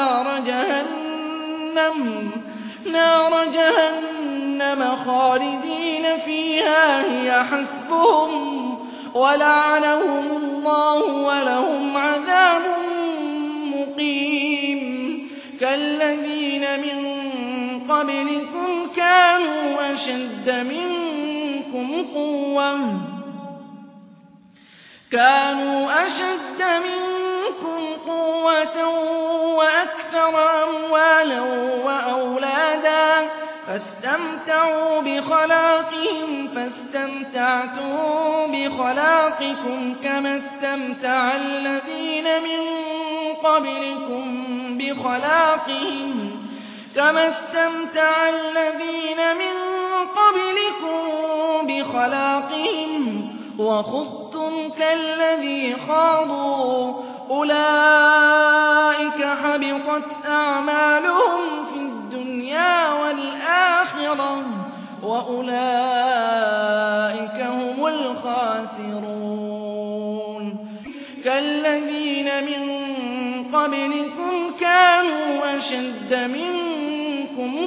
نَارَ جَهَنَّمَ خَالِدِينَ فِيهَا هِيَ حَسْبُهُمْ وَلَعَنَهُمُ اللَّهُ وَلَهُمْ عَذَابٌ مُّقِيمٌ كَالَّذِينَ مِن قَبْلِكُمْ كَانُوا أَشَدَّ مِنكُمْ قُوَّةً وَأَكْثَرَ أَمْوَالًا وَأَوْلَادًا فَاسْتَمْتَعُوا بِخَلَاقِهِمْ فَاسْتَمْتَعْتُم بِخَلَاقِكُمْ كَمَا اسْتَمْتَعَ الَّذِينَ مِن قَبْلِكُم بِخَلَاقِهِمْ وَخُضْتُمْ كَالَّذِي خَاضُوا أُولَٰئِكَ حَبِطَتْ أَعْمَالُهُمْ فِي الدُّنْيَا وَالْآخِرَةِ وَأُولَٰئِكَ هُمُ الْخَاسِرُونَ كَالَّذِينَ مِن قَبْلِكُمْ كَانُوا أَشَدَّ مِنكُمْ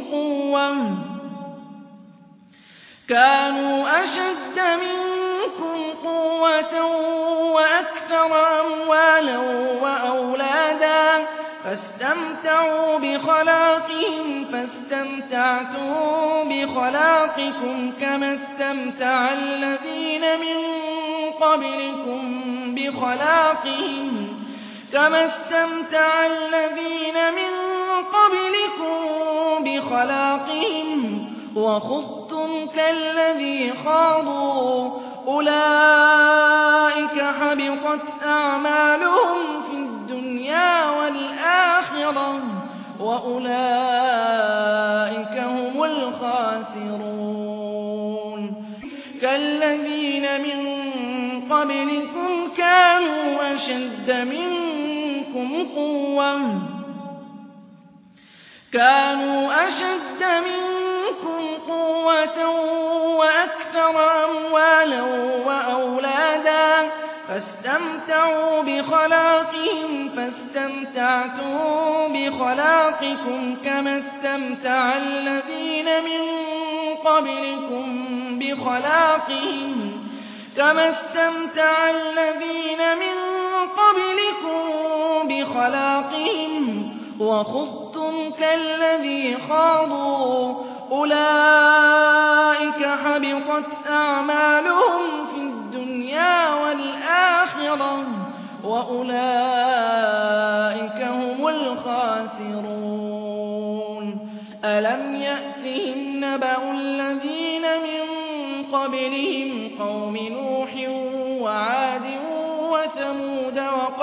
قُوَّةً وَأَكْثَرَ أَمْوَالًا وَأَوْلَادًا فَاسْتَمْتَعُوا بِخَلَاقِهِمْ فَاسْتَمْتَعْتُم بِخَلَاقِكُمْ كَمَا اسْتَمْتَعَ الَّذِينَ مِن قَبْلِكُم بِخَلَاقِهِمْ وَخُضْتُمْ كَالَّذِي خَاضُوا أُولَٰئِكَ حَبِطَتْ أَعْمَالُهُمْ فِي الدُّنْيَا وَالْآخِرَةِ وَأُولَٰئِكَ هُمُ الْخَاسِرُونَ كَالَّذِينَ مِن قَبْلِكُمْ كَانُوا أَشَدَّ مِنكُمْ قُوَّةً وَأَكْثَرَ أَمْوَالًا وَأَوْلَادًا فَاسْتَمْتَعُوا بِخَلَاقِهِمْ فَاسْتَمْتَعْتُم بِخَلَاقِكُمْ كَمَا اسْتَمْتَعَ الَّذِينَ مِن قَبْلِكُم بِخَلَاقِهِمْ وَخُضْتُمْ كَالَّذِي خَاضُوا أُولَٰئِكَ حَبِطَتْ أَعْمَالُهُمْ فِي الدُّنْيَا وَالْآخِرَةِ وَأُولَٰئِكَ هُمُ الْخَاسِرُونَ أَلَمْ يَأْتِهِمْ نَبَأُ الَّذِينَ مِن قَبْلِهِمْ قَوْمِ نُوحٍ وَعَادٍ وَثَمُودَ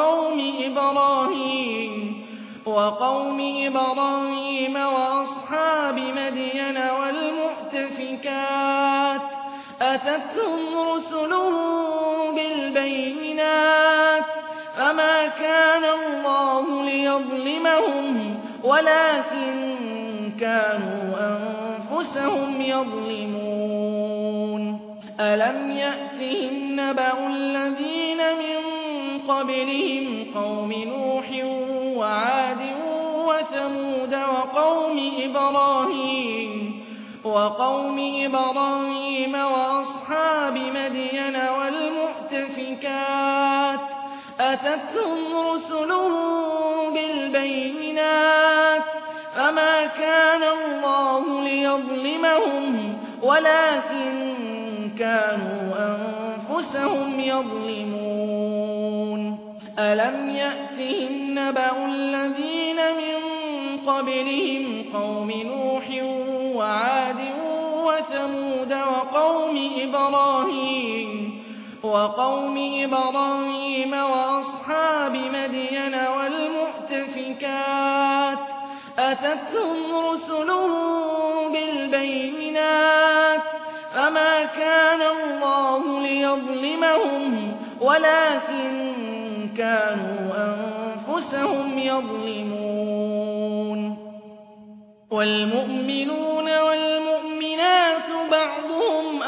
وَقَوْمِ إِبْرَاهِيمَ وَأَصْحَابِ مَدْيَنَ وَالْمُؤْتَفِكَاتِ أَتَتْهُمْ رُسُلُهُم بِالْبَيِّنَاتِ فَمَا كَانَ اللَّهُ لِيَظْلِمَهُمْ وَلَٰكِن كَانُوا أَنفُسَهُمْ يَظْلِمُونَ أَلَمْ يَأْتِهِمْ نَبَأُ الَّذِينَ مِن قَبْلِهِمْ قَوْمِ نُوحٍ وَعَادٍ وَثَمُودَ وَقَوْمِ إِبْرَاهِيمَ وَأَصْحَابِ مَدْيَنَ وَالْمُؤْتَفِكَاتِ أَتَتْهُمْ رُسُلُهُم بِالْبَيِّنَاتِ فَمَا كَانَ اللَّهُ لِيَظْلِمَهُمْ وَلَٰكِن كَانُوا أَنفُسَهُمْ يَظْلِمُونَ أَلَمْ يَأْتِهِمْ نَبَأُ الَّذِينَ مِن قَبْلِهِمْ قَوْمِ نُوحٍ وَعَادٍ وَثَمُودَ وَقَوْمِ إِبْرَاهِيمَ وَأَصْحَابِ مَدْيَنَ وَالْمُؤْتَفِكَاتِ أتتهم رسلهم بالبينات فما كان الله ليظلمهم ولكن كانوا أنفسهم يظلمون والمؤمنون والمؤمنات بعضهم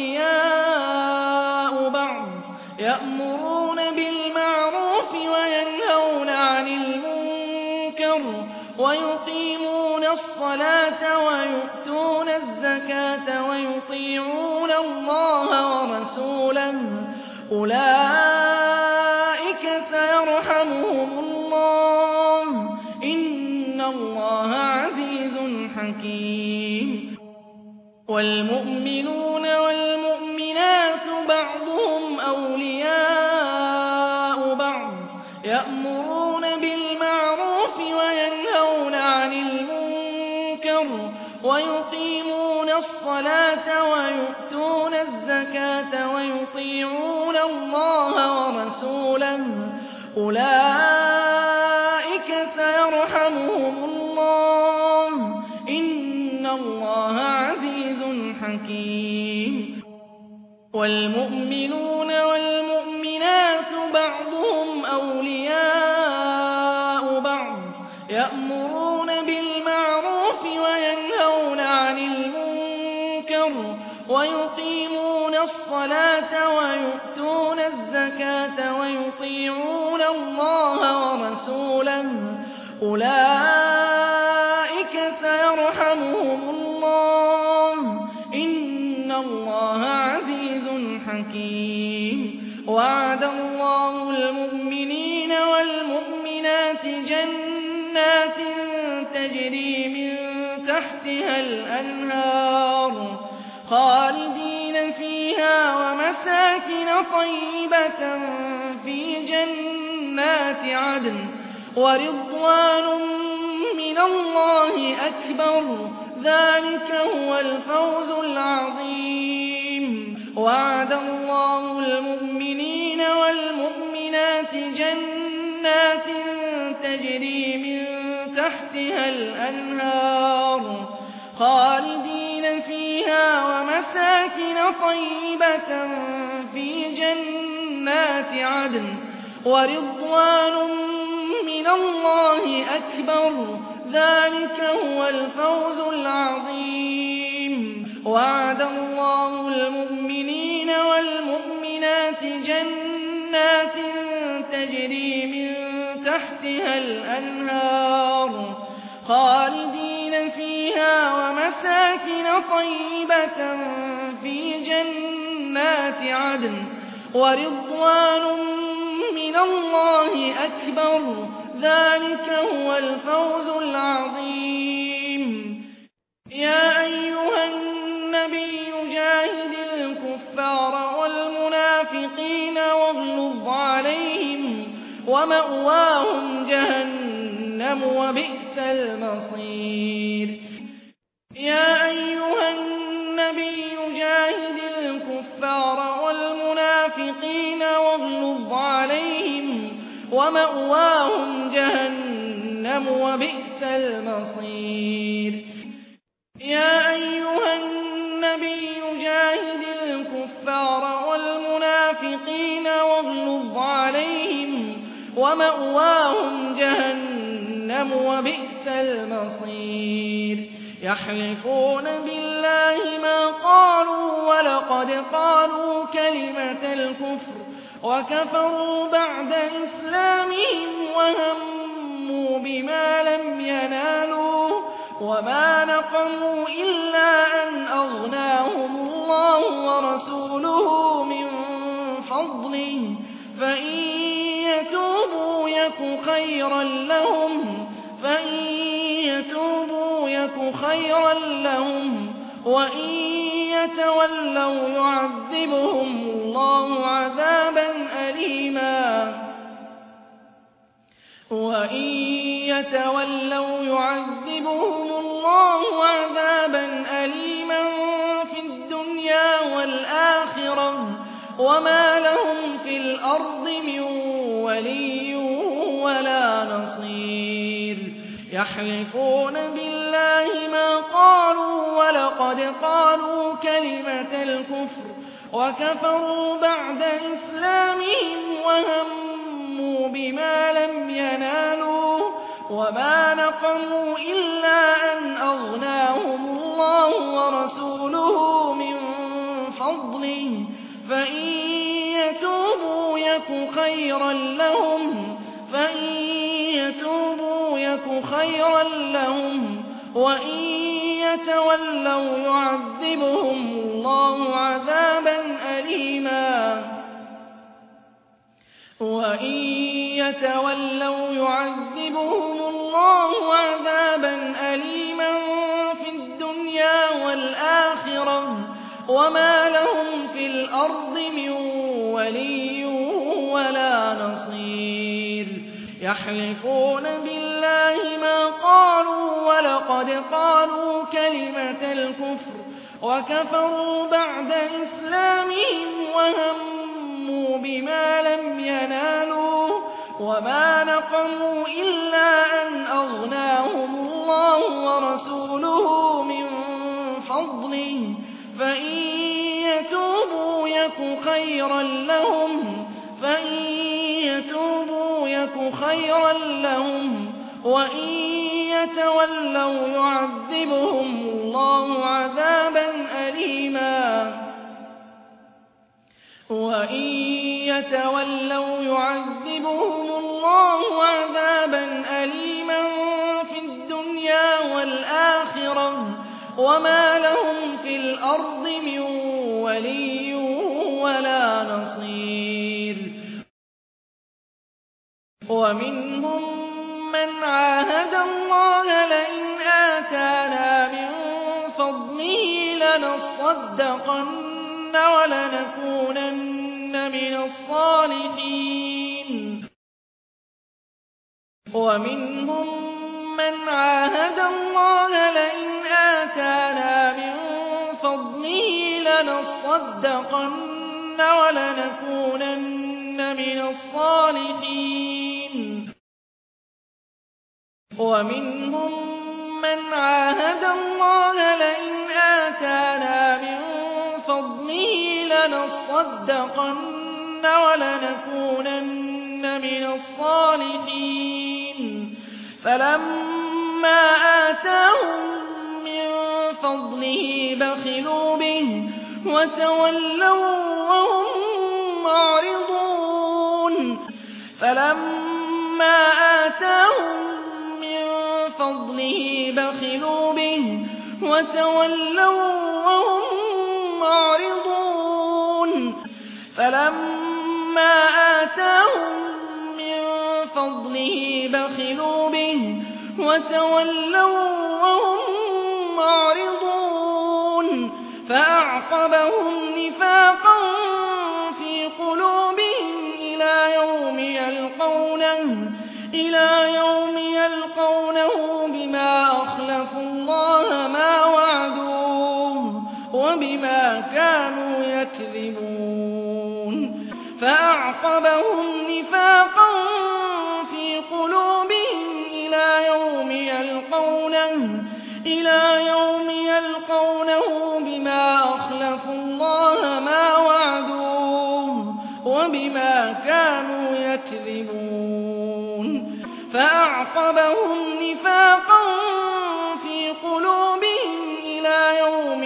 أولياء بعض يأمرون بالمعروف وينهون عن المنكر ويقيمون الصلاة ويؤتون الزكاة ويطيعون الله ورسوله أولئك سيرحمهم الله إن الله عزيز حكيم والمؤمنون والمؤمنات بعضهم أولياء بعض يأمرون بالمعروف وينهون عن المنكر ويقيمون الصلاة ويؤتون الزكاة ويطيعون الله ورسوله أولئك سيرحمهم الله إن الله عزيز حكيم والمؤمنون والمؤمنات بعضهم أولياء بعض يأمرون بالمعروف وينهون عن المنكر ويقيمون الصلاة ويؤتون الزكاة ويطيعون الله ورسوله أولئك سيرحمهم الله إن الله عزيز حكيم وعد الله المؤمنين والمؤمنات جنات تجري من تحتها الأنهار خالدين فيها ومساكن طيبة في جنات عدن ورضوان من الله أكبر ذلك هو الفوز العظيم وعد الله المؤمنين والمؤمنات جنات تجري من تحتها الأنهار خالدين فيها ومساكن طيبة في جنات عدن ورضوان من الله أكبر ذلك هو الفوز العظيم وعد الله المؤمنين والمؤمنات جنات تجري من تحتها الأنهار خالدين فيها ومساكن طيبة في جنات عدن ورضوان من الله أكبر ذلك هو الفوز العظيم يا أيها النبي جاهد الكفار والمنافقين واغلظ عليهم ومأواهم جهنم وبئس المصير يا أيها النبي جاهد الكفار والمنافقين واغلظ عليهم ومأواهم جهنم وبئس المصير يا أيها النبي جاهد الكفار والمنافقين واغلظ عليهم ومأواهم جهنم وبئس المصير يحلفون بالله ما قالوا ولقد قالوا كلمة الكفر وكفروا بعد إسلامهم وهموا بما لم ينالوا وما نقموا إلا أن أغناهم الله ورسوله من فضله فإن يتوبوا يك خيرا لهم وإن يتولوا يعذبهم الله عذابا أليما في الدنيا والآخرة وما لهم في الأرض من ولي ولا نصير يحلفون بالله ما قالوا ولقد قالوا كلمة الكفر وكفروا بعد إسلامهم وهموا بما لم ينالوا وما نقموا إلا أن أغناهم الله ورسوله من فضله فإن يتوبوا يك خيرا لهم وإن يتولوا يعذبهم الله عذابا أليما في الدنيا والآخرة وما لهم في الأرض من ولي ولا نصير يحلفون بالله ما قالوا ولقد قالوا كلمة الكفر وكفروا بعد إسلامهم وهموا بما لم ينالوا وما نقموا إلا أن أغناهم الله ورسوله من فضله فإن يتوبوا يك خيرا لهم وإن يتولوا يعذبهم الله عذابا أليما في الدنيا والآخرة وما لهم في الأرض من ولي ولا نصير ومنهم من عاهد الله لئن آتانا من فضله لنصدقن ولنكونن من الصالحين ومنهم من عاهد الله لئن آتانا من فضله لنصدقن ولنكونن من الصالحين ومنهم من عاهد الله لئن آتانا من فضله لنصدقن ولنكونن من الصالحين فلما آتاهم من فضله بخلوا به وتولوا وهم معرضون فلما آتاهم من فضله بخلوا به وتولوا وهم معرضون فلما آتاهم من فضله بخلوا به وتولوا وهم معرضون فأعقبهم نفاقا في قلوبهم إلى يوم يلقونه بما أخلفوا الله ما وعدوه وبما كانوا يكذبون فأعقبهم نفاقا في قلوبهم إلى يوم يلقونه بما أخلفوا الله ما وعدوه وبما كانوا يكذبون فأعقبهم نفاقا في قلوبهم إلى يوم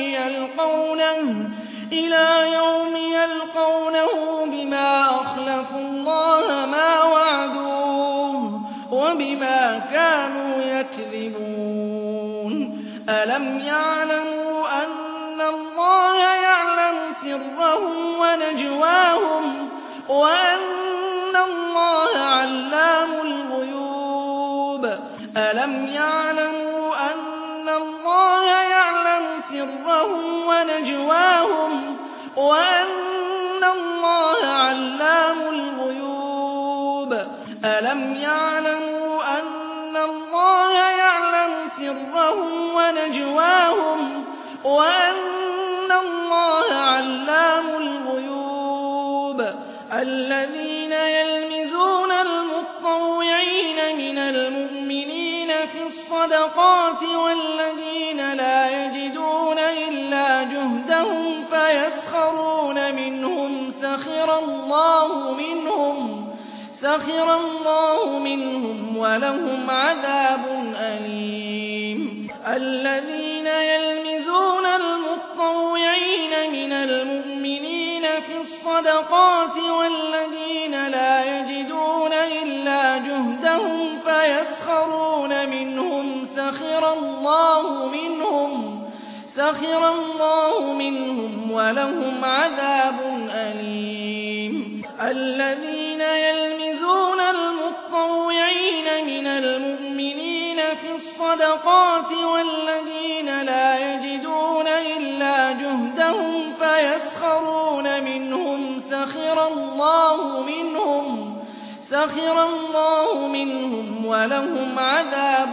يلقونه بما أخلفوا الله ما وعدوه وبما كانوا يكذبون ألم يعلموا أن الله يعلم سرهم ونجواهم وأن الله علام الغيوب ألم يعلموا أن الله يعلم سرهم ونجواهم وأن الله علام الغيوب ألم يعلموا أن الله يعلم سرهم ونجواهم وأن الله علام الغيوب الذين يلمزون المطوعين من المؤمنين في الصدقات والذين لا يجدون إلا جهدهم فيسخرون منهم سخر الله منهم ولهم عذاب أليم الذين يلمزون المطوعين من المؤمنين في الصدقات والذين لا يجدون إلا جهدهم فيسخرون منهم سخر الله منهم ولهم عذاب أليم الذين يلمزون المطوعين من المؤمنين في الصدقات والذين لا يجدون إلا جهدهم فيسخرون منهم سخر الله منهم ولهم عذاب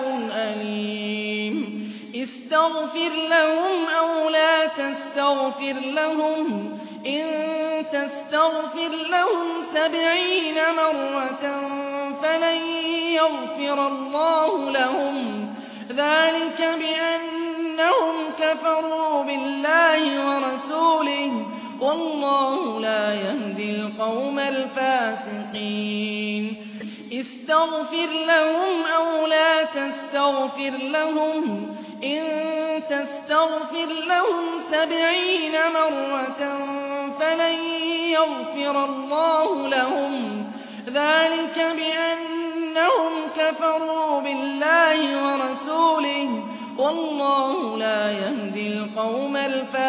أليم استغفر لهم أو لا تستغفر لهم إن تستغفر لهم 70 مرة فلن يغفر الله لهم ذلك بأنهم كفروا بالله ورسوله والله لا يهدي القوم الفاسقين استغفر لهم أو لا تستغفر لهم إن تستغفر لهم 70 مرة فلن يغفر الله لهم ذلك بأنهم كفروا بالله ورسوله والله لا يهدي القوم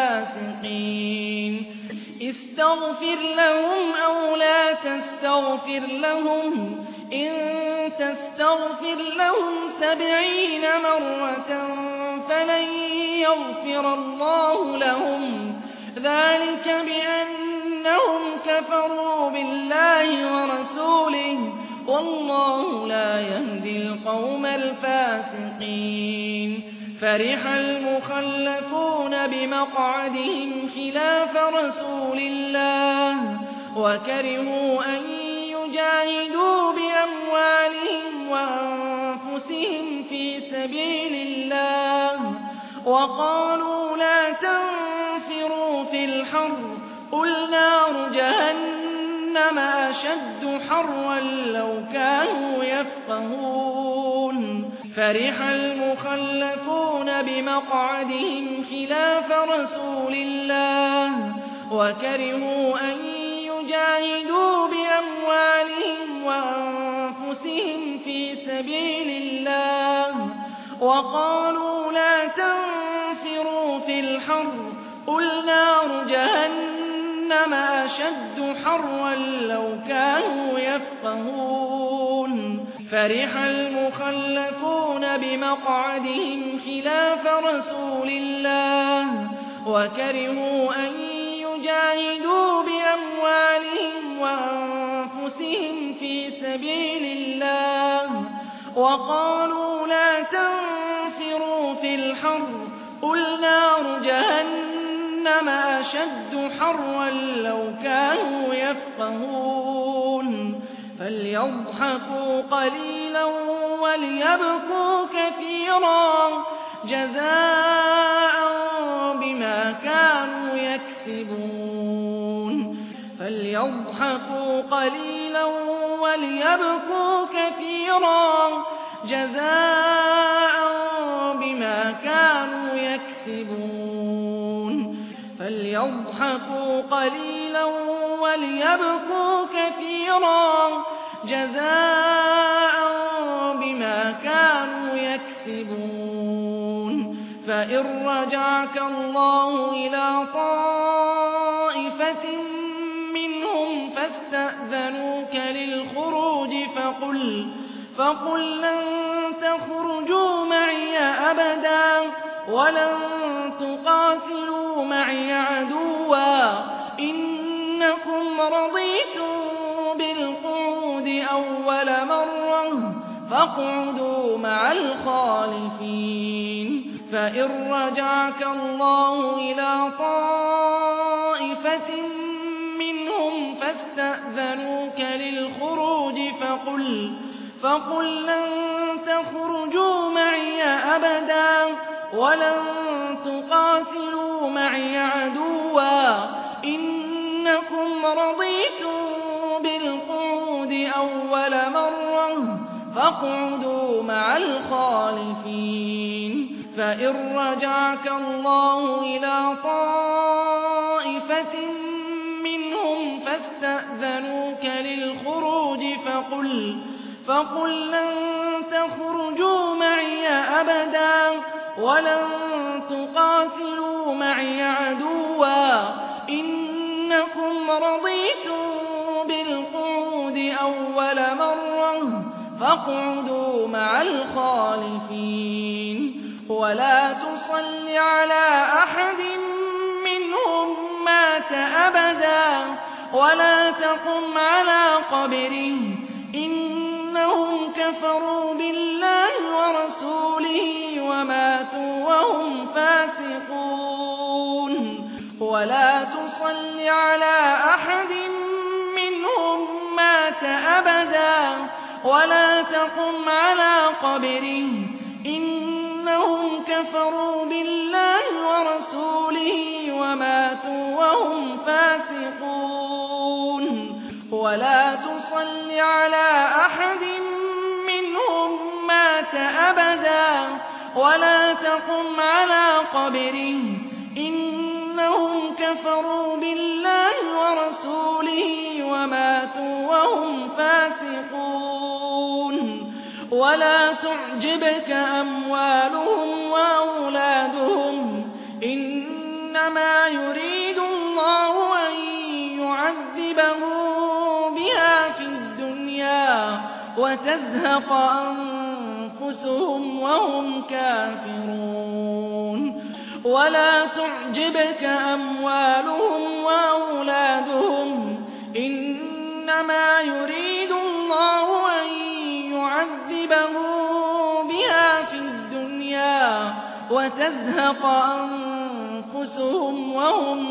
الفاسقين استغفر لهم أو لا تستغفر لهم إن تستغفر لهم 70 مرة فلن يغفر الله لهم ذلك بأنهم كفروا بالله ورسوله والله لا يهدي القوم الفاسقين فرح المخلفون بمقعدهم خلاف رسول الله وكرهوا أن يجاهدوا بأموالهم وأنفسهم في سبيل الله وقالوا لا تنفروا في الحر قل نار جهنم أشد حرا لو كانوا يفقهون فرح المخلفون بمقعدهم خلاف رسول الله وكرهوا أن يجاهدوا بأموالهم وأنفسهم في سبيل الله وقالوا لا تنفروا في الحر قل نار جهنم أشد حرا لو كانوا يفقهون فرح المخلفون بمقعدهم خلاف رسول الله وكرهوا أن يجاهدوا بأموالهم وأنفسهم في سبيل الله وقالوا لا تنفروا في الحر قل نار جهنم أشد حرا لو كانوا يفقهون فليضحكوا قليلا وليبكوا كثيرا جزاء بما كانوا يكسبون فليضحكوا قليلا وليبكوا كثيرا جزاء بما كانوا يكسبون فليضحكوا قليلا وليبكوا كثيرا جزاء بما كانوا يكسبون فإن رجعك الله إلى طائفة منهم فاستأذنوك للخروج فقل لن تخرجوا معي أبدا ولن تقاتلوا معي عدوا إنكم رضيتم بالقعود أول مرة فاقعدوا مع الخالفين فإن رجعك الله إلى طائفة منهم فاستأذنوك للخروج فقل لن تخرجوا معي أبدا ولن تقاتلوا معي عدوا إنكم رضيتم بالقعود أول مرة فاقعدوا مع الخالفين فإن رجعك الله إلى طائفة منهم فاستأذنوك للخروج فقل لن تخرجوا معي أبدا ولن تقاتلوا معي عدوا إنكم رضيتم بالقعود أول مرة فاقعدوا مع الخالفين ولا تصل على أحد منهم مات أبدا ولا تقم على قبره إنهم كفروا بالله ورسوله وماتوا وهم فاسقون ولا تصل على أحد منهم مات أبدا ولا تقم على قبره إنهم كفروا بالله ورسوله وماتوا وهم فاسقون ولا تصل على أحد منهم مات أبدا ولا تقم على قبره إنهم كفروا بالله ورسوله وماتوا وهم فاسقون ولا تعجبك أموالهم وأولادهم إنما يريد الله أن يعذبهم بها في الدنيا وتزهق أنفسهم وهم كافرون ولا تعجبك أموالهم وأولادهم إنما يريد الله أن يعذبهم بها في الدنيا وتزهق أنفسهم وهم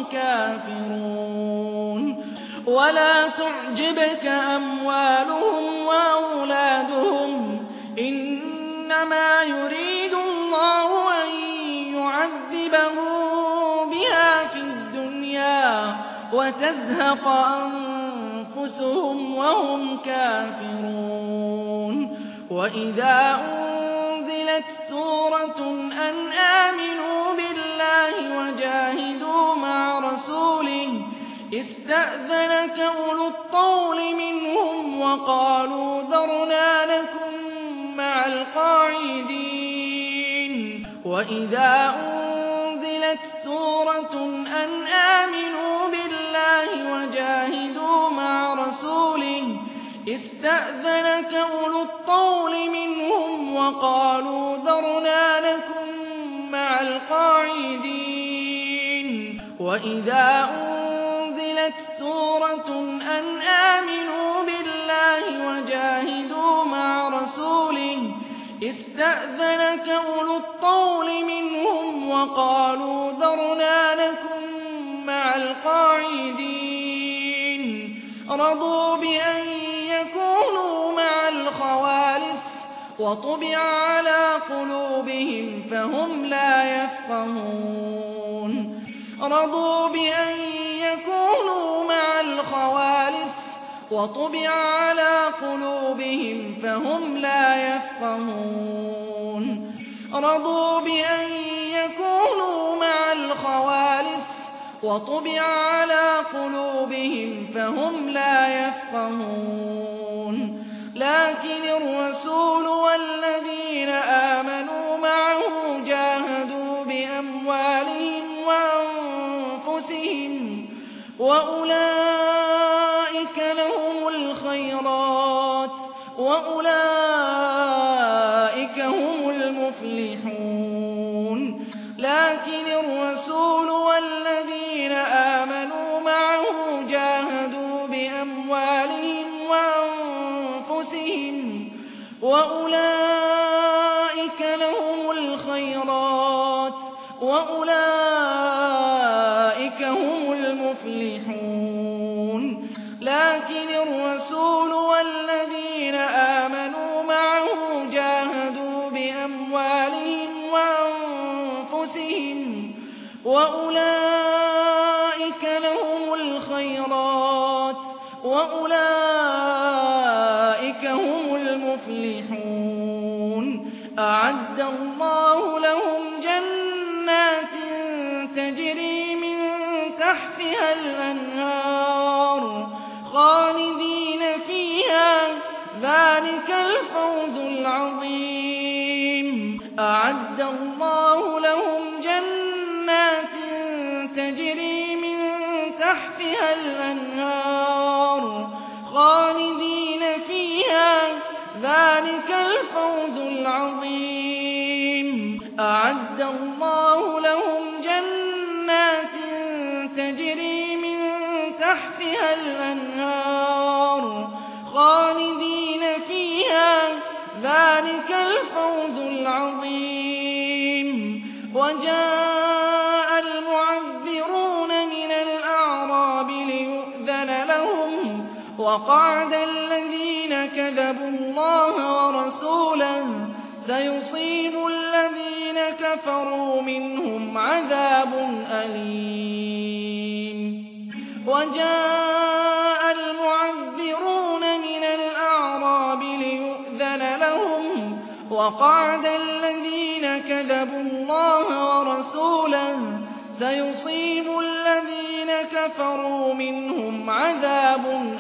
كافرون ولا تعجبك أموالهم وأولادهم إنما يريد الله أن يعذبهم بها في الدنيا وتزهق أنفسهم وهم كافرون وإذا أنزلت سورة أن آمنوا بالله وجاهدوا مع رسوله استأذنك أولو الطول منهم وقالوا ذرنا لكم مع القاعدين وإذا أنزلت سورة أن آمنوا بالله وجاهدوا مع رسوله استأذنك أولو الطول منهم وقالوا ذرنا لكم مع القاعدين وإذا أنزلت سورة أن آمنوا بالله وجاهدوا مع رسوله استأذنك أولو الطول منهم وقالوا ذرنا لكم مع القاعدين رضوا بأن يكونوا مع الخوالف وطبع على قلوبهم فهم لا يفقهون رضوا بأن يكونوا مع الخوالف وطبع على قلوبهم فهم لا يفقهون رضوا بأن يكونوا مع الخوالف وطبع على قلوبهم فهم لا يفقهون لكن الرسول والذين آمنوا معه جاهدوا بأموالهم وأنفسهم وأولئك لهم الخيرات وأولئك هم المفلحون لكن الرسول والذين آمنوا معه جاهدوا بأموالهم وأنفسهم وأولئك لهم الخيرات وأولئك هم المفلحون لكن الرسول والذين آمنوا بِأَمْوَالِهِمْ وَأَنفُسِهِمْ وَأُولَٰئِكَ لَهُمُ الْخَيْرَاتُ وَأُولَٰئِكَ هُمُ الْمُفْلِحُونَ أَعَدَّ اللَّهُ لَهُمْ جَنَّاتٍ تَجْرِي مِن تَحْتِهَا الْأَنْهَارُ خَالِدِينَ فِيهَا ۚ ذَٰلِكَ الْفَوْزُ الْعَظِيمُ أَعَدَّ اللَّهُ لَهُمْ جَنَّاتٍ تَجْرِي مِن تَحْتِهَا الْأَنْهَارُ خَالِدِينَ فِيهَا ۚ ذَٰلِكَ الْفَوْزُ الْعَظِيمُ أَعَدَّ اللَّهُ لَهُمْ جَنَّاتٍ تَجْرِي مِن تَحْتِهَا الْأَنْهَارُ خَالِدِينَ فِيهَا ۚ ذَٰلِكَ الْفَوْزُ الْعَظِيمُ وَجَاءَ الْمُعَذِّرُونَ مِنَ الْأَعْرَابِ لِيُؤْذَنَ لَهُمْ وَقَعَدَ الَّذِينَ كَذَبُوا اللَّهَ وَرَسُولَهُ ۚ سَيُصِيبُ الَّذِينَ كَفَرُوا مِنْهُمْ عَذَابٌ أَلِيمٌ وَجَاءَ الْمُعَذِّرُونَ مِنَ الْأَعْرَابِ لِيُؤْذَنَ لَهُمْ وَقَعَدَ الَّذِينَ كَذَبُوا اللَّهَ وَرَسُولَهُ ۚ سَيُصِيبُ الَّذِينَ كَفَرُوا مِنْهُمْ عَذَابٌ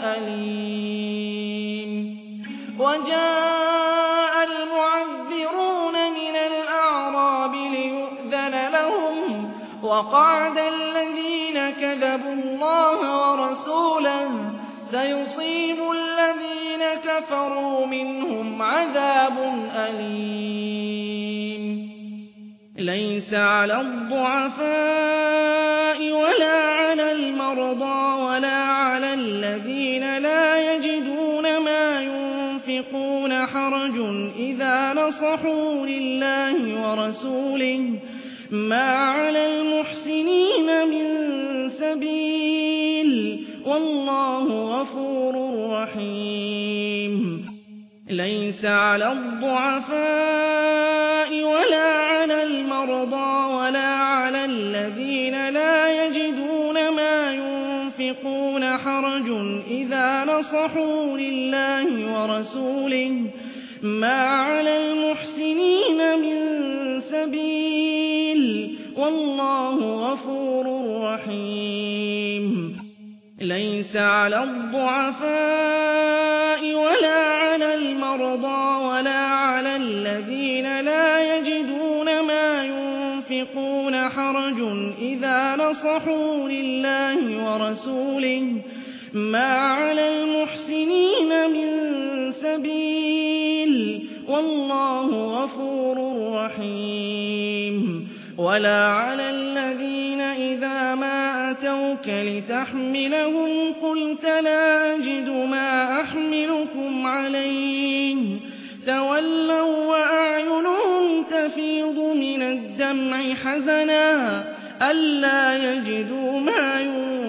أَلِيمٌ وَجَاءَ الْمُعَذِّرُونَ مِنَ الْأَعْرَابِ لِيُؤْذَنَ لَهُمْ وَقَعَدَ الَّذِينَ كَذَبُوا اللَّهَ وَرَسُولَهُ ۚ سَيُصِيبُ الَّذِينَ كَفَرُوا مِنْهُمْ عَذَابٌ أَلِيمٌ لَيْسَ عَلَى الضُّعَفَاءِ وَلَا عَلَى الْمَرْضَىٰ وَلَا عَلَى الَّذِينَ لَا يَجِدُونَ مَا يُنفِقُونَ حَرَجٌ إِذَا نَصَحُوا لِلَّهِ وَرَسُولِهِ ۚ مَا عَلَى الْمُحْسِنِينَ مِن سَبِيلٍ ۚ وَاللَّهُ غَفُورٌ رَّحِيمٌ لَيْسَ عَلَى الضُّعَفَاءِ وَلَا عَلَى الْمَرْضَىٰ وَلَا عَلَى الَّذِينَ لَا يَجِدُونَ مَا يُنفِقُونَ حَرَجٌ إِذَا نَصَحُوا لِلَّهِ وَرَسُولِهِ ۚ مَا عَلَى الْمُحْسِنِينَ مِن سَبِيلٍ ۚ وَاللَّهُ غَفُورٌ رَّحِيمٌ لَيْسَ عَلَى الضُّعَفَاءِ وَلَا عَلَى الْمَرْضَىٰ وَلَا عَلَى الَّذِينَ لَا يَجِدُونَ مَا يُنفِقُونَ حَرَجٌ إِذَا نَصَحُوا لِلَّهِ وَرَسُولِهِ ۚ مَا عَلَى الْمُحْسِنِينَ مِن سَبِيلٍ ۚ وَاللَّهُ غَفُورٌ رَّحِيمٌ وَلَا عَلَى الَّذِينَ إِذَا مَا أَتَوْكَ لِتَحْمِلَهُمْ قُلْتَ لَا أَجِدُ مَا أَحْمِلُكُمْ عَلَيْهِ تَوَلَّوا وَّأَعْيُنُهُمْ تَفِيضُ مِنَ الدَّمْعِ حَزَنًا أَلَّا يَجِدُوا مَا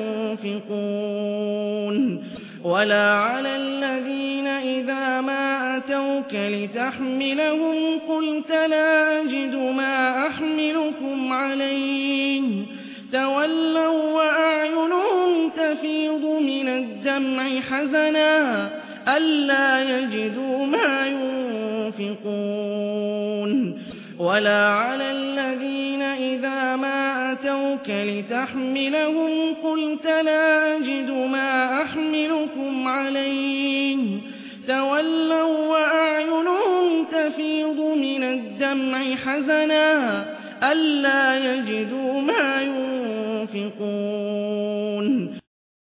يُنفِقُونَ وَلَا عَلَى الَّذِينَ إِذَا مَا أَتَوْكَ لِتَحْمِلَهُمْ قُلْتَ لَا أَجِدُ مَا أَحْمِلُكُمْ عَلَيْهِ تَوَلَّوا وَّأَعْيُنُهُمْ تَفِيضُ مِنَ الدَّمْعِ حَزَنًا أَلَّا يَجِدُوا مَا يُنفِقُونَ وَلَا عَلَى الَّذِينَ إِذَا مَا أَتَوْكَ لِتَحْمِلَهُمْ قُلْتَ لَا أَجِدُ مَا أَحْمِلُكُمْ عَلَيْهِ تَوَلَّوا وَّأَعْيُنُهُمْ تَفِيضُ مِنَ الدَّمْعِ حَزَنًا أَلَّا يَجِدُوا مَا يُنفِقُونَ